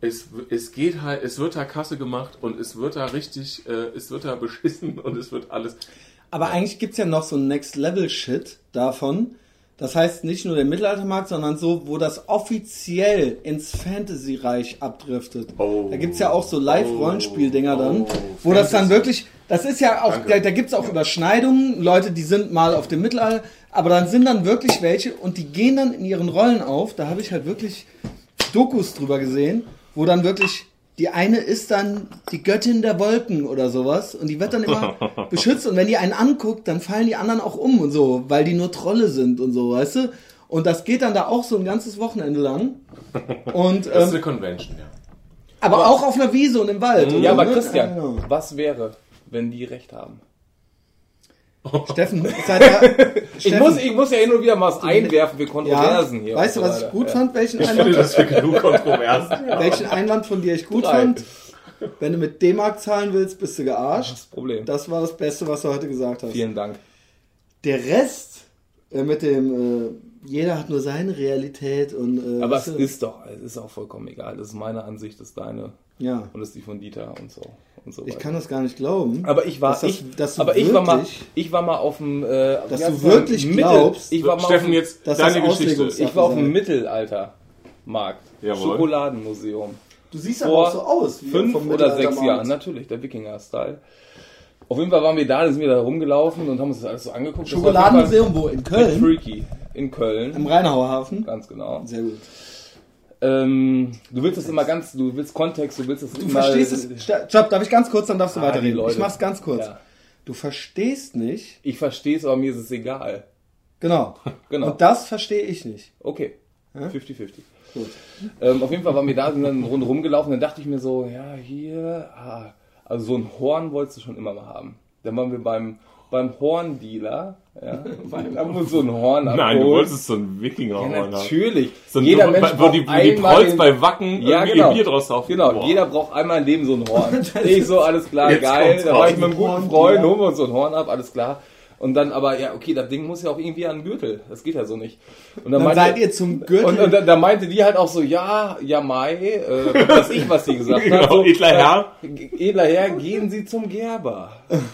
Speaker 3: es, es geht halt, es wird da Kasse gemacht und es wird da richtig, äh, es wird da beschissen und es wird alles.
Speaker 1: Aber ja. Eigentlich gibt's ja noch so ein Next-Level-Shit davon. Das heißt nicht nur der Mittelaltermarkt, sondern so, wo das offiziell ins Fantasy-Reich abdriftet.
Speaker 3: Oh.
Speaker 1: Da gibt's ja auch so Live-Rollenspiel-Dinger dann,
Speaker 3: oh.
Speaker 1: wo Fantasy. Das dann wirklich, das ist ja auch, da, da gibt's auch Überschneidungen, Leute, die sind mal auf dem Mittelalter, aber dann sind dann wirklich welche und die gehen dann in ihren Rollen auf, da habe ich halt wirklich Dokus drüber gesehen, wo dann wirklich, die eine ist dann die Göttin der Wolken oder sowas und die wird dann immer beschützt und wenn die einen anguckt, dann fallen die anderen auch um und so, weil die nur Trolle sind und so, weißt du? Und das geht dann da auch so ein ganzes Wochenende lang. Und,
Speaker 3: das ist
Speaker 1: ähm,
Speaker 3: eine Convention, ja.
Speaker 1: Aber, aber auch auf einer Wiese und im Wald.
Speaker 2: Ja,
Speaker 1: oder?
Speaker 2: aber Christian,
Speaker 1: ja, ja.
Speaker 2: was wäre, wenn die recht haben?
Speaker 1: Steffen, seid ihr,
Speaker 2: ich,
Speaker 1: Steffen,
Speaker 2: muss, ich muss ja hin und wieder mal was einwerfen für Kontroversen
Speaker 1: ja,
Speaker 2: hier.
Speaker 1: Weißt du,
Speaker 2: so
Speaker 1: was ich
Speaker 2: weiter.
Speaker 1: gut
Speaker 2: ja.
Speaker 1: fand? Welchen
Speaker 3: Ich finde
Speaker 1: Einwand,
Speaker 3: das für genug Kontroversen. Ja.
Speaker 1: welchen Einwand von dir ich gut
Speaker 2: Drei.
Speaker 1: fand? Wenn du mit D-Mark zahlen willst, bist du gearscht.
Speaker 2: Das Problem.
Speaker 1: Das war das Beste, was du heute gesagt hast.
Speaker 2: Vielen Dank.
Speaker 1: Der Rest äh, mit dem, äh, jeder hat nur seine Realität und. Äh,
Speaker 2: Aber
Speaker 1: weißt
Speaker 2: es
Speaker 1: du,
Speaker 2: ist doch, es ist auch vollkommen egal. Das ist meine Ansicht, das ist deine
Speaker 1: ja.
Speaker 2: und das ist die von Dieter und so und so
Speaker 1: Ich
Speaker 2: weiter.
Speaker 1: kann das gar nicht glauben.
Speaker 2: Aber ich war,
Speaker 1: dass das,
Speaker 2: ich,
Speaker 1: dass du
Speaker 2: aber
Speaker 1: wirklich,
Speaker 2: ich war mal, ich war mal auf dem, äh,
Speaker 1: Dass
Speaker 2: wie
Speaker 1: du
Speaker 2: heißt
Speaker 1: wirklich
Speaker 2: das?
Speaker 1: glaubst,
Speaker 2: ich war mal
Speaker 3: Steffen,
Speaker 2: auf dem,
Speaker 3: jetzt
Speaker 1: dass
Speaker 3: deine
Speaker 1: das
Speaker 3: Geschichte.
Speaker 1: Auslegungs-
Speaker 2: ich war auf dem
Speaker 1: sein.
Speaker 2: Mittelaltermarkt,
Speaker 3: Jawohl.
Speaker 2: Schokoladenmuseum.
Speaker 1: Du siehst
Speaker 2: vor
Speaker 1: aber auch so aus wie
Speaker 2: fünf
Speaker 1: vom
Speaker 2: oder sechs
Speaker 1: Mittelaltermarkt.
Speaker 2: Jahren, natürlich, der Wikinger-Style. Auf jeden Fall waren wir da, da sind wir da rumgelaufen und haben uns das alles so angeguckt. Das war auf jeden
Speaker 1: Schokoladenmuseum wo? In
Speaker 2: Fall mit
Speaker 1: Köln?
Speaker 2: Freaky. In Köln.
Speaker 1: Im Rheinauer Hafen?
Speaker 2: Ganz genau.
Speaker 1: Sehr gut.
Speaker 2: Ähm, du willst das immer ganz, du willst Kontext, du willst das
Speaker 1: Du
Speaker 2: immer...
Speaker 1: verstehst es. Stopp, darf ich ganz kurz, dann darfst du
Speaker 2: Ah, die
Speaker 1: weiterreden.
Speaker 2: Leute.
Speaker 1: Ich mach's ganz kurz.
Speaker 2: Ja.
Speaker 1: Du verstehst nicht.
Speaker 2: Ich verstehe es, aber mir ist es egal.
Speaker 1: Genau.
Speaker 2: Genau.
Speaker 1: Und das verstehe ich nicht.
Speaker 2: Okay.
Speaker 1: Ja?
Speaker 2: fünfzig fünfzig.
Speaker 1: Gut.
Speaker 2: Ähm, auf jeden Fall waren wir da, sind dann eine Runde rumgelaufen, dann dachte ich mir so, ja, hier, ah, also so ein Horn wolltest du schon immer mal haben. Dann waren wir beim, beim Horndealer, ja, haben uns so ein Horn abgeholt.
Speaker 3: Nein, du wolltest so einen Wikinger-Horn
Speaker 2: Ja,
Speaker 3: haben.
Speaker 2: natürlich.
Speaker 3: So ein,
Speaker 2: Jeder
Speaker 3: wo,
Speaker 2: Mensch
Speaker 3: wo
Speaker 2: braucht
Speaker 3: die, wo die
Speaker 2: einmal
Speaker 3: Prolls
Speaker 2: den-
Speaker 3: bei Wacken
Speaker 2: Ja,
Speaker 3: irgendwie
Speaker 2: genau.
Speaker 3: ihr Bier draus saufen.
Speaker 2: Genau,
Speaker 3: Boah.
Speaker 2: jeder braucht einmal im Leben so ein Horn. Ich so, alles klar,
Speaker 3: Jetzt
Speaker 2: geil.
Speaker 3: kommt's
Speaker 2: Da war
Speaker 3: raus.
Speaker 2: ich mit einem guten
Speaker 1: Horn,
Speaker 2: Freund,
Speaker 1: ja.
Speaker 2: holen wir uns so ein Horn ab, alles klar. Und dann aber, ja, okay, das Ding muss ja auch irgendwie an den Gürtel. Das geht ja so nicht. Und
Speaker 1: Dann seid ihr zum Gürtel.
Speaker 2: Und, und da, da meinte die halt auch so, ja, ja, Mai, äh, was weiß ich, was die gesagt hat.
Speaker 3: Genau,
Speaker 2: So,
Speaker 3: edler Herr.
Speaker 2: äh, Edler Herr, gehen Sie zum Gerber.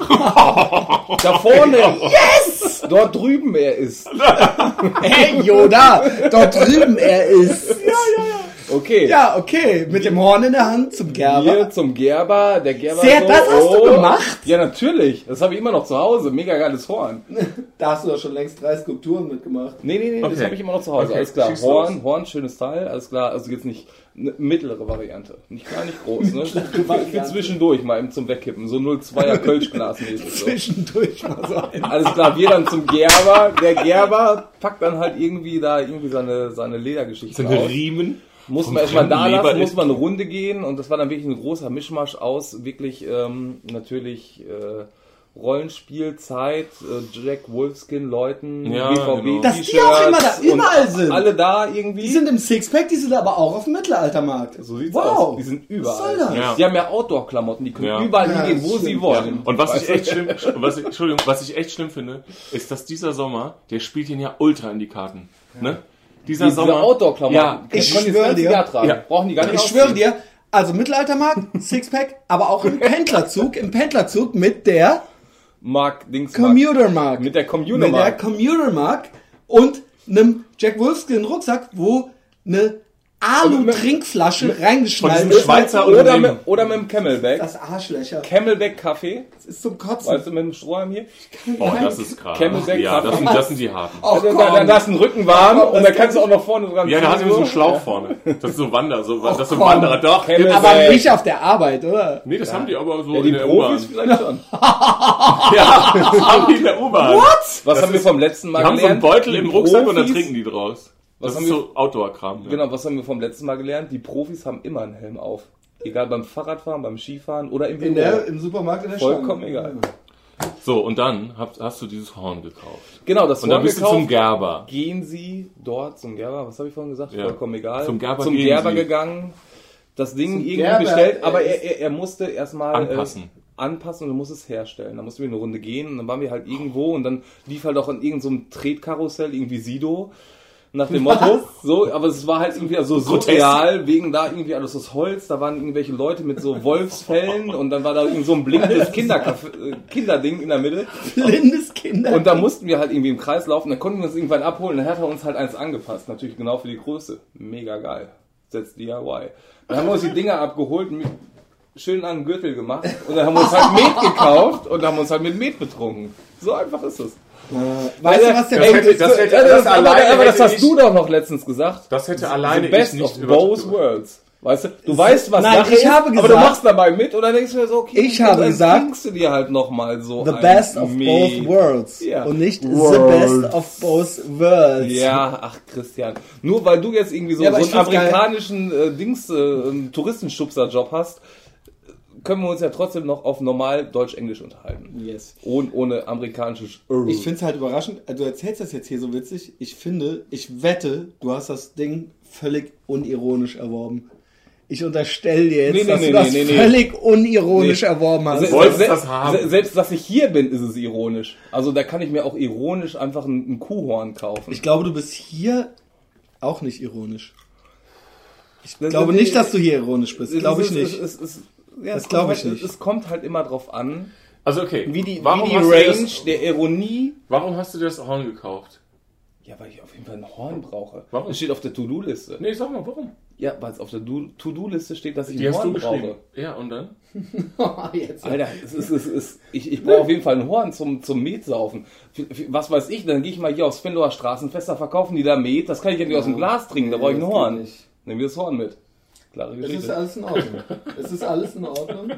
Speaker 2: Da vorne, yes! Dort drüben er ist.
Speaker 1: Hey, Yoda! Dort drüben er ist. Ja, ja, ja.
Speaker 2: Okay.
Speaker 1: Ja, okay. Mit dem Horn in der Hand zum Gerber.
Speaker 2: Hier zum Gerber, der Gerber
Speaker 1: Sehr,
Speaker 2: so,
Speaker 1: das hast du gemacht?
Speaker 2: Ja, natürlich. Das habe ich immer noch zu Hause. Mega geiles Horn.
Speaker 1: Da hast du doch schon längst drei Skulpturen mitgemacht.
Speaker 2: Nee, nee, nee, das
Speaker 3: Okay.
Speaker 2: habe ich immer noch zu Hause.
Speaker 3: Okay,
Speaker 2: Alles klar.
Speaker 3: schieß
Speaker 2: Horn,
Speaker 3: los.
Speaker 2: Horn, schönes Teil, alles klar. Also jetzt nicht eine mittlere Variante. Nicht klein, nicht groß. Ne? Für, für
Speaker 1: Variante.
Speaker 2: zwischendurch mal eben zum Wegkippen. So null Komma zweier Kölschglas mäßig. So.
Speaker 1: Zwischendurch mal so ein.
Speaker 2: Alles klar, wir dann zum Gerber. Der Gerber packt dann halt irgendwie da irgendwie seine, seine Ledergeschichte
Speaker 3: So eine
Speaker 2: aus.
Speaker 3: Riemen.
Speaker 2: Muss
Speaker 3: vom
Speaker 2: man erstmal
Speaker 3: fremden
Speaker 2: da
Speaker 3: Leber
Speaker 2: lassen, muss
Speaker 3: ist-
Speaker 2: man eine Runde gehen und das war dann wirklich ein großer Mischmasch aus wirklich ähm, natürlich äh, Rollenspielzeit, äh, Jack Wolfskin Leuten,
Speaker 3: Ja,
Speaker 2: B V B
Speaker 3: genau.
Speaker 1: Dass die auch immer da
Speaker 2: und
Speaker 1: überall sind.
Speaker 2: Alle da irgendwie.
Speaker 1: Die sind im Sixpack, die sind aber auch auf dem Mittelaltermarkt.
Speaker 2: so sieht's
Speaker 1: wow.
Speaker 2: aus. Die sind
Speaker 1: Was
Speaker 2: überall.
Speaker 1: soll das?
Speaker 3: Ja.
Speaker 2: Die haben ja Outdoor-Klamotten, die können
Speaker 3: Ja.
Speaker 2: überall
Speaker 1: Ja,
Speaker 2: hingehen, wo
Speaker 1: das
Speaker 2: sie
Speaker 1: stimmt.
Speaker 2: wollen.
Speaker 3: Und was
Speaker 2: Weißt
Speaker 3: ich
Speaker 2: du?
Speaker 3: echt schlimm, was ich, Entschuldigung, was ich echt schlimm finde, ist, dass dieser Sommer, der spielt ihn ja ultra in die Karten. Ne? Dieser
Speaker 2: Diese
Speaker 3: Sommer.
Speaker 2: Outdoor-Klamotten,
Speaker 3: Ja,
Speaker 2: die
Speaker 1: ich
Speaker 2: können die das
Speaker 1: schwöre
Speaker 2: ganze
Speaker 1: dir.
Speaker 2: Jahr tragen.
Speaker 3: Ja.
Speaker 2: Brauchen die gar nicht
Speaker 1: Ich
Speaker 2: ausziehen.
Speaker 1: schwöre dir, also Mittelaltermarkt, Sixpack, aber auch im Pendlerzug, im Pendlerzug mit der
Speaker 2: Mark Dings
Speaker 1: Commutermarkt.
Speaker 2: Mit der
Speaker 1: Mit der
Speaker 2: Commutermarkt.
Speaker 1: Commutermarkt und einem Jack Wolfskin Rucksack, wo eine Alu-Trinkflasche
Speaker 3: von
Speaker 1: reingeschnallt
Speaker 3: diesem
Speaker 1: ist.
Speaker 3: Schweizer
Speaker 2: Oder
Speaker 3: Unternehmen.
Speaker 2: mit, oder mit dem Camelback.
Speaker 1: Das Arschlöcher.
Speaker 2: Camelback Kaffee.
Speaker 1: Das ist zum Kotzen.
Speaker 2: Weißt du, mit dem Strohhalm hier.
Speaker 3: Oh, das ist krass.
Speaker 2: Camelback
Speaker 3: Ja, das
Speaker 2: Kaffee.
Speaker 3: sind, das sind die harten.
Speaker 1: Oh,
Speaker 2: Also,
Speaker 1: komm.
Speaker 2: da, da hast du einen Rücken warm und dann kannst du auch noch vorne dran
Speaker 3: Ja, da hat
Speaker 2: ziehen,
Speaker 3: immer so einen
Speaker 2: so.
Speaker 3: Schlauch vorne. Das ist so Wander, so, das ist so ein
Speaker 1: komm.
Speaker 3: Wanderer. Doch,
Speaker 2: Camel-
Speaker 3: gibt's-
Speaker 1: Aber
Speaker 2: Äh,
Speaker 1: nicht auf der Arbeit, oder?
Speaker 3: nee, das haben die aber so
Speaker 2: Ja, die
Speaker 3: in der
Speaker 2: Profis
Speaker 3: U-Bahn.
Speaker 2: vielleicht schon.
Speaker 3: Ja, das haben die in der U-Bahn.
Speaker 2: Was
Speaker 3: Das
Speaker 2: haben wir
Speaker 3: ist-
Speaker 2: vom letzten Mal
Speaker 3: Die haben so einen
Speaker 2: gelernt?
Speaker 3: Beutel
Speaker 2: Die
Speaker 3: im Rucksack und dann
Speaker 2: Profis-
Speaker 3: trinken die draus.
Speaker 2: Was
Speaker 3: Das
Speaker 2: haben
Speaker 3: ist
Speaker 2: wir-
Speaker 3: so Outdoor-Kram. Ja.
Speaker 2: Genau, was haben wir vom letzten Mal gelernt? Die Profis haben immer einen Helm auf. Egal beim Fahrradfahren, beim Skifahren oder im
Speaker 1: In
Speaker 2: Büro.
Speaker 1: der, Im Supermarkt in der
Speaker 2: Vollkommen
Speaker 1: Stange.
Speaker 2: egal.
Speaker 3: So, und dann hast, hast du dieses Horn gekauft.
Speaker 2: Genau, das
Speaker 3: Und dann
Speaker 2: Horn
Speaker 3: bist du
Speaker 2: gekauft.
Speaker 3: zum Gerber.
Speaker 2: Gehen Sie dort zum Gerber, was habe ich vorhin gesagt?
Speaker 3: Ja.
Speaker 2: Vollkommen egal.
Speaker 3: Zum Gerber
Speaker 2: zum
Speaker 3: gehen
Speaker 2: Gerber
Speaker 3: Sie.
Speaker 2: gegangen, das Ding
Speaker 1: Zum
Speaker 2: irgendwie
Speaker 1: Gerber,
Speaker 2: bestellt, aber
Speaker 1: äh,
Speaker 2: er, er, er musste erstmal
Speaker 3: Anpassen.
Speaker 2: Äh, anpassen und muss es herstellen. Dann mussten wir eine Runde gehen und dann waren wir halt irgendwo und dann lief halt auch an irgendeinem so einem Tretkarussell irgendwie Sido. Nach dem Motto, so, aber es war halt irgendwie so surreal, wegen da irgendwie alles aus Holz, da waren irgendwelche Leute mit so Wolfsfällen und dann war da irgendwie so ein blinkendes Kinderkaff- Kinderding in der Mitte.
Speaker 1: Blindes Kinder.
Speaker 2: Und da mussten wir halt irgendwie im Kreis laufen, dann konnten wir uns irgendwann abholen, dann hat er uns halt eins angepasst, natürlich genau für die Größe. Mega geil. Setzt D I Y. Dann haben wir uns die Dinger abgeholt, schön an den Gürtel gemacht und dann haben wir uns halt Met gekauft und haben uns halt mit Met betrunken. So einfach ist es.
Speaker 1: Äh, weißt du, was der
Speaker 3: das hätte, das hätte, das
Speaker 2: das, aber,
Speaker 3: alleine
Speaker 2: aber das
Speaker 3: hätte
Speaker 2: hast
Speaker 3: ich,
Speaker 2: du doch noch letztens gesagt.
Speaker 3: Das hätte alleine
Speaker 2: The best
Speaker 3: ich nicht
Speaker 2: of both worlds. Weißt du, du weißt, was
Speaker 1: Nein,
Speaker 2: Sache
Speaker 1: ich
Speaker 2: ist,
Speaker 1: habe
Speaker 2: aber du
Speaker 1: gesagt-
Speaker 2: machst dabei mit und dann denkst du dir so, okay,
Speaker 1: Ich habe
Speaker 2: dann
Speaker 1: gesagt,
Speaker 2: trinkst du dir halt nochmal so
Speaker 1: The
Speaker 2: ein
Speaker 1: best of
Speaker 2: Met.
Speaker 1: both worlds.
Speaker 2: Ja.
Speaker 1: Und nicht the
Speaker 2: Worlds.
Speaker 1: best of both worlds.
Speaker 2: Ja, ach Christian, nur weil du jetzt irgendwie so,
Speaker 1: Ja, aber
Speaker 2: so
Speaker 1: ich
Speaker 2: einen
Speaker 1: find's geil.
Speaker 2: amerikanischen äh, Dings, äh, einen Touristenschubser-Job hast, können wir uns ja trotzdem noch auf normal Deutsch-Englisch unterhalten.
Speaker 1: Yes.
Speaker 2: Ohne, ohne amerikanisches
Speaker 1: Ich finde es halt überraschend, du erzählst das jetzt hier so witzig, ich finde, ich wette, du hast das Ding völlig unironisch erworben. Ich unterstelle dir jetzt,
Speaker 2: Nee, nee,
Speaker 1: dass
Speaker 2: nee,
Speaker 1: du das
Speaker 2: nee, nee,
Speaker 1: völlig unironisch
Speaker 2: Nee.
Speaker 1: erworben hast.
Speaker 2: Se-
Speaker 3: Wolltest
Speaker 2: se-
Speaker 3: das haben?
Speaker 2: se- Selbst, dass ich hier bin, ist es ironisch. Also da kann ich mir auch ironisch einfach ein, ein Kuhhorn kaufen.
Speaker 1: Ich glaube, du bist hier auch nicht ironisch. Ich
Speaker 2: Das-
Speaker 1: glaube
Speaker 2: das-
Speaker 1: nicht, dass du hier ironisch bist.
Speaker 2: Es-
Speaker 1: Glaube ich
Speaker 2: es-
Speaker 1: nicht.
Speaker 2: es- es- es- ja,
Speaker 1: Das
Speaker 2: es
Speaker 1: glaube
Speaker 2: kommt
Speaker 1: ich
Speaker 2: halt,
Speaker 1: nicht.
Speaker 2: Es kommt halt immer drauf an,
Speaker 3: Also okay,
Speaker 2: wie die,
Speaker 3: warum,
Speaker 2: wie die
Speaker 3: hast
Speaker 2: Range
Speaker 3: du das,
Speaker 2: der Ironie.
Speaker 3: warum hast du dir das Horn gekauft?
Speaker 2: Ja, weil ich auf jeden Fall ein Horn brauche.
Speaker 3: Warum?
Speaker 2: Das steht auf der To-Do-Liste.
Speaker 3: Nee, sag mal, warum?
Speaker 2: Ja, weil es auf der Do- To-Do-Liste steht, dass ich
Speaker 3: Die
Speaker 2: ein
Speaker 3: hast du
Speaker 2: Horn
Speaker 3: geschrieben.
Speaker 2: brauche.
Speaker 3: Ja, und dann?
Speaker 1: Jetzt.
Speaker 2: Alter, es ist, es ist, ich, ich brauche auf jeden Fall ein Horn zum, zum Metsaufen. F- f- Was weiß ich, dann gehe ich mal hier aufs Fenloher Straßenfest, da verkaufen die da Met. Das kann ich ja nicht aus dem Glas trinken, da brauche ich ein
Speaker 1: das
Speaker 2: Horn.
Speaker 1: geht nicht.
Speaker 2: Nehmen wir das Horn mit. Klare
Speaker 1: Es ist
Speaker 2: Geschichte.
Speaker 1: alles in Ordnung. Es ist alles in Ordnung.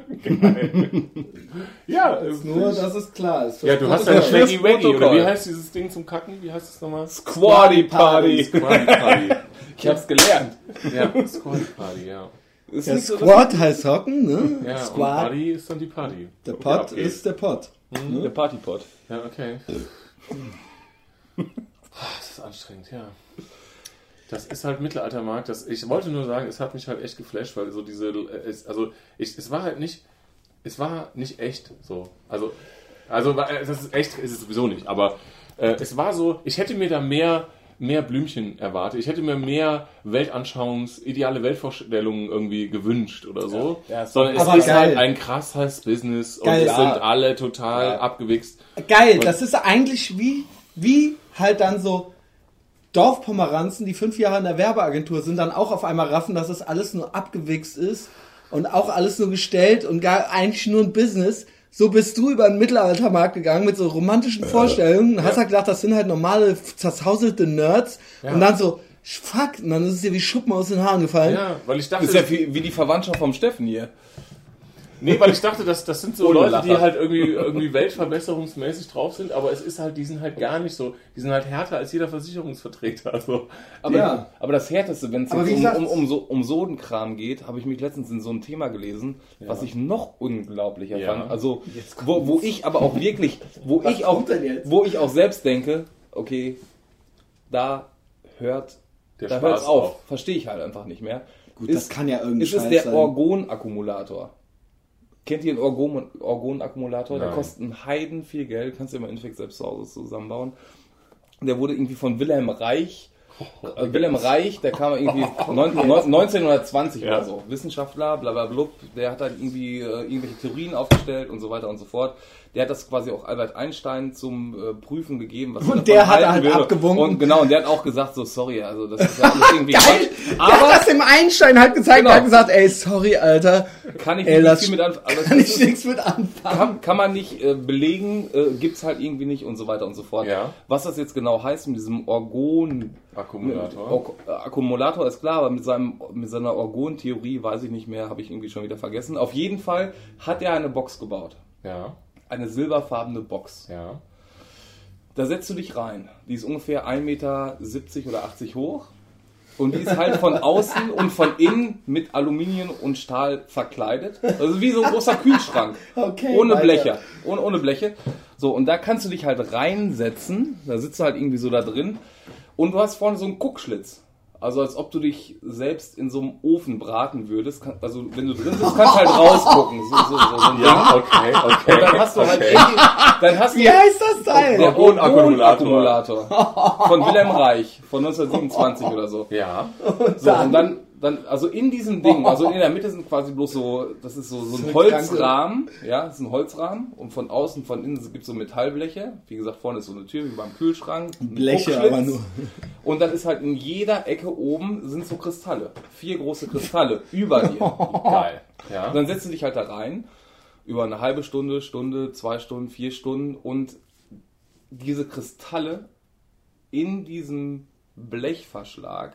Speaker 3: Ja,
Speaker 1: Ist nur, dass es klar ist.
Speaker 3: ja, du hast
Speaker 2: ja
Speaker 3: dein
Speaker 2: ein
Speaker 3: Schlägi
Speaker 2: fürs
Speaker 3: Waggy, oder
Speaker 2: Protokoll.
Speaker 3: wie heißt dieses Ding zum Kacken? Wie heißt es nochmal?
Speaker 2: Squatty Party.
Speaker 3: Squatty Party.
Speaker 2: Ich hab's gelernt.
Speaker 3: Ja, Squatty Party, ja.
Speaker 2: Ist
Speaker 1: Der
Speaker 2: nicht so,
Speaker 1: Squat heißt Hocken, ne?
Speaker 3: Ja, und
Speaker 1: Squat.
Speaker 3: Party ist dann die Party.
Speaker 1: Der
Speaker 3: Die
Speaker 1: Pot
Speaker 3: abgeht.
Speaker 1: ist der Pot.
Speaker 2: dass- der Partypot.
Speaker 3: Ja, okay. Das ist anstrengend, ja. Das ist halt Mittelaltermarkt. Das, ich wollte nur sagen, es hat mich halt echt geflasht, weil so diese, äh, es, also ich, es war halt nicht, es war nicht echt so. Also, also war- äh, das ist echt, ist es sowieso nicht. Aber äh, es war so, ich hätte mir da mehr, mehr Blümchen erwartet. Ich hätte mir mehr Weltanschauungs, ideale Weltvorstellungen irgendwie gewünscht oder so.
Speaker 2: Ja, es-
Speaker 3: Sondern es
Speaker 1: aber
Speaker 3: ist
Speaker 1: geil.
Speaker 3: halt ein krasses Business und
Speaker 1: Geil,
Speaker 3: es
Speaker 1: ja.
Speaker 3: sind alle total
Speaker 2: Ja.
Speaker 3: abgewichst.
Speaker 1: Geil,
Speaker 3: Und-
Speaker 1: das ist eigentlich wie, wie halt dann so Dorfpomeranzen, die fünf Jahre in der Werbeagentur sind, dann auch auf einmal raffen, dass es alles nur abgewichst ist und auch alles nur gestellt und gar eigentlich nur ein Business. So bist du über den Mittelaltermarkt gegangen mit so romantischen Vorstellungen und hast halt gedacht, das sind halt normale, zerzauselte Nerds
Speaker 3: Ja.
Speaker 1: und dann so, fuck, und dann ist es dir wie Schuppen aus den Haaren gefallen.
Speaker 3: Ja, weil ich dachte,
Speaker 2: Das ist ja wie, wie die Verwandtschaft vom Steffen hier.
Speaker 3: nee, weil ich dachte, das, das sind so
Speaker 2: Ohne
Speaker 3: Leute, die
Speaker 2: Lacher.
Speaker 3: halt irgendwie, irgendwie weltverbesserungsmäßig drauf sind, aber es ist halt, die sind halt gar nicht so, die sind halt härter als jeder Versicherungsvertreter. Also,
Speaker 2: Aber,
Speaker 1: Ja.
Speaker 2: aber das Härteste, wenn es
Speaker 1: Aber
Speaker 2: jetzt
Speaker 1: wie
Speaker 2: um,
Speaker 1: gesagt-
Speaker 2: um, um, so, um so einen Kram geht, habe ich mich letztens in so ein Thema gelesen, was ich noch unglaublicher
Speaker 3: Ja.
Speaker 2: fand. Also, wo, wo ich aber auch wirklich, wo
Speaker 1: Was
Speaker 2: ich auch,
Speaker 1: kommt denn jetzt?
Speaker 2: wo ich auch selbst denke, okay, da hört,
Speaker 3: Der
Speaker 2: da
Speaker 3: Spaß
Speaker 2: hört's auf.
Speaker 3: auf.
Speaker 2: Verstehe ich halt einfach nicht mehr.
Speaker 1: Gut, das kann ja irgendein
Speaker 2: Ist es
Speaker 1: Scheiß
Speaker 2: der
Speaker 1: sein.
Speaker 2: Orgon-Akkumulator? Kennt ihr den Orgon- Orgon-Akkumulator? Der
Speaker 3: Nein.
Speaker 2: kostet einen Heiden viel Geld, kannst du dir im Endeffekt selbst zu Hause zusammenbauen. Der wurde irgendwie von Wilhelm Reich, äh, Wilhelm Reich, der kam irgendwie neun- neun- neunzehnhundertzwanzig
Speaker 3: Ja.
Speaker 2: oder so, Wissenschaftler, bla bla blub, der hat halt irgendwie äh, irgendwelche Theorien aufgestellt und so weiter und so fort. Der hat das quasi auch Albert Einstein zum äh, Prüfen gegeben. Was er
Speaker 1: Und
Speaker 2: davon
Speaker 1: der hat
Speaker 2: halten
Speaker 1: halt
Speaker 2: würde.
Speaker 1: abgewunken.
Speaker 2: Und genau, und der hat auch gesagt, so sorry, also das ist ja alles irgendwie
Speaker 1: Geil!
Speaker 2: Quatsch.
Speaker 1: Der hat das dem Einstein halt gezeigt
Speaker 2: Genau.
Speaker 1: und hat gesagt, ey, sorry, Alter,
Speaker 2: Kann ich
Speaker 1: Ey,
Speaker 2: nicht
Speaker 1: das
Speaker 2: viel mit anfangen. aber
Speaker 1: kann
Speaker 2: das
Speaker 1: ich
Speaker 2: ist-
Speaker 1: nichts mit anfangen.
Speaker 2: Kann, kann man nicht äh, belegen, äh, gibt's halt irgendwie nicht und so weiter und so fort.
Speaker 3: Ja.
Speaker 2: Was das jetzt genau heißt mit diesem Orgon
Speaker 3: Akkumulator.
Speaker 2: Or äh, Akkumulator ist klar, aber mit seinem mit seiner Orgon-Theorie weiß ich nicht mehr, habe ich irgendwie schon wieder vergessen. Auf jeden Fall hat er eine Box gebaut,
Speaker 3: Ja,
Speaker 2: eine silberfarbene Box.
Speaker 3: ja.
Speaker 2: Da setzt du dich rein. Die ist ungefähr ein Meter siebzig oder achtzig hoch. Und die ist halt von außen und von innen mit Aluminium und Stahl verkleidet. Also wie so ein großer Kühlschrank.
Speaker 1: Okay,
Speaker 2: ohne
Speaker 1: weiter.
Speaker 2: Bleche. Ohne, ohne Bleche. So, und da kannst du dich halt reinsetzen. Da sitzt du halt irgendwie so da drin. Und du hast vorne so einen Guckschlitz. Also als ob du dich selbst in so einem Ofen braten würdest. Kann, also wenn du drin bist, kannst du halt rausgucken. So, so, so, so ein
Speaker 3: Ja, okay, okay.
Speaker 2: Und dann hast du halt
Speaker 3: okay.
Speaker 2: irgendwie, dann hast du
Speaker 1: Wie heißt das Teil?
Speaker 2: der
Speaker 3: Orgonakkumulator.
Speaker 2: Orgonakkumulator von Wilhelm Reich von neunzehnhundertsiebenundzwanzig oder so.
Speaker 3: Ja.
Speaker 2: So, und dann, dann, also in diesem Ding, also in der Mitte sind quasi bloß so, das ist so, so ein Holzrahmen, ja, das ist ein Holzrahmen und von außen, von innen gibt es so Metallbleche. Wie gesagt, vorne ist so eine Tür wie beim Kühlschrank. ein
Speaker 1: Bleche,
Speaker 2: Druckschlitz.
Speaker 1: aber nur.
Speaker 2: Und dann ist halt in jeder Ecke oben sind so Kristalle. Vier große Kristalle über dir.
Speaker 3: Geil. Ja.
Speaker 2: Und dann setzt du dich halt da rein, über eine halbe Stunde, Stunde, zwei Stunden, vier Stunden und diese Kristalle in diesem Blechverschlag,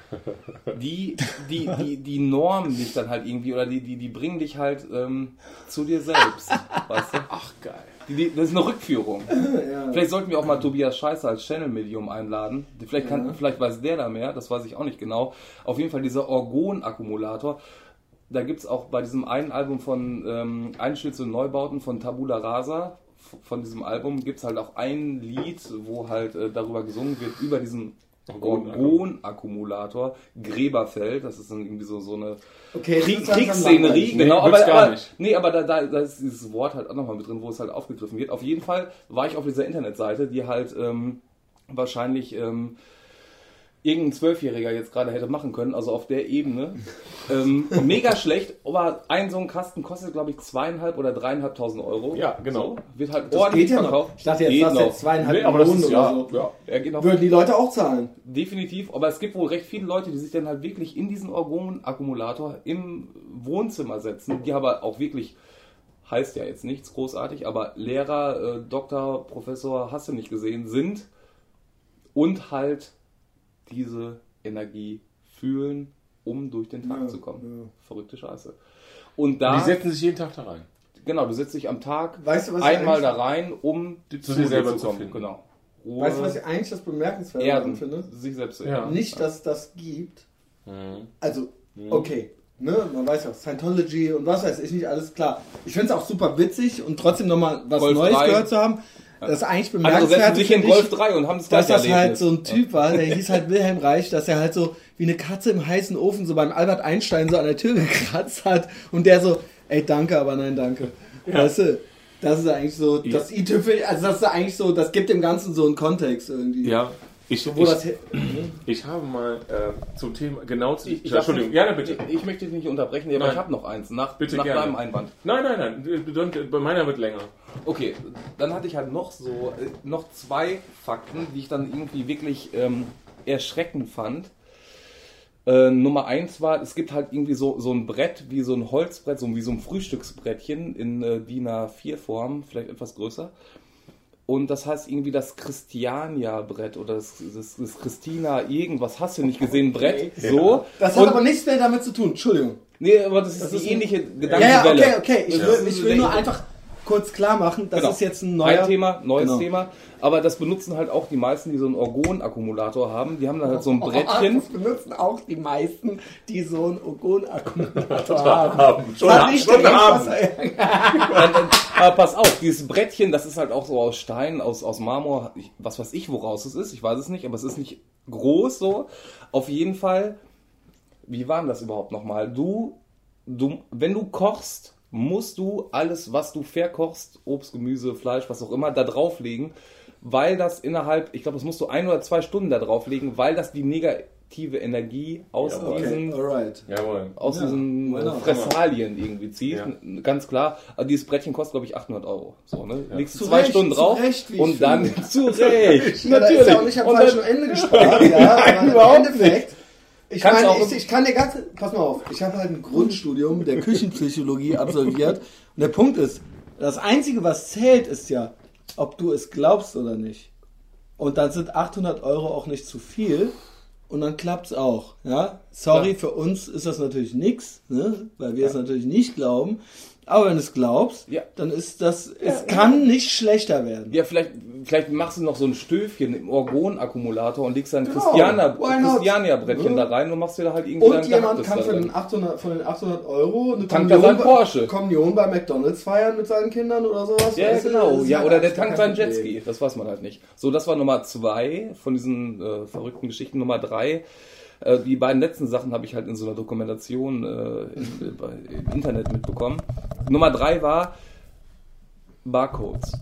Speaker 2: die, die, die, die normen dich dann halt irgendwie oder die, die, die bringen dich halt ähm, zu dir selbst. Weißt du?
Speaker 3: Ach, geil.
Speaker 2: Die, die, das ist eine Rückführung.
Speaker 1: Ja.
Speaker 2: Vielleicht sollten wir auch mal Tobias Scheißer als Channel-Medium einladen. Vielleicht, kann,
Speaker 1: Ja.
Speaker 2: vielleicht weiß der da mehr, das weiß ich auch nicht genau. Auf jeden Fall dieser Orgon-Akkumulator. Da gibt es auch bei diesem einen Album von ähm, Einstürze und Neubauten von Tabula Rasa, f- von diesem Album gibt es halt auch ein Lied, wo halt äh, darüber gesungen wird, über diesen Orgon-Akkumulator, Gräberfeld, das ist dann irgendwie so, so eine
Speaker 1: Okay,
Speaker 2: Krieg,
Speaker 1: das ist langsam
Speaker 2: Kriegsszenerie,
Speaker 1: langweilig.
Speaker 2: genau,
Speaker 3: Nee,
Speaker 2: aber,
Speaker 3: wird's gar
Speaker 2: aber,
Speaker 3: nicht.
Speaker 2: nee, aber da, da, da ist dieses Wort halt auch nochmal mit drin, wo es halt aufgegriffen wird. Auf jeden Fall war ich auf dieser Internetseite, die halt ähm, wahrscheinlich ähm, irgendein Zwölfjähriger jetzt gerade hätte machen können, also auf der Ebene. ähm, mega schlecht, aber ein so ein Kasten kostet, glaube ich, zweieinhalb oder dreieinhalbtausend Euro.
Speaker 3: Ja, genau.
Speaker 2: So, wird halt
Speaker 1: Das
Speaker 2: ordentlich
Speaker 1: geht ja noch.
Speaker 2: verkauft.
Speaker 1: Ich dachte jetzt,
Speaker 2: Geht
Speaker 1: das
Speaker 2: noch.
Speaker 1: jetzt zweieinhalb
Speaker 3: Nee, aber das
Speaker 1: Millionen
Speaker 3: ist
Speaker 1: oder
Speaker 3: ja,
Speaker 1: so.
Speaker 3: ja.
Speaker 2: Er geht noch.
Speaker 1: Würden die Leute auch zahlen?
Speaker 2: Definitiv, aber es gibt wohl recht viele Leute, die sich dann halt wirklich in diesen Orgon-Akkumulator im Wohnzimmer setzen, die aber auch wirklich, heißt ja jetzt nichts großartig, aber Lehrer, äh, Doktor, Professor, hast du nicht gesehen, sind und halt diese Energie fühlen, um durch den Tag
Speaker 1: Ja,
Speaker 2: zu kommen.
Speaker 1: ja.
Speaker 2: Verrückte Scheiße. Und da,
Speaker 3: Die setzen sich jeden Tag da rein.
Speaker 2: genau, du setzt dich am Tag
Speaker 1: Weißt du, was ich
Speaker 2: einmal
Speaker 1: eigentlich-
Speaker 2: da rein, um
Speaker 3: Zu dir selber zu
Speaker 2: kommen.
Speaker 3: finden.
Speaker 2: Genau. Ruhe,
Speaker 1: Weißt du, was ich eigentlich das Bemerkenswerte daran
Speaker 2: Erden,
Speaker 1: finde?
Speaker 2: sich selbst zu
Speaker 3: Ja.
Speaker 2: erden.
Speaker 1: Nicht, dass das gibt.
Speaker 3: Mhm.
Speaker 1: Also, okay. Ne, man weiß ja, Scientology und was weiß ich nicht, alles klar. Ich finde es auch super witzig und trotzdem nochmal was
Speaker 2: Golf
Speaker 1: Neues
Speaker 2: drei.
Speaker 1: gehört zu haben. Das ist eigentlich
Speaker 2: Andere setzen
Speaker 1: bemerkenswert,
Speaker 2: sich in
Speaker 1: finde
Speaker 2: Golf
Speaker 1: ich,
Speaker 2: drei und haben das
Speaker 1: dass
Speaker 2: gleiche
Speaker 1: das halt
Speaker 2: Erlebnis.
Speaker 1: so ein Typ war, der hieß halt Wilhelm Reich, dass er halt so wie eine Katze im heißen Ofen so beim Albert Einstein so an der Tür gekratzt hat und der so, ey, danke, aber nein, danke. Weißt du, das ist eigentlich so,
Speaker 3: Ja.
Speaker 1: das i-Tüpfel, also das ist eigentlich so, das gibt dem Ganzen so einen Kontext irgendwie.
Speaker 3: Ja, ich,
Speaker 1: Wo das
Speaker 3: ich,
Speaker 1: he-
Speaker 3: ich habe mal äh, zum Thema, genau zu...
Speaker 2: Ich, ich
Speaker 3: Entschuldigung,
Speaker 2: darf
Speaker 3: ja,
Speaker 2: nicht-
Speaker 3: bitte.
Speaker 2: Ich, ich möchte dich nicht unterbrechen, aber
Speaker 3: Nein.
Speaker 2: ich habe noch eins, nach,
Speaker 3: Bitte
Speaker 2: nach
Speaker 3: gerne.
Speaker 2: deinem Einwand.
Speaker 3: Nein, nein, nein, du- du- bei meiner wird länger.
Speaker 2: Okay, dann hatte ich halt noch so, äh, noch zwei Fakten, die ich dann irgendwie wirklich ähm, erschreckend fand. Äh, Nummer eins war, es gibt halt irgendwie so, so ein Brett, wie so ein Holzbrett, so wie so ein Frühstücksbrettchen in äh, D I N A vier Form, vielleicht etwas größer. Und das heißt irgendwie das Christiania-Brett oder das, das, das Christina irgendwas, hast du nicht gesehen, Brett, so.
Speaker 1: Das hat
Speaker 2: Und-
Speaker 1: aber nichts mehr damit zu tun, Entschuldigung.
Speaker 2: Nee, aber das ist
Speaker 1: Das
Speaker 2: die
Speaker 1: ist ein-
Speaker 2: ähnliche
Speaker 1: Ja,
Speaker 2: Gedankenwelle.
Speaker 1: ja, okay, okay. Ich
Speaker 2: Das
Speaker 1: will,
Speaker 2: ist-
Speaker 1: ich will nur einfach kurz klar machen, das
Speaker 2: Genau.
Speaker 1: ist jetzt ein neuer...
Speaker 2: Ein Thema, neues
Speaker 1: Genau.
Speaker 2: Thema. Aber das benutzen halt auch die meisten, die so einen Orgon-Akkumulator haben. Die haben dann halt so ein Brettchen.
Speaker 1: Das benutzen auch die meisten, die so einen Orgon-Akkumulator haben.
Speaker 3: Schon,
Speaker 1: Das hat nicht
Speaker 3: schon
Speaker 1: der
Speaker 3: haben.
Speaker 2: Dann, dann, aber pass auf, dieses Brettchen, das ist halt auch so aus Stein, aus, aus Marmor. Ich, was weiß ich, woraus es ist. Ich weiß es nicht, aber es ist nicht groß so. Auf jeden Fall, wie war denn das überhaupt nochmal? Du, du, wenn du kochst, musst du alles, was du verkochst, Obst, Gemüse, Fleisch, was auch immer, da drauflegen, weil das innerhalb, ich glaube, das musst du ein oder zwei Stunden da drauflegen, weil das die negative Energie aus
Speaker 3: Jawohl.
Speaker 2: diesen,
Speaker 1: Alright.
Speaker 3: Jawohl.
Speaker 2: aus
Speaker 1: Ja,
Speaker 2: diesen
Speaker 1: why not?
Speaker 2: Fressalien irgendwie zieht.
Speaker 3: Ja.
Speaker 2: Ganz klar. Also dieses Brettchen kostet, glaube ich, achthundert Euro. So, ne?
Speaker 3: Ja.
Speaker 2: Legst du
Speaker 1: Zu
Speaker 2: zwei
Speaker 1: Recht,
Speaker 2: Stunden
Speaker 1: zu
Speaker 2: drauf
Speaker 1: Recht, wie ich
Speaker 2: und dann
Speaker 1: finde.
Speaker 2: zu Recht.
Speaker 1: Ja, da ist ja auch nicht am
Speaker 2: Und
Speaker 1: falschen
Speaker 2: dann-
Speaker 1: Ende gespart, ja. aber
Speaker 2: überhaupt
Speaker 1: im Endeffekt, ich
Speaker 2: Kannst
Speaker 1: meine,
Speaker 2: auch-
Speaker 1: ich, ich kann dir ganz, pass mal auf, ich habe halt ein Grundstudium der Küchenpsychologie absolviert und der Punkt ist, das Einzige, was zählt, ist ja, ob du es glaubst oder nicht. Und dann sind achthundert Euro auch nicht zu viel und dann klappt's auch, ja. Sorry,
Speaker 2: Ja.
Speaker 1: für uns ist das natürlich nix, ne? Weil wir es natürlich nicht glauben. Aber wenn du es glaubst,
Speaker 2: Ja.
Speaker 1: dann ist das, es kann nicht schlechter werden.
Speaker 2: Ja, vielleicht, vielleicht machst du noch so ein Stöfchen im Orgon-Akkumulator und legst dann ein
Speaker 1: Genau,
Speaker 2: Christiana,
Speaker 1: why not?
Speaker 2: Christiania-Brettchen
Speaker 1: Ja.
Speaker 2: da rein und machst dir da halt irgendwie
Speaker 1: Und
Speaker 2: dein
Speaker 1: jemand
Speaker 2: Gehacktes
Speaker 1: kann
Speaker 2: da
Speaker 1: für
Speaker 2: drin.
Speaker 1: den achthundert, von den achthundert Euro eine
Speaker 2: Tankt er sein
Speaker 1: bei-
Speaker 2: Porsche.
Speaker 1: Kommunion bei McDonalds feiern mit seinen Kindern oder sowas.
Speaker 2: Ja, ja,
Speaker 1: Weißt du,
Speaker 2: genau.
Speaker 1: das ist
Speaker 2: Ja,
Speaker 1: halt
Speaker 2: oder der
Speaker 1: alles
Speaker 2: tankt
Speaker 1: kein
Speaker 2: seinen
Speaker 1: Problem.
Speaker 2: Jetski. Das weiß man halt nicht. So, das war Nummer zwei von diesen äh, verrückten Geschichten. Nummer drei Äh, die beiden letzten Sachen habe ich halt in so einer Dokumentation äh, in, bei, im Internet mitbekommen. Nummer drei war Barcodes.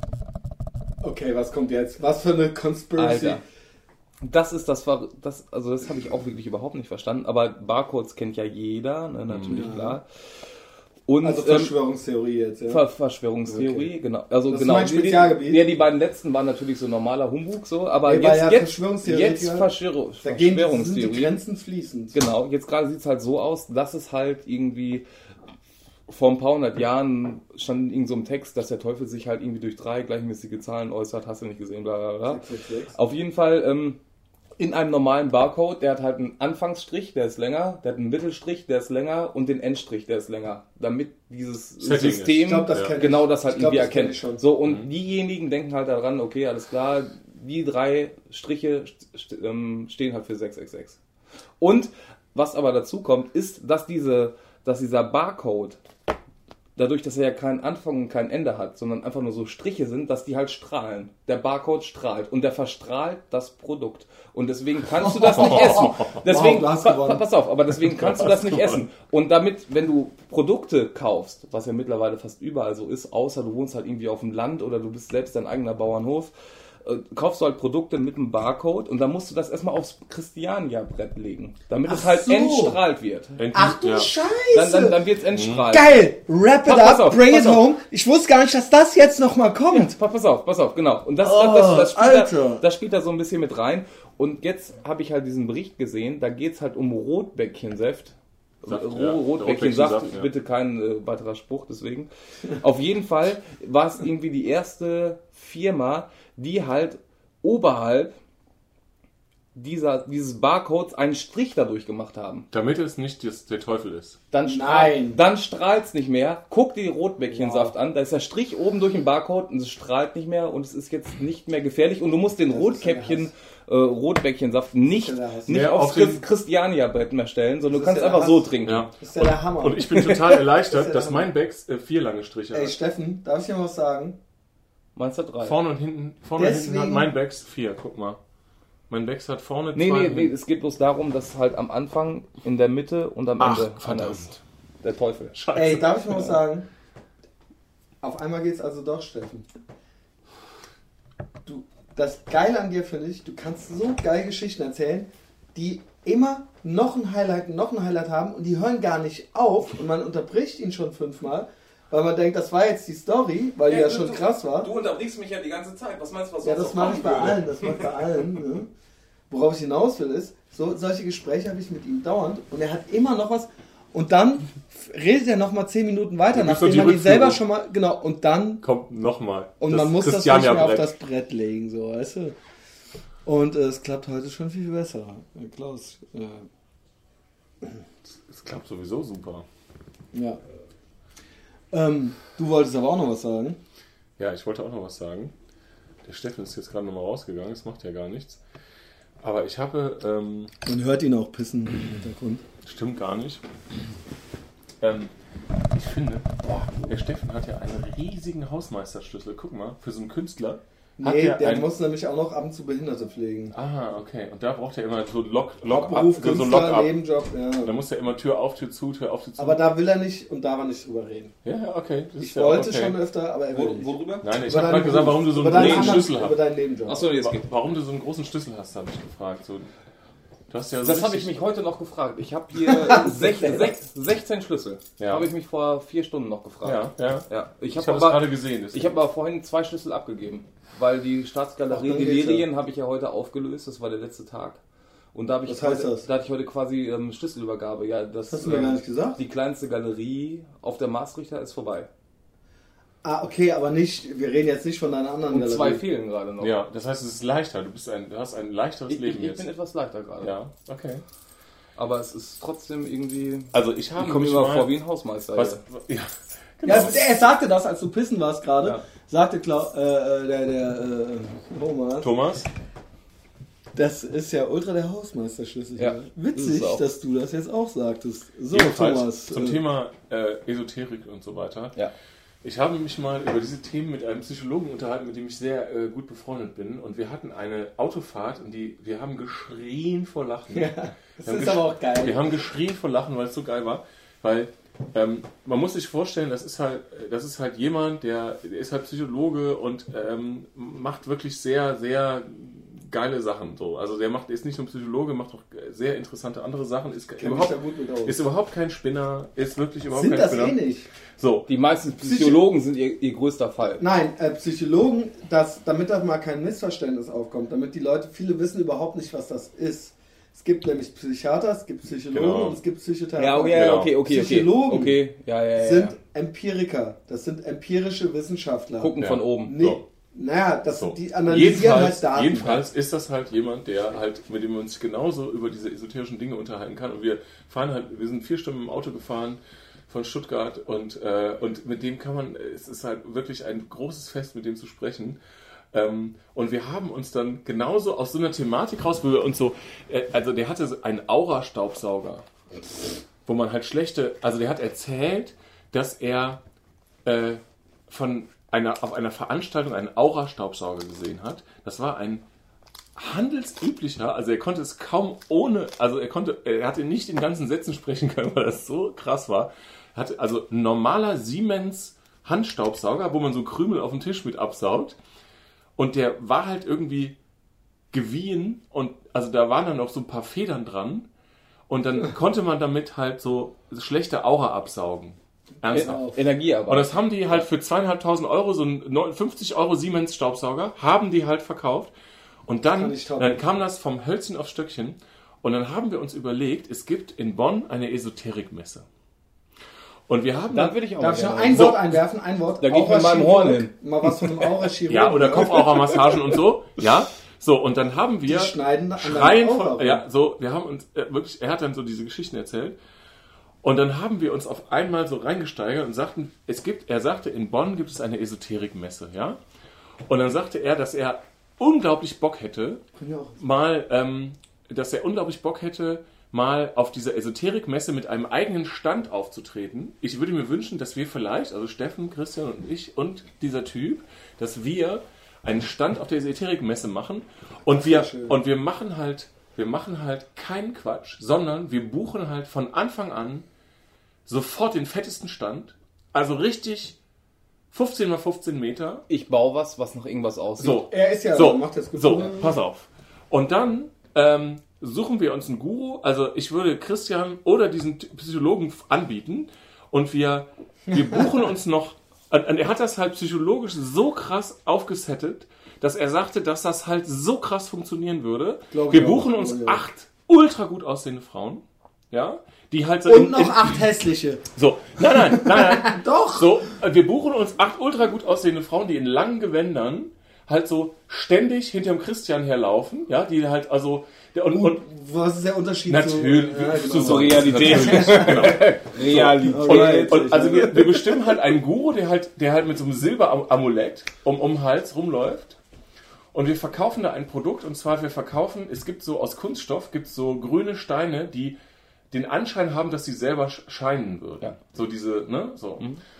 Speaker 1: Okay, was kommt jetzt? Was für eine Conspiracy?
Speaker 2: Alter. Das ist das, war das also das habe ich auch wirklich überhaupt nicht verstanden, aber Barcodes kennt ja jeder, ne, natürlich, ja. Klar. Und,
Speaker 1: also Verschwörungstheorie ähm, jetzt, ja?
Speaker 2: Ver Verschwörungstheorie, okay. Genau. Also
Speaker 1: das
Speaker 2: genau.
Speaker 1: ist mein Spezialgebiet.
Speaker 2: Die, ja, die beiden letzten waren natürlich so normaler Humbug, so, aber
Speaker 1: nee,
Speaker 2: jetzt,
Speaker 1: ja
Speaker 2: jetzt,
Speaker 1: Verschwörungstheorie,
Speaker 2: jetzt Verschwör
Speaker 1: da
Speaker 2: Verschwörungstheorie.
Speaker 1: Sind die Grenzen fließend.
Speaker 2: Genau, jetzt gerade sieht es halt so aus, dass es halt irgendwie vor ein paar hundert Jahren stand in so einem Text, dass der Teufel sich halt irgendwie durch drei gleichmäßige Zahlen äußert, hast du nicht gesehen, bla bla bla. sechs sechs sechs. Auf jeden Fall, ähm, in einem normalen Barcode, der hat halt einen Anfangsstrich, der ist länger, der hat einen Mittelstrich, der ist länger und den Endstrich, der ist länger, damit dieses
Speaker 3: Setting
Speaker 2: System
Speaker 3: glaub,
Speaker 2: das ja. genau das halt glaub, irgendwie das erkennt. So, und
Speaker 3: mhm.
Speaker 2: diejenigen denken halt daran, okay, alles klar, die drei Striche st ähm, stehen halt für sechs sechs sechs. Und was aber dazu kommt, ist, dass diese, dass dieser Barcode, dadurch, dass er ja keinen Anfang und kein Ende hat, sondern einfach nur so Striche sind, dass die halt strahlen. Der Barcode strahlt und der verstrahlt das Produkt. Und deswegen kannst du das nicht essen. Deswegen, wow, pa pass auf, aber deswegen kannst du das nicht essen. Und damit, wenn du Produkte kaufst, was ja mittlerweile fast überall so ist, außer du wohnst halt irgendwie auf dem Land oder du bist selbst dein eigener Bauernhof, äh, kaufst du halt Produkte mit einem Barcode und dann musst du das erstmal aufs Christiania-Brett legen, damit Ach es halt so. entstrahlt wird.
Speaker 1: Ach du ja. Scheiße!
Speaker 2: Dann, dann, dann wird es entstrahlt.
Speaker 1: Geil! Wrap it
Speaker 2: pass
Speaker 1: up,
Speaker 2: auf,
Speaker 1: bring it
Speaker 2: auf.
Speaker 1: home. Ich wusste gar nicht, dass das jetzt nochmal kommt.
Speaker 2: Ja, pass auf, pass auf, genau. Und das,
Speaker 1: oh,
Speaker 2: das, das, das, spielt
Speaker 1: Alter.
Speaker 2: da, das spielt da so ein bisschen mit rein. Und jetzt habe ich halt diesen Bericht gesehen, da geht es halt um Rotbäckchensaft.
Speaker 3: Saft,
Speaker 2: Ro
Speaker 3: ja.
Speaker 2: Rotbäckchensaft,
Speaker 3: ja.
Speaker 2: bitte kein äh, weiterer Spruch, deswegen. Auf jeden Fall war es irgendwie die erste Firma, die halt oberhalb dieser, dieses Barcodes einen Strich dadurch gemacht haben.
Speaker 3: Damit es nicht das, der Teufel ist.
Speaker 2: Dann
Speaker 1: Nein.
Speaker 2: Dann strahlt es nicht mehr. Guck dir die Rotbäckchensaft wow. an. Da ist der Strich oben durch den Barcode und es strahlt nicht mehr und es ist jetzt nicht mehr gefährlich. Und du musst den Rotkäppchen, äh, Rotbäckchensaft nicht, nicht
Speaker 3: ja,
Speaker 2: aufs
Speaker 3: auf
Speaker 2: Christiania-Brett mehr stellen, sondern du kannst
Speaker 1: ja
Speaker 2: einfach
Speaker 1: Hass.
Speaker 2: so trinken.
Speaker 3: Ja.
Speaker 1: Das ist ja der Hammer.
Speaker 3: Und ich bin total erleichtert,
Speaker 1: das
Speaker 3: dass
Speaker 1: Hammer.
Speaker 3: mein Becks äh, vier lange Striche
Speaker 1: Ey,
Speaker 3: hat.
Speaker 1: Steffen, darf ich dir mal was sagen?
Speaker 2: Meinst du drei?
Speaker 3: Vorne und hinten, vorne und hinten hat
Speaker 1: Deswegen-
Speaker 3: mein Becks vier, guck mal. Mein Becks hat vorne
Speaker 2: Nee,
Speaker 3: zwei.
Speaker 2: nee,
Speaker 3: und
Speaker 2: nee,
Speaker 3: hinten-
Speaker 2: es geht bloß darum, dass halt am Anfang, in der Mitte und am
Speaker 3: Ach,
Speaker 2: Ende einer
Speaker 3: verdammt.
Speaker 2: ist. Der Teufel.
Speaker 3: Scheiße.
Speaker 1: Ey, darf ich mal was sagen? Auf einmal geht's also doch, Steffen. Du, das Geile an dir finde ich, du kannst so geil Geschichten erzählen, die immer noch ein Highlight, noch ein Highlight haben und die hören gar nicht auf und man unterbricht ihn schon fünfmal, weil man denkt, das war jetzt die Story, weil die ja schon
Speaker 2: du,
Speaker 1: krass war.
Speaker 2: Du unterbrichst mich ja die ganze Zeit. Was meinst du, was
Speaker 1: Ja,
Speaker 2: sonst
Speaker 1: das
Speaker 2: noch
Speaker 1: mache ich bei
Speaker 2: kommen würde?
Speaker 1: allen, das mache ich bei allen. Ne? Worauf ich hinaus will ist, so, solche Gespräche habe ich mit ihm dauernd und er hat immer noch was und dann redet er nochmal zehn Minuten weiter,
Speaker 3: Ja,
Speaker 1: nachdem
Speaker 3: die
Speaker 1: man die
Speaker 3: Rückführung.
Speaker 1: selber schon mal, genau, und dann,
Speaker 3: Kommt nochmal.
Speaker 1: und man muss das nicht mehr auf das Brett legen, so, weißt du. Und äh, es klappt heute schon viel, viel besser. Ja, Klaus, äh,
Speaker 3: Es klappt sowieso super.
Speaker 1: ja. Ähm, du wolltest aber auch noch was sagen.
Speaker 3: Ja, ich wollte auch noch was sagen. Der Steffen ist jetzt gerade nochmal rausgegangen, das macht ja gar nichts. Aber ich habe, ähm,
Speaker 1: Man hört ihn auch pissen im Hintergrund.
Speaker 3: stimmt gar nicht. Ähm, ich finde, boah, der Steffen hat ja einen riesigen Hausmeisterschlüssel. Guck mal, für so einen Künstler. Hat
Speaker 1: Nee,
Speaker 3: der
Speaker 1: der
Speaker 3: ein-
Speaker 1: muss nämlich auch noch ab und zu Behinderte pflegen.
Speaker 3: Ah, okay. Und da braucht er immer so Lock, Lock
Speaker 1: Hauptberuf,
Speaker 3: ab, so
Speaker 1: Künstler,
Speaker 3: Lock ab.
Speaker 1: Nebenjob, ja.
Speaker 3: Da muss er immer Tür auf, Tür zu, Tür auf, Tür zu.
Speaker 1: Aber da will er nicht und darf er nicht drüber reden.
Speaker 3: ja, ja, okay. Das
Speaker 1: Ich
Speaker 3: ist ja
Speaker 1: wollte
Speaker 3: okay.
Speaker 1: schon öfter, aber er will
Speaker 2: Wo,
Speaker 1: nicht.
Speaker 2: worüber?
Speaker 3: Nein, ich
Speaker 1: Über
Speaker 3: habe
Speaker 1: deinen
Speaker 3: gerade gesagt, warum du so
Speaker 1: Beruf,
Speaker 3: einen
Speaker 1: über deinen
Speaker 3: großen
Speaker 1: anderen-
Speaker 3: Schlüssel
Speaker 1: Über
Speaker 3: hast.
Speaker 1: deinen Nebenjob.
Speaker 2: Achso, jetzt
Speaker 3: Wa-
Speaker 2: geht.
Speaker 3: Warum du so einen großen Schlüssel hast, habe ich gefragt. So, du hast ja so
Speaker 2: Das habe ich
Speaker 3: richtig-
Speaker 2: mich heute noch gefragt. Ich habe hier sechzehn, sechzehn Schlüssel.
Speaker 3: Ja.
Speaker 2: Habe ich mich vor vier Stunden noch gefragt.
Speaker 3: Ja, ja.
Speaker 2: Ja, ich
Speaker 3: Ich
Speaker 2: habe
Speaker 3: habe es
Speaker 2: aber,
Speaker 3: gerade gesehen.
Speaker 2: ich
Speaker 3: deswegen.
Speaker 2: hab aber vorhin zwei Schlüssel abgegeben. Weil die Staatsgalerie
Speaker 1: Ach, dann geht's
Speaker 2: Galerien habe ich ja heute aufgelöst. Das war der letzte Tag. Und da habe ich
Speaker 1: Was heißt
Speaker 2: heute,
Speaker 1: das?
Speaker 2: da hatte ich heute quasi ähm, Schlüsselübergabe. Ja, das,
Speaker 1: Das hast du mir
Speaker 2: ähm,
Speaker 1: gar nicht gesagt.
Speaker 2: Die kleinste Galerie auf der Maastrichter ist vorbei.
Speaker 1: Ah, okay, aber nicht, wir reden jetzt nicht von deiner anderen
Speaker 2: Und
Speaker 1: Galerie.
Speaker 2: zwei fehlen gerade noch.
Speaker 3: Ja, das heißt, es ist leichter. Du, bist ein, du hast ein leichteres
Speaker 2: Ich,
Speaker 3: Leben
Speaker 2: ich, ich
Speaker 3: jetzt.
Speaker 2: bin etwas leichter gerade.
Speaker 3: Ja, okay.
Speaker 2: Aber es ist trotzdem irgendwie...
Speaker 3: Also ich habe
Speaker 2: Ich komme
Speaker 3: mich
Speaker 2: mir immer
Speaker 3: mal-
Speaker 2: vor wie ein Hausmeister.
Speaker 3: Was,
Speaker 2: hier.
Speaker 3: ja,
Speaker 1: Ja,
Speaker 3: genau.
Speaker 1: er sagte das, als du pissen warst gerade,
Speaker 2: Ja.
Speaker 1: sagte Klau äh, äh, der, der äh, Thomas,
Speaker 3: Thomas?
Speaker 1: das ist ja ultra der Hausmeisterschlüssel.
Speaker 2: Ja,
Speaker 1: hier.
Speaker 2: ist
Speaker 1: Witzig,
Speaker 2: es auch.
Speaker 1: dass du das jetzt auch sagtest. So,
Speaker 3: Jedenfalls
Speaker 1: Thomas.
Speaker 3: zum
Speaker 1: äh,
Speaker 3: Thema äh, Esoterik und so weiter.
Speaker 2: Ja.
Speaker 3: Ich habe mich mal über diese Themen mit einem Psychologen unterhalten, mit dem ich sehr äh, gut befreundet bin. Und wir hatten eine Autofahrt und die, wir haben geschrien vor Lachen.
Speaker 1: Ja, das ist aber auch geil.
Speaker 3: Wir haben geschrien vor Lachen, weil es so geil war. Weil ähm, man muss sich vorstellen, das ist halt, das ist halt jemand, der, der ist halt Psychologe und ähm, macht wirklich sehr, sehr geile Sachen. So. Also der macht, ist nicht nur Psychologe, macht auch sehr interessante andere Sachen, ist, überhaupt, ist überhaupt kein Spinner, ist wirklich überhaupt
Speaker 1: sind
Speaker 3: kein
Speaker 1: das
Speaker 3: Spinner.
Speaker 1: Eh nicht?
Speaker 2: So. Die meisten Psychologen sind ihr, ihr größter Fall.
Speaker 1: Nein, äh, Psychologen, das, damit da mal kein Missverständnis aufkommt, damit die Leute, viele wissen überhaupt nicht, was das ist. Es gibt nämlich Psychiater, es gibt Psychologen
Speaker 3: Genau.
Speaker 1: und es gibt Psychotherapeuten.
Speaker 2: Ja, okay,
Speaker 3: Genau.
Speaker 2: okay, okay.
Speaker 1: Psychologen
Speaker 2: okay. Ja, ja, ja,
Speaker 1: sind
Speaker 2: ja.
Speaker 1: Empiriker, das sind empirische Wissenschaftler.
Speaker 2: Gucken
Speaker 3: Ja.
Speaker 2: von oben.
Speaker 1: Nee,
Speaker 3: So.
Speaker 1: Naja, das,
Speaker 3: So.
Speaker 1: die analysieren
Speaker 3: Jedenfalls,
Speaker 1: halt Daten.
Speaker 3: jedenfalls ist das halt jemand, der halt, mit dem wir uns genauso über diese esoterischen Dinge unterhalten kann. Und wir fahren halt, wir sind vier Stunden im Auto gefahren von Stuttgart und, äh, und mit dem kann man, es ist halt wirklich ein großes Fest, mit dem zu sprechen. Ähm, und wir haben uns dann genauso aus so einer Thematik raus, wo wir uns so, äh, also der hatte so einen Aura-Staubsauger, wo man halt schlechte, also der hat erzählt, dass er äh, von einer, auf einer Veranstaltung einen Aura-Staubsauger gesehen hat. Das war ein handelsüblicher, also er konnte es kaum ohne, also er konnte, er hatte nicht in ganzen Sätzen sprechen können, weil das so krass war. Er hatte also ein normaler Siemens Handstaubsauger, wo man so Krümel auf dem Tisch mit absaugt. Und der war halt irgendwie gewiehen und also da waren dann noch so ein paar Federn dran und dann konnte man damit halt so schlechte Aura absaugen. Ernsthaft.
Speaker 2: Energie aber.
Speaker 3: Und das haben die halt für zweieinhalbtausend Euro, so ein fünfzig Euro Siemens Staubsauger, haben die halt verkauft. Und dann, dann kam das vom Hölzchen auf Stöckchen und dann haben wir uns überlegt, es gibt in Bonn eine Esoterikmesse. Und wir haben...
Speaker 2: Da würde ich auch
Speaker 1: Darf ich noch
Speaker 2: gerne.
Speaker 1: ein
Speaker 3: So.
Speaker 1: Wort einwerfen? Ein Wort.
Speaker 2: Da gehe ich mit meinem Horn hin.
Speaker 1: Mal was von einem Aura-Chirurg.
Speaker 3: Ja, oder Kopfaura-Massagen und so. Ja, so, und dann haben wir
Speaker 1: Die schneiden an
Speaker 3: schreien
Speaker 1: deinem Aura
Speaker 3: von,
Speaker 1: rum.
Speaker 3: ja, so, wir haben uns äh, wirklich, er hat dann so diese Geschichten erzählt. Und dann haben wir uns auf einmal so reingesteigert und sagten, es gibt, er sagte, in Bonn gibt es eine Esoterikmesse, ja. Und dann sagte er, dass er unglaublich Bock hätte, mal, ähm, dass er unglaublich Bock hätte, mal auf dieser Esoterikmesse mit einem eigenen Stand aufzutreten. Ich würde mir wünschen, dass wir vielleicht, also Steffen, Christian und ich und dieser Typ, dass wir einen Stand auf der Esoterikmesse machen und wir, und wir machen halt, wir machen halt keinen Quatsch, sondern wir buchen halt von Anfang an sofort den fettesten Stand, also richtig fünfzehn mal fünfzehn Meter.
Speaker 2: Ich baue was, was nach irgendwas aussieht.
Speaker 3: So,
Speaker 1: Er ist ja,
Speaker 3: so,
Speaker 1: macht das gut.
Speaker 3: so, pass auf. Und dann ähm, suchen wir uns einen Guru, also ich würde Christian oder diesen Psychologen anbieten und wir, wir buchen uns noch, und er hat das halt psychologisch so krass aufgesettet, dass er sagte, dass das halt so krass funktionieren würde.
Speaker 1: Glaub
Speaker 3: Wir
Speaker 1: ich
Speaker 3: buchen
Speaker 1: auch.
Speaker 3: uns
Speaker 1: Oh, ja.
Speaker 3: acht ultra gut aussehende Frauen, ja, die halt so
Speaker 1: Und
Speaker 3: in-
Speaker 1: noch
Speaker 3: in-
Speaker 1: acht hässliche.
Speaker 3: so, nein, nein, nein, nein.
Speaker 1: Doch.
Speaker 3: So, äh, wir buchen uns acht ultra gut aussehende Frauen, die in langen Gewändern halt so ständig hinterm Christian herlaufen, ja, die halt also der, und, und
Speaker 1: Was ist der Unterschied
Speaker 3: natürlich
Speaker 1: zu... Ja, genau.
Speaker 3: zu so
Speaker 2: Realität.
Speaker 3: genau.
Speaker 2: Realität.
Speaker 1: Okay.
Speaker 3: Und, und also wir, wir bestimmen halt einen Guru, der halt, der halt mit so einem Silberamulett um, um den Hals rumläuft. Und wir verkaufen da ein Produkt, und zwar wir verkaufen, es gibt so aus Kunststoff, gibt es so grüne Steine, die den Anschein haben, dass sie selber sch- scheinen würden.
Speaker 2: Ja.
Speaker 3: So diese, ne, so.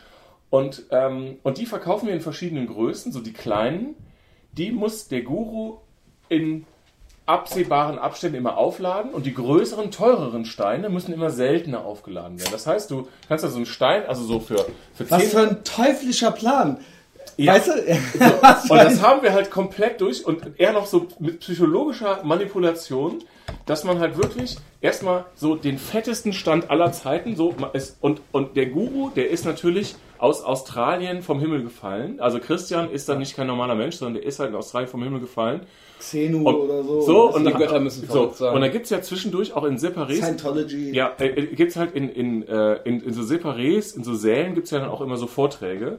Speaker 3: Und, ähm, und die verkaufen wir in verschiedenen Größen, so die kleinen, die muss der Guru in absehbaren Abständen immer aufladen und die größeren, teureren Steine müssen immer seltener aufgeladen werden. Das heißt, du kannst da so einen Stein, also so für, für
Speaker 1: Was
Speaker 3: zehn
Speaker 1: für ein teuflischer Plan.
Speaker 3: Ja.
Speaker 1: Weißt du?
Speaker 3: Und das haben wir halt komplett durch und eher noch so mit psychologischer Manipulation, dass man halt wirklich erstmal so den fettesten Stand aller Zeiten so ist. Und, und der Guru, der ist natürlich aus Australien vom Himmel gefallen. Also Christian ist dann nicht kein normaler Mensch, sondern der ist halt in Australien vom Himmel gefallen.
Speaker 1: Xenu
Speaker 3: Und
Speaker 1: oder so.
Speaker 3: so
Speaker 1: Das
Speaker 3: und
Speaker 1: ist
Speaker 2: die Götter müssen
Speaker 3: so.
Speaker 2: verrückt sein.
Speaker 3: Und da gibt es ja zwischendurch auch in Separés.
Speaker 1: Scientology.
Speaker 3: Ja, äh, äh, gibt es halt in, in, äh, in, in so Separés, in so Sälen gibt es ja dann auch immer so Vorträge.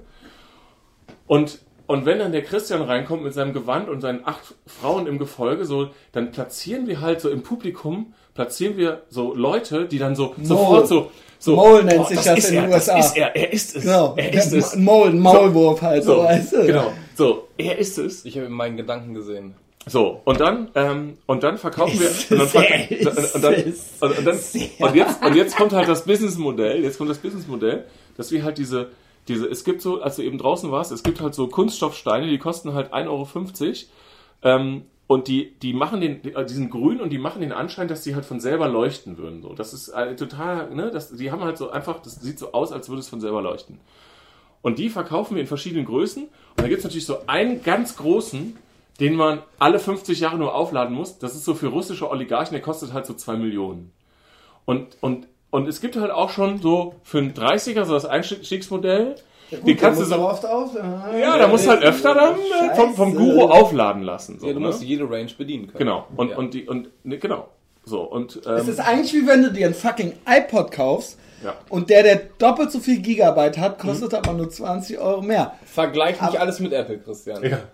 Speaker 3: Und, und wenn dann der Christian reinkommt mit seinem Gewand und seinen acht Frauen im Gefolge, so, dann platzieren wir halt so im Publikum, platzieren wir so Leute, die dann so sofort so, so
Speaker 1: Mole nennt sich das
Speaker 3: ist
Speaker 1: in
Speaker 3: er,
Speaker 1: den U S A.
Speaker 3: Das ist er, er ist es.
Speaker 1: Genau.
Speaker 3: Er ist es.
Speaker 1: Ein Maul, ein Maulwurf halt, so,
Speaker 3: So,
Speaker 1: weißt du?
Speaker 3: genau. So, er ist es.
Speaker 2: Ich habe in meinen Gedanken gesehen.
Speaker 3: So, und dann, ähm, und dann verkaufen wir,
Speaker 1: Ist
Speaker 3: und dann,
Speaker 1: es,
Speaker 3: verk-
Speaker 1: ist
Speaker 3: und dann,
Speaker 1: es,
Speaker 3: und, und dann,
Speaker 1: sehr.
Speaker 3: und jetzt, und jetzt kommt halt das Businessmodell, jetzt kommt das Businessmodell, dass wir halt diese, diese, es gibt so, als du eben draußen warst, es gibt halt so Kunststoffsteine, die kosten halt ein Euro fünfzig. Ähm, und die, die machen den, die sind grün und die machen den Anschein, dass die halt von selber leuchten würden. So, das ist äh, total, ne, das, die haben halt so einfach, das sieht so aus, als würde es von selber leuchten. Und die verkaufen wir in verschiedenen Größen. Und da gibt es natürlich so einen ganz großen, den man alle fünfzig Jahre nur aufladen muss. Das ist so für russische Oligarchen, der kostet halt so zwei Millionen. Und, und, und es gibt halt auch schon so für einen dreißiger, so das Einstiegsmodell.
Speaker 1: Ja, gut,
Speaker 3: die kannst du so
Speaker 1: oft auf. Ah,
Speaker 3: ja, da musst du halt öfter dann äh, vom, vom Guru aufladen lassen. So,
Speaker 2: ja, du
Speaker 3: ne?
Speaker 2: musst jede Range bedienen können.
Speaker 3: Genau. Und,
Speaker 2: ja.
Speaker 3: und die, und, ne, genau. So, und, ähm,
Speaker 1: Es ist eigentlich wie wenn du dir einen fucking iPod kaufst
Speaker 3: ja.
Speaker 1: und der, der doppelt so viel Gigabyte hat, kostet mhm. aber nur zwanzig Euro mehr.
Speaker 2: Vergleich nicht
Speaker 1: aber,
Speaker 2: alles mit Apple, Christian.
Speaker 3: Ja.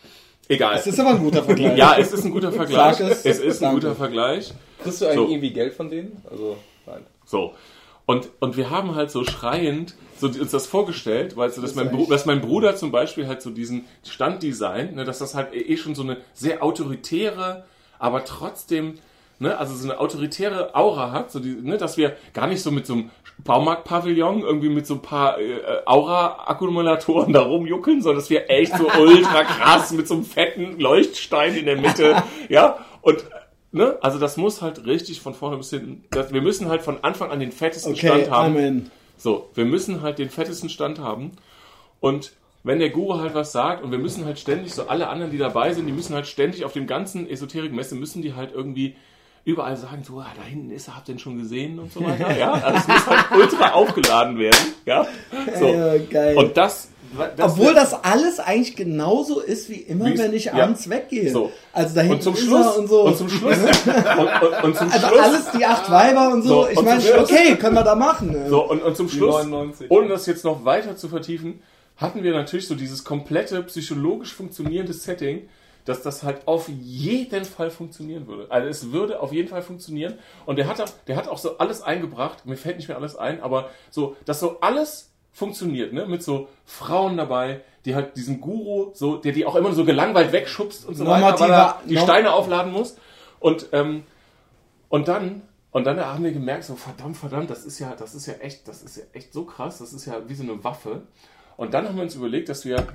Speaker 3: Egal.
Speaker 1: Es ist aber ein guter Vergleich.
Speaker 3: Ja, es ist ein guter Vergleich.
Speaker 1: Es,
Speaker 3: es ist ein
Speaker 1: danke.
Speaker 3: guter Vergleich.
Speaker 2: Kriegst du eigentlich
Speaker 3: So.
Speaker 2: irgendwie Geld von denen? Also, nein.
Speaker 3: So. Und, und wir haben halt so schreiend so uns das vorgestellt, weil so, dass,
Speaker 1: Das
Speaker 3: mein
Speaker 1: ist
Speaker 3: Bru- dass mein Bruder zum Beispiel halt so diesen Standdesign, ne, dass das halt eh schon so eine sehr autoritäre, aber trotzdem, ne, also so eine autoritäre Aura hat, so die, ne, dass wir gar nicht so mit so einem Baumarktpavillon irgendwie mit so ein paar äh, Aura-Akkumulatoren da rumjuckeln, sondern dass wir echt so ultra krass mit so einem fetten Leuchtstein in der Mitte, ja, und ne, also das muss halt richtig von vorne bis hinten, das, wir müssen halt von Anfang an den fettesten
Speaker 1: Okay,
Speaker 3: Stand haben.
Speaker 1: Amen.
Speaker 3: So, wir müssen halt den fettesten Stand haben und wenn der Guru halt was sagt und wir müssen halt ständig, so alle anderen, die dabei sind, die müssen halt ständig auf dem ganzen Esoterik-Messe, müssen die halt irgendwie überall sagen, so, ah, da hinten ist er, habt ihr den schon gesehen und so weiter, ja, also es muss halt ultra aufgeladen werden, ja, so.
Speaker 1: Ja, geil.
Speaker 3: Und das, das
Speaker 1: Obwohl das alles eigentlich genauso ist wie immer,
Speaker 3: Wie
Speaker 1: wenn ich
Speaker 3: ja.
Speaker 1: abends weggehe.
Speaker 3: So.
Speaker 1: Also da hinten
Speaker 3: und zum
Speaker 1: ist
Speaker 3: Schluss,
Speaker 1: er und so.
Speaker 3: und zum Schluss, und, und, und zum
Speaker 1: also
Speaker 3: Schluss,
Speaker 1: alles die acht Weiber und so.
Speaker 3: So,
Speaker 1: ich
Speaker 3: und
Speaker 1: meine,
Speaker 3: zum Schluss-
Speaker 1: okay, können wir da machen.
Speaker 3: so, und, und zum
Speaker 2: Die
Speaker 3: Schluss,
Speaker 2: neunundneunzig.
Speaker 3: ohne das jetzt noch weiter zu vertiefen, hatten wir natürlich so dieses komplette psychologisch funktionierende Setting, dass das halt auf jeden Fall funktionieren würde. Also es würde auf jeden Fall funktionieren. Und der hat auch, der hat auch so alles eingebracht, mir fällt nicht mehr alles ein, aber so, dass so alles funktioniert, ne, mit so Frauen dabei, die halt diesen Guru, so, der die auch immer so gelangweilt wegschubst und so weiter, weil er die
Speaker 1: Norm-
Speaker 3: Steine aufladen muss. Und, ähm, und dann, und dann haben wir gemerkt, so, verdammt, verdammt, das ist ja, das ist ja echt, das ist ja echt so krass, das ist ja wie so eine Waffe. Und dann haben wir uns überlegt, dass wir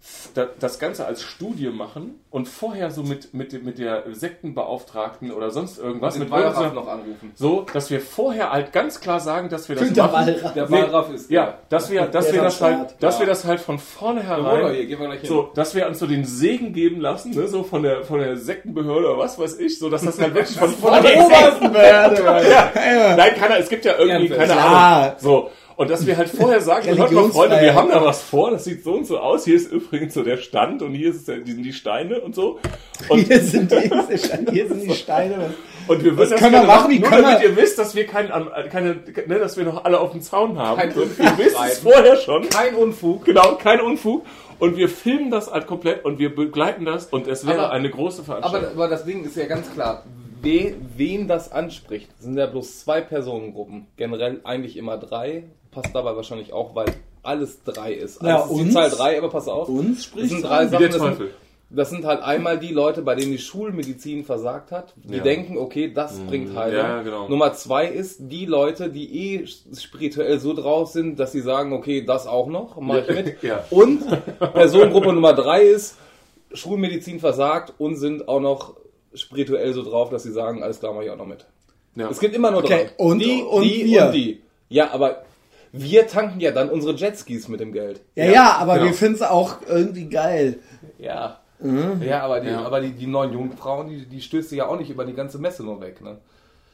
Speaker 3: das Ganze als Studie machen und vorher so mit, mit, mit der Sektenbeauftragten oder sonst irgendwas, mit
Speaker 2: Wallraff
Speaker 3: irgendeiner-
Speaker 2: noch anrufen.
Speaker 3: so, dass wir vorher halt ganz klar sagen, dass wir das
Speaker 1: Der
Speaker 3: machen.
Speaker 1: Wallraff.
Speaker 2: Der
Speaker 3: Nee,
Speaker 2: Wallraff ist
Speaker 3: Ja, dass wir, dass
Speaker 1: Der
Speaker 3: wir
Speaker 1: ist
Speaker 3: das
Speaker 1: am
Speaker 3: halt,
Speaker 1: Start.
Speaker 3: dass
Speaker 2: Ja.
Speaker 3: wir das halt von
Speaker 2: Bruder,
Speaker 3: vornherein,
Speaker 2: hier, gehen wir gleich hin.
Speaker 3: so, dass wir uns so den Segen geben lassen, ne, so von der, von der Sektenbehörde oder was weiß ich, so, dass das halt wirklich von vornherein.
Speaker 1: obersten Behörde, Mann.
Speaker 3: Ja. Nein, keiner, es gibt ja irgendwie,
Speaker 2: Ehrenfeld.
Speaker 3: keine
Speaker 1: Klar.
Speaker 3: Ahnung. So. Und dass wir halt vorher sagen, hört mal Freunde,
Speaker 1: Religionsfreiheit.
Speaker 3: wir haben da was vor, das sieht so und so aus, hier ist übrigens so der Stand und hier ist der, die sind die Steine und so. Und,
Speaker 1: Hier sind die, hier sind die Steine.
Speaker 3: und wir
Speaker 1: Was
Speaker 3: wissen,
Speaker 1: können wir machen? Wie
Speaker 3: nur
Speaker 1: können
Speaker 3: damit
Speaker 1: wir-
Speaker 3: ihr wisst, dass wir kein, keine, ne, dass wir noch alle auf dem Zaun haben.
Speaker 2: Kein
Speaker 3: So, ihr
Speaker 2: Unfug
Speaker 3: wisst es
Speaker 2: treiben.
Speaker 3: vorher schon.
Speaker 2: Kein Unfug.
Speaker 3: Genau, kein Unfug. Und wir filmen das halt komplett und wir begleiten das und es wäre
Speaker 2: Aber-
Speaker 3: eine große Veranstaltung.
Speaker 2: Aber, aber das Ding ist ja ganz klar, we, wen das anspricht, sind ja bloß zwei Personengruppen. Generell eigentlich immer drei. Passt dabei wahrscheinlich auch, weil alles drei ist.
Speaker 1: Ja,
Speaker 2: Alles ist die
Speaker 1: uns-
Speaker 2: Zahl drei, aber pass auf.
Speaker 1: Uns
Speaker 2: Das
Speaker 1: spricht
Speaker 2: sind drei
Speaker 3: Wie
Speaker 2: Sachen.
Speaker 3: der
Speaker 2: Das sind,
Speaker 3: Teufel.
Speaker 2: das sind halt einmal die Leute, bei denen die Schulmedizin versagt hat, die
Speaker 3: Ja.
Speaker 2: denken, okay, das bringt Heilung.
Speaker 3: ja, genau.
Speaker 2: Nummer zwei ist die Leute, die eh spirituell so drauf sind, dass sie sagen, okay, das auch noch, mach ich mit.
Speaker 3: Ja.
Speaker 2: Und Personengruppe Nummer drei ist, Schulmedizin versagt und sind auch noch spirituell so drauf, dass sie sagen, alles klar, mach ich auch noch mit.
Speaker 3: Ja.
Speaker 2: Es gibt immer nur
Speaker 1: Okay,
Speaker 2: drei.
Speaker 1: und-
Speaker 2: die,
Speaker 1: und
Speaker 2: die
Speaker 1: wir.
Speaker 2: und die. Ja, aber wir tanken ja dann unsere Jetskis mit dem Geld.
Speaker 1: Ja, ja, aber
Speaker 3: genau.
Speaker 1: wir finden es auch irgendwie geil.
Speaker 2: Ja. Ja, aber die,
Speaker 3: Ja.
Speaker 2: aber die, die neuen Jungfrauen, die, die stößt du ja auch nicht über die ganze Messe nur weg, ne?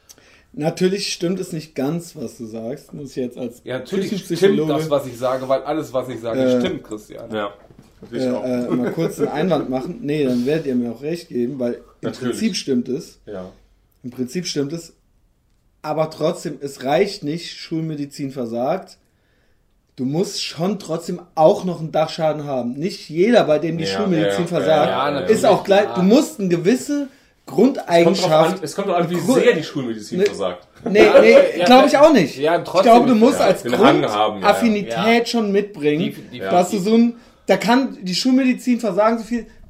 Speaker 1: Natürlich stimmt es nicht ganz, was du sagst, muss ich jetzt als
Speaker 2: Ja, natürlich stimmt
Speaker 1: Küchenpsychologe
Speaker 2: das, was ich sage, weil alles, was ich sage,
Speaker 1: Äh,
Speaker 2: stimmt, Christian.
Speaker 3: Ja.
Speaker 1: äh,
Speaker 3: Ich auch.
Speaker 1: äh, mal kurz einen Einwand machen. Nee, dann werdet ihr mir auch recht geben, weil im
Speaker 3: Natürlich.
Speaker 1: Prinzip stimmt es.
Speaker 3: Ja.
Speaker 1: Im Prinzip stimmt es. Aber trotzdem, es reicht nicht, Schulmedizin versagt. Du musst schon trotzdem auch noch einen Dachschaden haben. Nicht jeder, bei dem die
Speaker 3: Ja,
Speaker 1: Schulmedizin
Speaker 3: ja,
Speaker 1: versagt,
Speaker 2: ja, ja, natürlich.
Speaker 1: ist auch gleich.
Speaker 2: Ja.
Speaker 1: Du musst eine gewisse
Speaker 3: Kommt drauf an,
Speaker 1: Grundeigenschaft.
Speaker 3: es kommt doch an, wie
Speaker 1: Grund-
Speaker 3: sehr die Schulmedizin
Speaker 1: Ne-
Speaker 3: versagt.
Speaker 1: Nee,
Speaker 2: Ja,
Speaker 1: nee,
Speaker 2: ja,
Speaker 1: glaube ich auch nicht.
Speaker 2: ja,
Speaker 1: ich
Speaker 2: trotzdem
Speaker 1: glaube, du
Speaker 2: nicht,
Speaker 1: musst
Speaker 2: ja.
Speaker 1: als
Speaker 3: Den Hang haben, ja, ja.
Speaker 1: Grundaffinität
Speaker 2: Ja.
Speaker 1: schon mitbringen,
Speaker 2: Die- die-
Speaker 1: dass du so ein, da kann die Schulmedizin versagen so viel,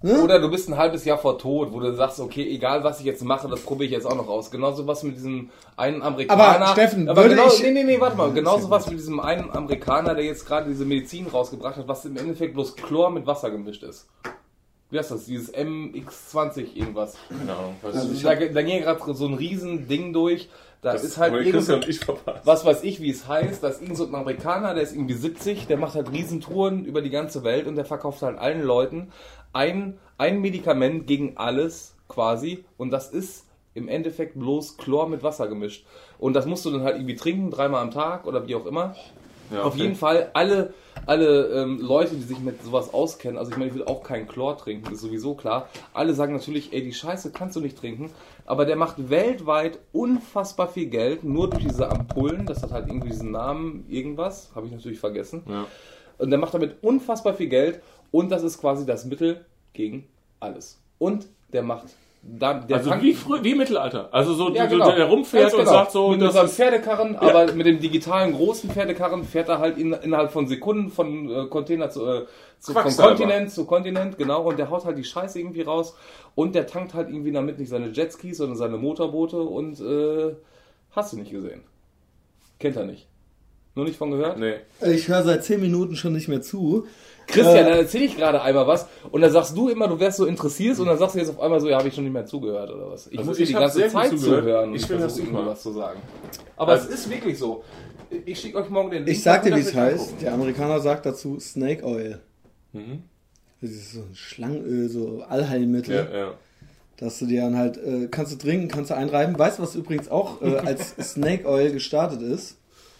Speaker 1: Ne?
Speaker 2: Oder du bist ein halbes Jahr vor Tod, wo du sagst, okay, egal was ich jetzt mache, das probiere ich jetzt auch noch aus. Genauso was mit diesem einen Amerikaner.
Speaker 1: Aber Steffen,
Speaker 2: aber
Speaker 1: würde
Speaker 2: genau,
Speaker 1: ich...
Speaker 2: nee, nee, nee, warte mal. Genauso was mit diesem einen Amerikaner, der jetzt gerade diese Medizin rausgebracht hat, was im Endeffekt bloß Chlor mit Wasser gemischt ist. Wie heißt das? Dieses M X zwanzig irgendwas.
Speaker 3: Keine Ahnung. Was
Speaker 2: Also
Speaker 3: ist
Speaker 2: da, da ging gerade so ein riesen Ding durch. Da
Speaker 3: das
Speaker 2: ist halt
Speaker 3: haben
Speaker 2: irgend
Speaker 3: Christian
Speaker 2: so,
Speaker 3: und ich verpasst.
Speaker 2: was weiß ich, wie es heißt, da ist irgend so ein Amerikaner, der ist irgendwie siebzig, der macht halt Riesentouren über die ganze Welt und der verkauft halt allen Leuten ein, ein Medikament gegen alles quasi und das ist im Endeffekt bloß Chlor mit Wasser gemischt. Und das musst du dann halt irgendwie trinken, dreimal am Tag oder wie auch immer.
Speaker 3: Ja,
Speaker 2: Auf
Speaker 3: okay.
Speaker 2: jeden Fall, alle, alle ähm, Leute, die sich mit sowas auskennen, also ich meine, ich will auch keinen Chlor trinken, ist sowieso klar. Alle sagen natürlich, ey, die Scheiße kannst du nicht trinken. Aber der macht weltweit unfassbar viel Geld, nur durch diese Ampullen. Das hat halt irgendwie diesen Namen, irgendwas, habe ich natürlich vergessen.
Speaker 3: Ja.
Speaker 2: Und der macht damit unfassbar viel Geld und das ist quasi das Mittel gegen alles. Und der macht... Da, der
Speaker 3: Also
Speaker 2: fangt-
Speaker 3: wie früh, wie Mittelalter. Also so,
Speaker 2: Ja,
Speaker 3: die-
Speaker 2: genau.
Speaker 3: der rumfährt
Speaker 2: Ganz
Speaker 3: und
Speaker 2: genau.
Speaker 3: sagt so,
Speaker 2: mit
Speaker 3: das
Speaker 2: seinem
Speaker 3: ist,
Speaker 2: Pferdekarren, aber mit dem digitalen großen Pferdekarren fährt er halt in, innerhalb von Sekunden von äh, Container zu, äh, zu von
Speaker 3: Quacksalber.
Speaker 2: Kontinent zu Kontinent, genau, und der haut halt die Scheiße irgendwie raus und der tankt halt irgendwie damit nicht seine Jetskis, sondern seine Motorboote und äh, hast du nicht gesehen. Kennt er nicht. Nur nicht von gehört?
Speaker 3: nee.
Speaker 1: Ich höre seit zehn Minuten schon nicht mehr zu.
Speaker 2: Christian,
Speaker 1: Äh,
Speaker 2: dann erzähl ich gerade einmal was und dann sagst du immer, du wärst so interessiert und dann sagst du jetzt auf einmal so, ja, habe ich schon nicht mehr zugehört oder was. Ich
Speaker 3: Also
Speaker 2: muss dir
Speaker 3: ich
Speaker 2: die
Speaker 3: hab
Speaker 2: ganze
Speaker 3: sehr gut
Speaker 2: Zeit
Speaker 3: zugehört.
Speaker 2: zuhören.
Speaker 3: Ich
Speaker 2: und
Speaker 3: finde das
Speaker 2: versuche
Speaker 3: super.
Speaker 2: immer was zu sagen. Aber
Speaker 3: Also-
Speaker 2: es ist wirklich so. Ich schicke euch morgen den Link.
Speaker 1: Ich sag dir,
Speaker 2: da
Speaker 1: wie
Speaker 2: könnt
Speaker 1: es
Speaker 2: ihr euch
Speaker 1: heißt.
Speaker 2: angucken.
Speaker 1: Der Amerikaner sagt dazu Snake Oil.
Speaker 3: Mhm.
Speaker 1: Das ist so ein Schlangenöl, so Allheilmittel.
Speaker 3: Ja, ja.
Speaker 1: Dass du dir dann halt, äh, kannst du trinken, kannst du einreiben. Weißt du, was übrigens auch äh, als Snake Oil gestartet ist?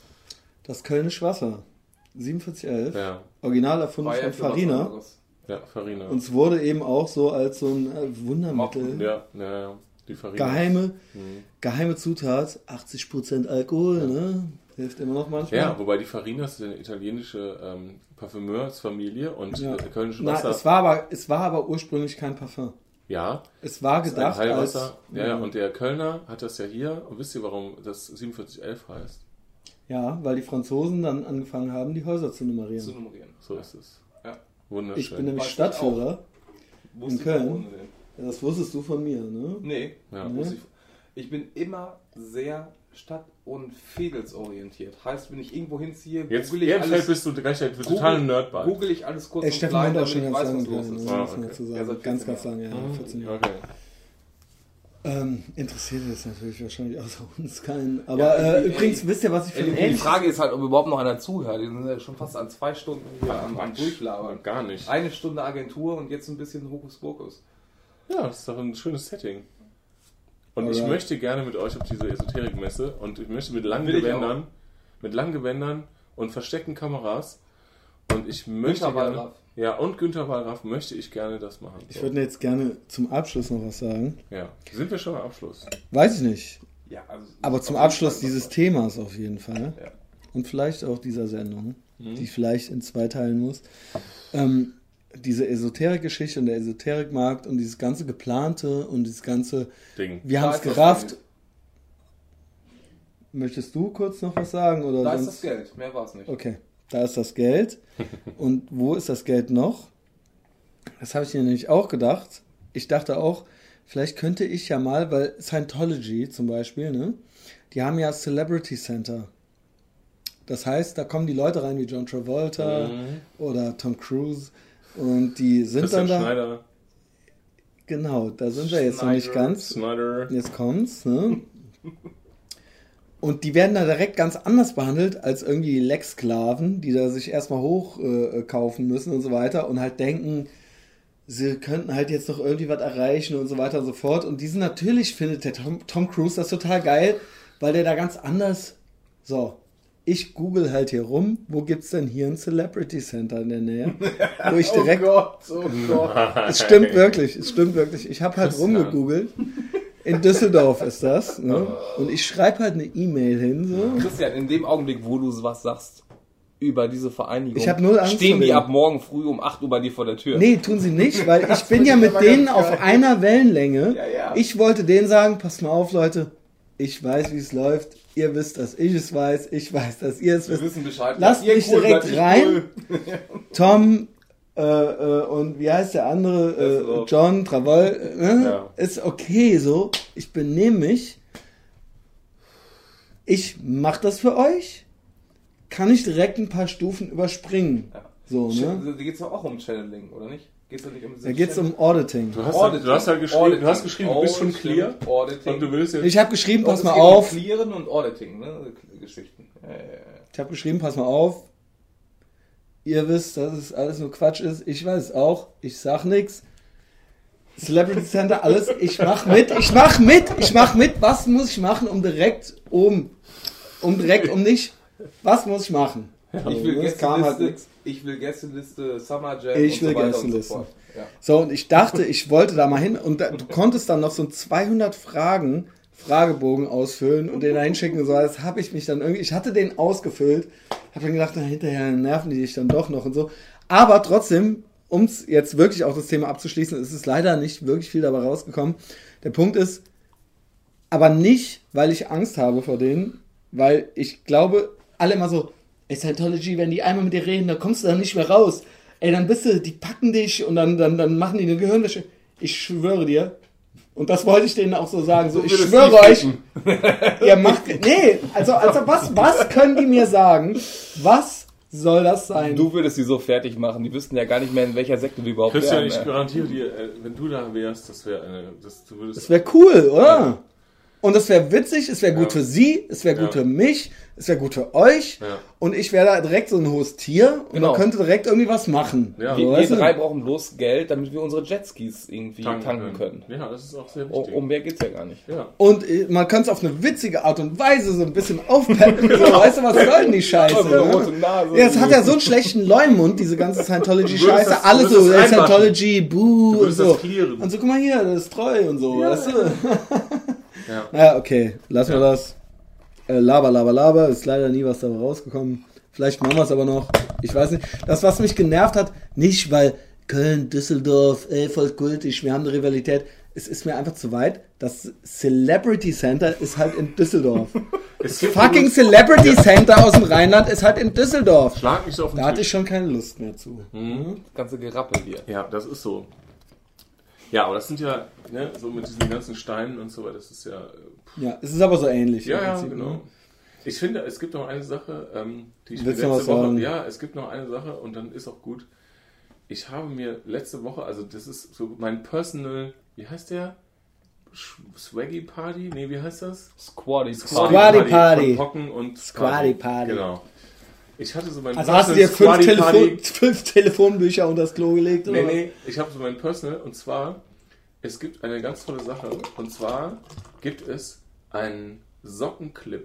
Speaker 1: Das Kölnisch Wasser. siebenundvierzig elf.
Speaker 3: Ja,
Speaker 1: Original erfunden
Speaker 2: War ja
Speaker 1: von
Speaker 2: für was
Speaker 1: Farina.
Speaker 2: anderes.
Speaker 3: ja, Farina.
Speaker 1: Und es wurde eben auch so als so ein äh, Wundermittel.
Speaker 3: ja, ja, ja, die Farina.
Speaker 1: Geheime,
Speaker 3: Mhm.
Speaker 1: geheime Zutat, achtzig Prozent Alkohol, ne? Hilft immer noch manchmal.
Speaker 3: Ja, wobei die Farina ist eine italienische ähm, Parfümeursfamilie und
Speaker 1: Ja.
Speaker 3: äh, kölnische
Speaker 1: Na,
Speaker 3: Wasser.
Speaker 1: es war aber, es war aber ursprünglich kein Parfum.
Speaker 3: ja,
Speaker 1: Es war
Speaker 3: das ist ein
Speaker 1: gedacht als...
Speaker 3: Heilwasser. Ja, ja, und der Kölner hat das ja hier. Und wisst ihr, warum das siebenundvierzig elf heißt?
Speaker 1: Ja, weil die Franzosen dann angefangen haben, die Häuser zu nummerieren.
Speaker 2: Zu nummerieren.
Speaker 3: So ist es.
Speaker 2: Ja.
Speaker 3: Wunderschön.
Speaker 1: Ich bin nämlich
Speaker 2: Weiß ich
Speaker 1: Stadtführer.
Speaker 2: Wusste ich
Speaker 1: Köln?
Speaker 2: auch ohne den.
Speaker 1: Ja, das wusstest du von mir, ne?
Speaker 2: Nee.
Speaker 3: Ja.
Speaker 2: Wusste ich, ich bin immer sehr stadt- und fädelsorientiert. Heißt, wenn ich irgendwo hinziehe,
Speaker 3: Jetzt,
Speaker 2: google ich
Speaker 3: jetzt
Speaker 2: alles,
Speaker 3: bist du gleich ein totaler Nerdball.
Speaker 2: google ich alles kurz
Speaker 1: Ey,
Speaker 2: und
Speaker 1: Steffen
Speaker 2: klein,
Speaker 1: wohnt auch
Speaker 2: damit
Speaker 1: schon
Speaker 2: ich
Speaker 1: ganz
Speaker 2: weiß,
Speaker 1: lange
Speaker 2: was
Speaker 1: in
Speaker 2: los
Speaker 1: Köln,
Speaker 2: ist.
Speaker 1: ne?
Speaker 3: Ah,
Speaker 1: muss man
Speaker 3: okay.
Speaker 1: dazu
Speaker 2: Ja,
Speaker 1: sagen.
Speaker 2: seit
Speaker 1: Ganz,
Speaker 2: vierzehn
Speaker 1: ganz lange, ja, vierzehn Jahre.
Speaker 3: Okay.
Speaker 1: Ähm, interessiert jetzt natürlich wahrscheinlich außer uns keinen. Aber
Speaker 2: Ja,
Speaker 1: äh,
Speaker 2: ey,
Speaker 1: übrigens,
Speaker 2: ey,
Speaker 1: wisst ihr, was ich für
Speaker 2: Die,
Speaker 1: ein
Speaker 2: die
Speaker 1: ähnliches...
Speaker 2: Frage ist halt, ob überhaupt noch einer zuhört. Die sind ja schon fast an zwei Stunden hier am, am Durchlabern.
Speaker 3: Gar nicht.
Speaker 2: Eine Stunde Agentur und jetzt ein bisschen Hokuspokus.
Speaker 3: Ja, das ist doch ein schönes Setting. Und ich
Speaker 1: Alright.
Speaker 3: möchte gerne mit euch auf diese Esoterikmesse und ich möchte mit langen
Speaker 2: Will ich
Speaker 3: Gewändern, mit langen Gewändern und versteckten Kameras und ich möchte
Speaker 2: Günter
Speaker 3: gerne,
Speaker 2: Wallraff.
Speaker 3: ja, und Günter Wallraff möchte ich gerne das machen.
Speaker 1: Ich
Speaker 3: So.
Speaker 1: würde jetzt gerne zum Abschluss noch was sagen.
Speaker 3: Ja, sind wir schon am Abschluss?
Speaker 1: Weiß ich nicht.
Speaker 2: Ja, also
Speaker 1: Aber zum
Speaker 2: auf jeden
Speaker 1: Abschluss
Speaker 2: Fall
Speaker 1: dieses
Speaker 2: was.
Speaker 1: Themas auf jeden Fall.
Speaker 2: Ja.
Speaker 1: Und vielleicht auch dieser Sendung,
Speaker 3: Mhm.
Speaker 1: die ich vielleicht in zwei teilen muss. Ähm, diese Esoterik-Geschichte und der Esoterikmarkt und dieses ganze Geplante und dieses ganze...
Speaker 3: Ding.
Speaker 1: Wir
Speaker 2: Da
Speaker 1: haben es
Speaker 2: ist das
Speaker 1: gerafft.
Speaker 2: Geld.
Speaker 1: Möchtest du kurz noch was sagen? Oder
Speaker 2: Da ist
Speaker 1: sonst?
Speaker 2: das Geld, mehr war es nicht.
Speaker 1: Okay, da ist das Geld. Und wo ist das Geld noch? Das habe ich mir nämlich auch gedacht. Ich dachte auch, vielleicht könnte ich ja mal, weil Scientology zum Beispiel, ne? Die haben ja Celebrity Center. Das heißt, da kommen die Leute rein wie John Travolta
Speaker 3: Mhm.
Speaker 1: oder Tom Cruise und die sind
Speaker 3: Christian
Speaker 1: dann da.
Speaker 3: Schneider,
Speaker 1: Genau, da sind wir jetzt noch nicht
Speaker 2: Schneider,
Speaker 1: ganz.
Speaker 3: Schneider.
Speaker 1: Jetzt kommt's, ne? Und die werden da direkt ganz anders behandelt als irgendwie Lex-Sklaven, die da sich erstmal hochkaufen äh, kaufen müssen und so weiter und halt denken, sie könnten halt jetzt noch irgendwie was erreichen und so weiter und so fort. Und die sind natürlich, findet der Tom, Tom Cruise das total geil, weil der da ganz anders... So, ich google halt hier rum, wo gibt's denn hier ein Celebrity Center in der Nähe? Wo ich direkt...
Speaker 2: Oh Gott, oh Gott.
Speaker 1: Es stimmt wirklich, es stimmt wirklich. Ich habe halt
Speaker 3: Christian.
Speaker 1: rumgegoogelt. In Düsseldorf ist das. Ne? Und ich schreibe halt eine E-Mail hin. So.
Speaker 2: Christian, in dem Augenblick, wo du was sagst über diese Vereinigung,
Speaker 1: Ich hab null Angst
Speaker 2: stehen
Speaker 1: vor
Speaker 2: die
Speaker 1: denen.
Speaker 2: ab morgen früh um acht Uhr bei dir vor der Tür.
Speaker 1: Nee, tun sie nicht, weil ich bin
Speaker 2: find
Speaker 1: ja
Speaker 2: ich
Speaker 1: mit
Speaker 2: aber
Speaker 1: denen
Speaker 2: ganz
Speaker 1: auf
Speaker 2: geil.
Speaker 1: einer Wellenlänge.
Speaker 2: Ja, ja.
Speaker 1: Ich wollte denen sagen, passt mal auf, Leute. Ich weiß, wie es läuft. Ihr wisst, dass ich es weiß. Ich weiß, dass ihr es
Speaker 2: Wir
Speaker 1: wisst.
Speaker 2: wissen Bescheid.
Speaker 1: Lasst
Speaker 2: Ihr
Speaker 1: mich
Speaker 2: cool,
Speaker 1: direkt
Speaker 2: bleib ich
Speaker 1: rein.
Speaker 2: cool.
Speaker 1: Tom, äh, äh, und wie heißt der andere? Äh,
Speaker 2: so.
Speaker 1: John Travolta. Äh,
Speaker 3: Ja.
Speaker 1: Ist okay so. Ich benehme mich. Ich mach das für euch. Kann ich direkt ein paar Stufen überspringen.
Speaker 2: Ja.
Speaker 1: So, ne?
Speaker 2: Da geht es doch auch um Channeling, oder nicht? Geht's doch nicht um
Speaker 1: Da geht's um Auditing.
Speaker 3: Du hast, halt, du hast halt geschrieben,
Speaker 2: Auditing.
Speaker 3: du hast geschrieben, du bist schon clear.
Speaker 2: Auditing.
Speaker 3: Und du willst jetzt.
Speaker 1: Ich habe geschrieben, pass
Speaker 2: es
Speaker 1: mal
Speaker 2: geht
Speaker 1: auf.
Speaker 2: Um Clearen und Auditing, ne? Geschichten. Ja, ja, ja.
Speaker 1: Ich habe geschrieben, pass mal auf. Ihr wisst, dass es alles nur Quatsch ist. Ich weiß es auch. Ich sag nix. Celebrity Center, alles. Ich mach mit. Ich mach mit. Ich mach mit. Was muss ich machen, um direkt oben, um direkt um nicht? Was muss ich machen?
Speaker 2: Ich will
Speaker 1: das kam halt
Speaker 2: Gästeliste,
Speaker 1: nix.
Speaker 2: ich will Gästeliste, Summer Jam
Speaker 1: Ich
Speaker 2: und
Speaker 1: will
Speaker 2: so weiter und
Speaker 1: Gästeliste.
Speaker 2: so fort. Ja.
Speaker 1: So, und ich dachte, ich wollte da mal hin und da, du konntest dann noch so ein zweihundert Fragen, Fragebogen ausfüllen und den da hinschicken und so. Das habe ich mich dann irgendwie, ich hatte den ausgefüllt, habe dann gedacht, na, hinterher nerven die dich dann doch noch und so. Aber trotzdem, um es jetzt wirklich auch das Thema abzuschließen, ist es leider nicht wirklich viel dabei rausgekommen. Der Punkt ist, aber nicht, weil ich Angst habe vor denen, weil ich glaube, alle immer so, ey, Scientology, wenn die einmal mit dir reden, dann kommst du da nicht mehr raus. Ey, dann bist du, die packen dich und dann, dann, dann machen die eine Gehirnwäsche. Ich schwöre dir. Und das wollte ich denen auch so sagen. So, ich
Speaker 2: würdest
Speaker 1: schwöre
Speaker 2: du
Speaker 1: euch.
Speaker 2: nicht
Speaker 1: Ihr macht, nee, also, also was, was können die mir sagen? Was soll das sein?
Speaker 2: Du würdest sie so fertig machen, die wüssten ja gar nicht mehr, in welcher Sekte wir überhaupt
Speaker 3: Christian,
Speaker 2: wären.
Speaker 3: ich
Speaker 2: ey.
Speaker 3: garantiere dir, äh, wenn du da wärst, das wäre eine. Das, du würdest,
Speaker 1: Das wäre cool, oder? Ja. Und es wäre witzig, es wäre gut
Speaker 3: Ja.
Speaker 1: für sie, es wäre gut
Speaker 3: Ja.
Speaker 1: für mich, es wäre gut für euch.
Speaker 3: Ja.
Speaker 1: Und ich wäre da direkt so ein hohes Tier und
Speaker 2: Genau.
Speaker 1: man könnte direkt irgendwie was machen.
Speaker 3: Ja.
Speaker 1: So,
Speaker 2: Wir, wir
Speaker 1: weißt du?
Speaker 2: drei brauchen bloß Geld, damit wir unsere Jetskis irgendwie tanken,
Speaker 3: tanken
Speaker 2: können.
Speaker 3: Ja, das ist auch sehr
Speaker 2: Um,
Speaker 3: wichtig.
Speaker 2: um mehr geht's ja gar nicht.
Speaker 3: ja.
Speaker 1: Und äh, man kann es auf eine witzige Art und Weise so ein bisschen aufpeppen. So, weißt du, was soll denn die Scheiße?
Speaker 2: Oh, so eine
Speaker 1: ne?
Speaker 2: rote Nase.
Speaker 1: Ja, es hat ja so einen schlechten Leumund, diese ganze Scientology-Scheiße.
Speaker 3: Du würdest das-
Speaker 1: Alles
Speaker 3: du
Speaker 1: so,
Speaker 3: würdest
Speaker 1: ey,
Speaker 3: das reinwaschen.
Speaker 1: Scientology, buh
Speaker 3: Du
Speaker 1: und
Speaker 3: würdest
Speaker 1: so.
Speaker 3: das clearen.
Speaker 1: Und so, guck mal hier, das ist treu und so, weißt du?
Speaker 3: Ja.
Speaker 1: Naja, okay, lassen wir das. Äh, laber, laber, laber, ist leider nie was dabei rausgekommen. Vielleicht machen wir es aber noch. Ich weiß nicht. Das, was mich genervt hat, nicht weil Köln, Düsseldorf, ey, voll kultig, wir haben eine Rivalität. Es ist mir einfach zu weit. Das Celebrity Center ist halt in Düsseldorf.
Speaker 3: Es gibt
Speaker 1: Fucking
Speaker 3: übrigens-
Speaker 1: Celebrity Center aus dem Rheinland ist halt in Düsseldorf.
Speaker 3: Schlag mich so auf den
Speaker 1: Da hatte
Speaker 3: Tisch.
Speaker 1: ich schon keine Lust mehr zu.
Speaker 3: Mhm.
Speaker 2: Das ganze Gerappel hier.
Speaker 3: Ja, das ist so. Ja, aber das sind ja, ne, so mit diesen ganzen Steinen und so weiter, das ist ja. äh,
Speaker 1: Ja, es ist aber so ähnlich.
Speaker 3: Ja,
Speaker 1: im
Speaker 3: ja,
Speaker 1: Prinzip,
Speaker 3: genau.
Speaker 1: ne?
Speaker 3: Ich finde, es gibt noch eine Sache, ähm, die ich mir
Speaker 1: Willst du noch
Speaker 3: letzte
Speaker 1: was
Speaker 3: Woche.
Speaker 1: sagen?
Speaker 3: Ja, es gibt noch eine Sache und dann ist auch gut. Ich habe mir letzte Woche, also das ist so mein Personal, wie heißt der? Sch- Swaggy Party? Nee, wie heißt das?
Speaker 2: Squatty,
Speaker 1: Squatty Party.
Speaker 3: Von Hocken und
Speaker 1: Squatty Party.
Speaker 3: Genau. Ich hatte so mein
Speaker 1: Also hast du dir fünf,
Speaker 3: Squatty
Speaker 1: Telefon,
Speaker 3: Party.
Speaker 1: fünf Telefonbücher unter das Klo gelegt?
Speaker 3: Nee,
Speaker 1: oder was?
Speaker 3: nee, ich habe so mein Personal und zwar, es gibt eine ganz tolle Sache und zwar gibt es einen Sockenclip.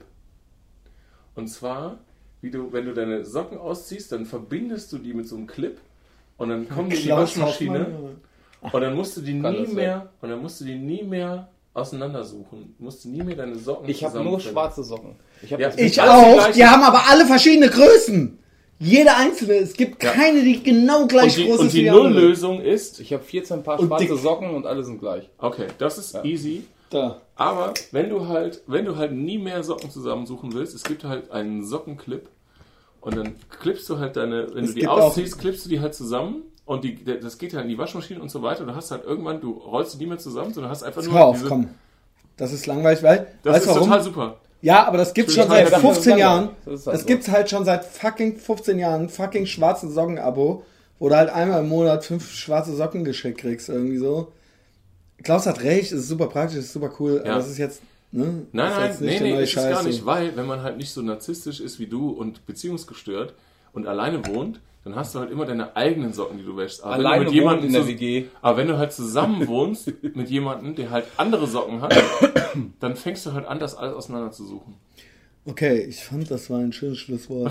Speaker 3: Und zwar, wie du, wenn du deine Socken ausziehst, dann verbindest du die mit so einem Clip und dann kommen die in die
Speaker 1: Klaus
Speaker 3: Waschmaschine
Speaker 1: Hoffmann,
Speaker 3: und dann musst du die
Speaker 2: Kann
Speaker 3: nie
Speaker 2: das sein?
Speaker 3: mehr und dann musst du die nie mehr auseinandersuchen. Du musst nie mehr deine Socken
Speaker 2: Ich habe nur
Speaker 3: zusammenfinden.
Speaker 2: schwarze Socken. Ich habe
Speaker 3: Ja,
Speaker 2: das
Speaker 3: ich-
Speaker 1: Ich
Speaker 3: Alles die
Speaker 1: auch.
Speaker 3: gleichen.
Speaker 1: Die haben aber alle verschiedene Größen. Jeder einzelne. Es gibt
Speaker 3: Ja.
Speaker 1: keine, die genau gleich
Speaker 3: Und die,
Speaker 1: groß
Speaker 3: und
Speaker 1: ist wie
Speaker 3: die
Speaker 1: die andere.
Speaker 3: Nulllösung ist,
Speaker 2: Ich habe vierzehn Paar
Speaker 1: Und
Speaker 2: schwarze
Speaker 1: dick.
Speaker 2: Socken und alle sind gleich.
Speaker 3: okay, das ist
Speaker 2: Ja.
Speaker 3: easy.
Speaker 1: Da.
Speaker 3: Aber wenn du halt, wenn du halt nie mehr Socken zusammensuchen willst, es gibt halt einen Sockenclip und dann klippst du halt deine, wenn
Speaker 1: Es
Speaker 3: du die
Speaker 1: gibt
Speaker 3: ausziehst, klippst du die halt zusammen und die, das geht halt in die Waschmaschine und so weiter. Du hast halt irgendwann, du rollst die nie mehr zusammen, sondern hast einfach
Speaker 1: Jetzt
Speaker 3: nur
Speaker 1: hör auf,
Speaker 3: diese,
Speaker 1: komm. Das ist langweilig, weil,
Speaker 3: Das
Speaker 1: weißt
Speaker 3: ist
Speaker 1: du warum?
Speaker 3: total super.
Speaker 1: Ja, aber das gibt's schon
Speaker 3: Total
Speaker 1: seit
Speaker 3: gedacht,
Speaker 1: fünfzehn
Speaker 2: das ist
Speaker 1: Jahren.
Speaker 2: langweilig. Das ist halt
Speaker 1: Das
Speaker 2: so.
Speaker 1: gibt's halt schon seit fucking fünfzehn Jahren. Fucking schwarzen Socken-Abo, wo du halt einmal im Monat fünf schwarze Socken geschickt kriegst, irgendwie so. Klaus hat recht, es ist super praktisch, es ist super cool,
Speaker 3: Ja.
Speaker 1: aber das ist jetzt, ne?
Speaker 3: Nein,
Speaker 1: das ist
Speaker 3: nein,
Speaker 1: jetzt
Speaker 3: nee,
Speaker 1: der
Speaker 3: nee,
Speaker 1: neue
Speaker 3: ist es gar
Speaker 1: Scheiß,
Speaker 3: nicht,
Speaker 1: so.
Speaker 3: weil wenn man halt nicht so narzisstisch ist wie du und beziehungsgestört und alleine wohnt, dann hast du halt immer deine eigenen Socken, die du wäschst. Aber wenn du
Speaker 2: Alleine
Speaker 3: mit
Speaker 2: wohnt
Speaker 3: jemandem
Speaker 2: in der
Speaker 3: zus-
Speaker 2: W G.
Speaker 3: Aber wenn du halt zusammen wohnst mit jemandem, der halt andere Socken hat, dann fängst du halt an, das alles auseinander zu suchen.
Speaker 1: Okay, ich fand, das war ein schönes Schlusswort.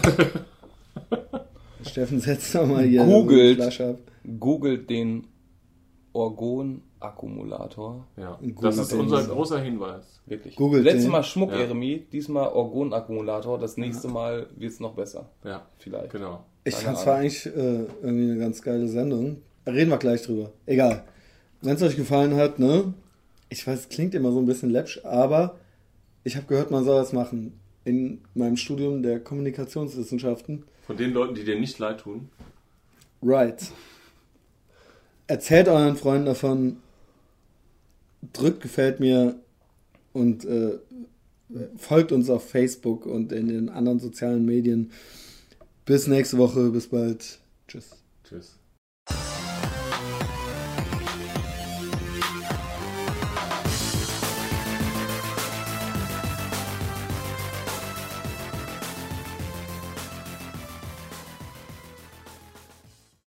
Speaker 1: Steffen, setz doch mal hier
Speaker 2: Googelt.
Speaker 1: die Flasche ab.
Speaker 2: Googelt den Orgon-Akkumulator.
Speaker 3: Ja,
Speaker 1: Gut,
Speaker 3: das ist
Speaker 1: den-
Speaker 3: unser großer Hinweis.
Speaker 2: Wirklich.
Speaker 1: Googelt
Speaker 2: Letztes
Speaker 1: den.
Speaker 2: Mal Schmuck,
Speaker 3: Ja.
Speaker 2: Eremie, diesmal Orgon-Akkumulator. Das nächste Mal wird es noch besser.
Speaker 3: Ja,
Speaker 2: Vielleicht.
Speaker 3: genau.
Speaker 1: Ich
Speaker 2: Keine
Speaker 1: fand es war
Speaker 2: Ahnung.
Speaker 1: eigentlich äh, irgendwie eine ganz geile Sendung. Reden wir gleich drüber. Egal. Wenn es euch gefallen hat, ne? Ich weiß, es klingt immer so ein bisschen läppsch, aber ich habe gehört, man soll das machen. In meinem Studium der Kommunikationswissenschaften.
Speaker 3: Von den Leuten, die dir nicht leid tun.
Speaker 1: Right. erzählt euren Freunden davon, drückt gefällt mir und äh, folgt uns auf Facebook und in den anderen sozialen Medien. Bis nächste Woche, bis bald. Tschüss.
Speaker 3: Tschüss.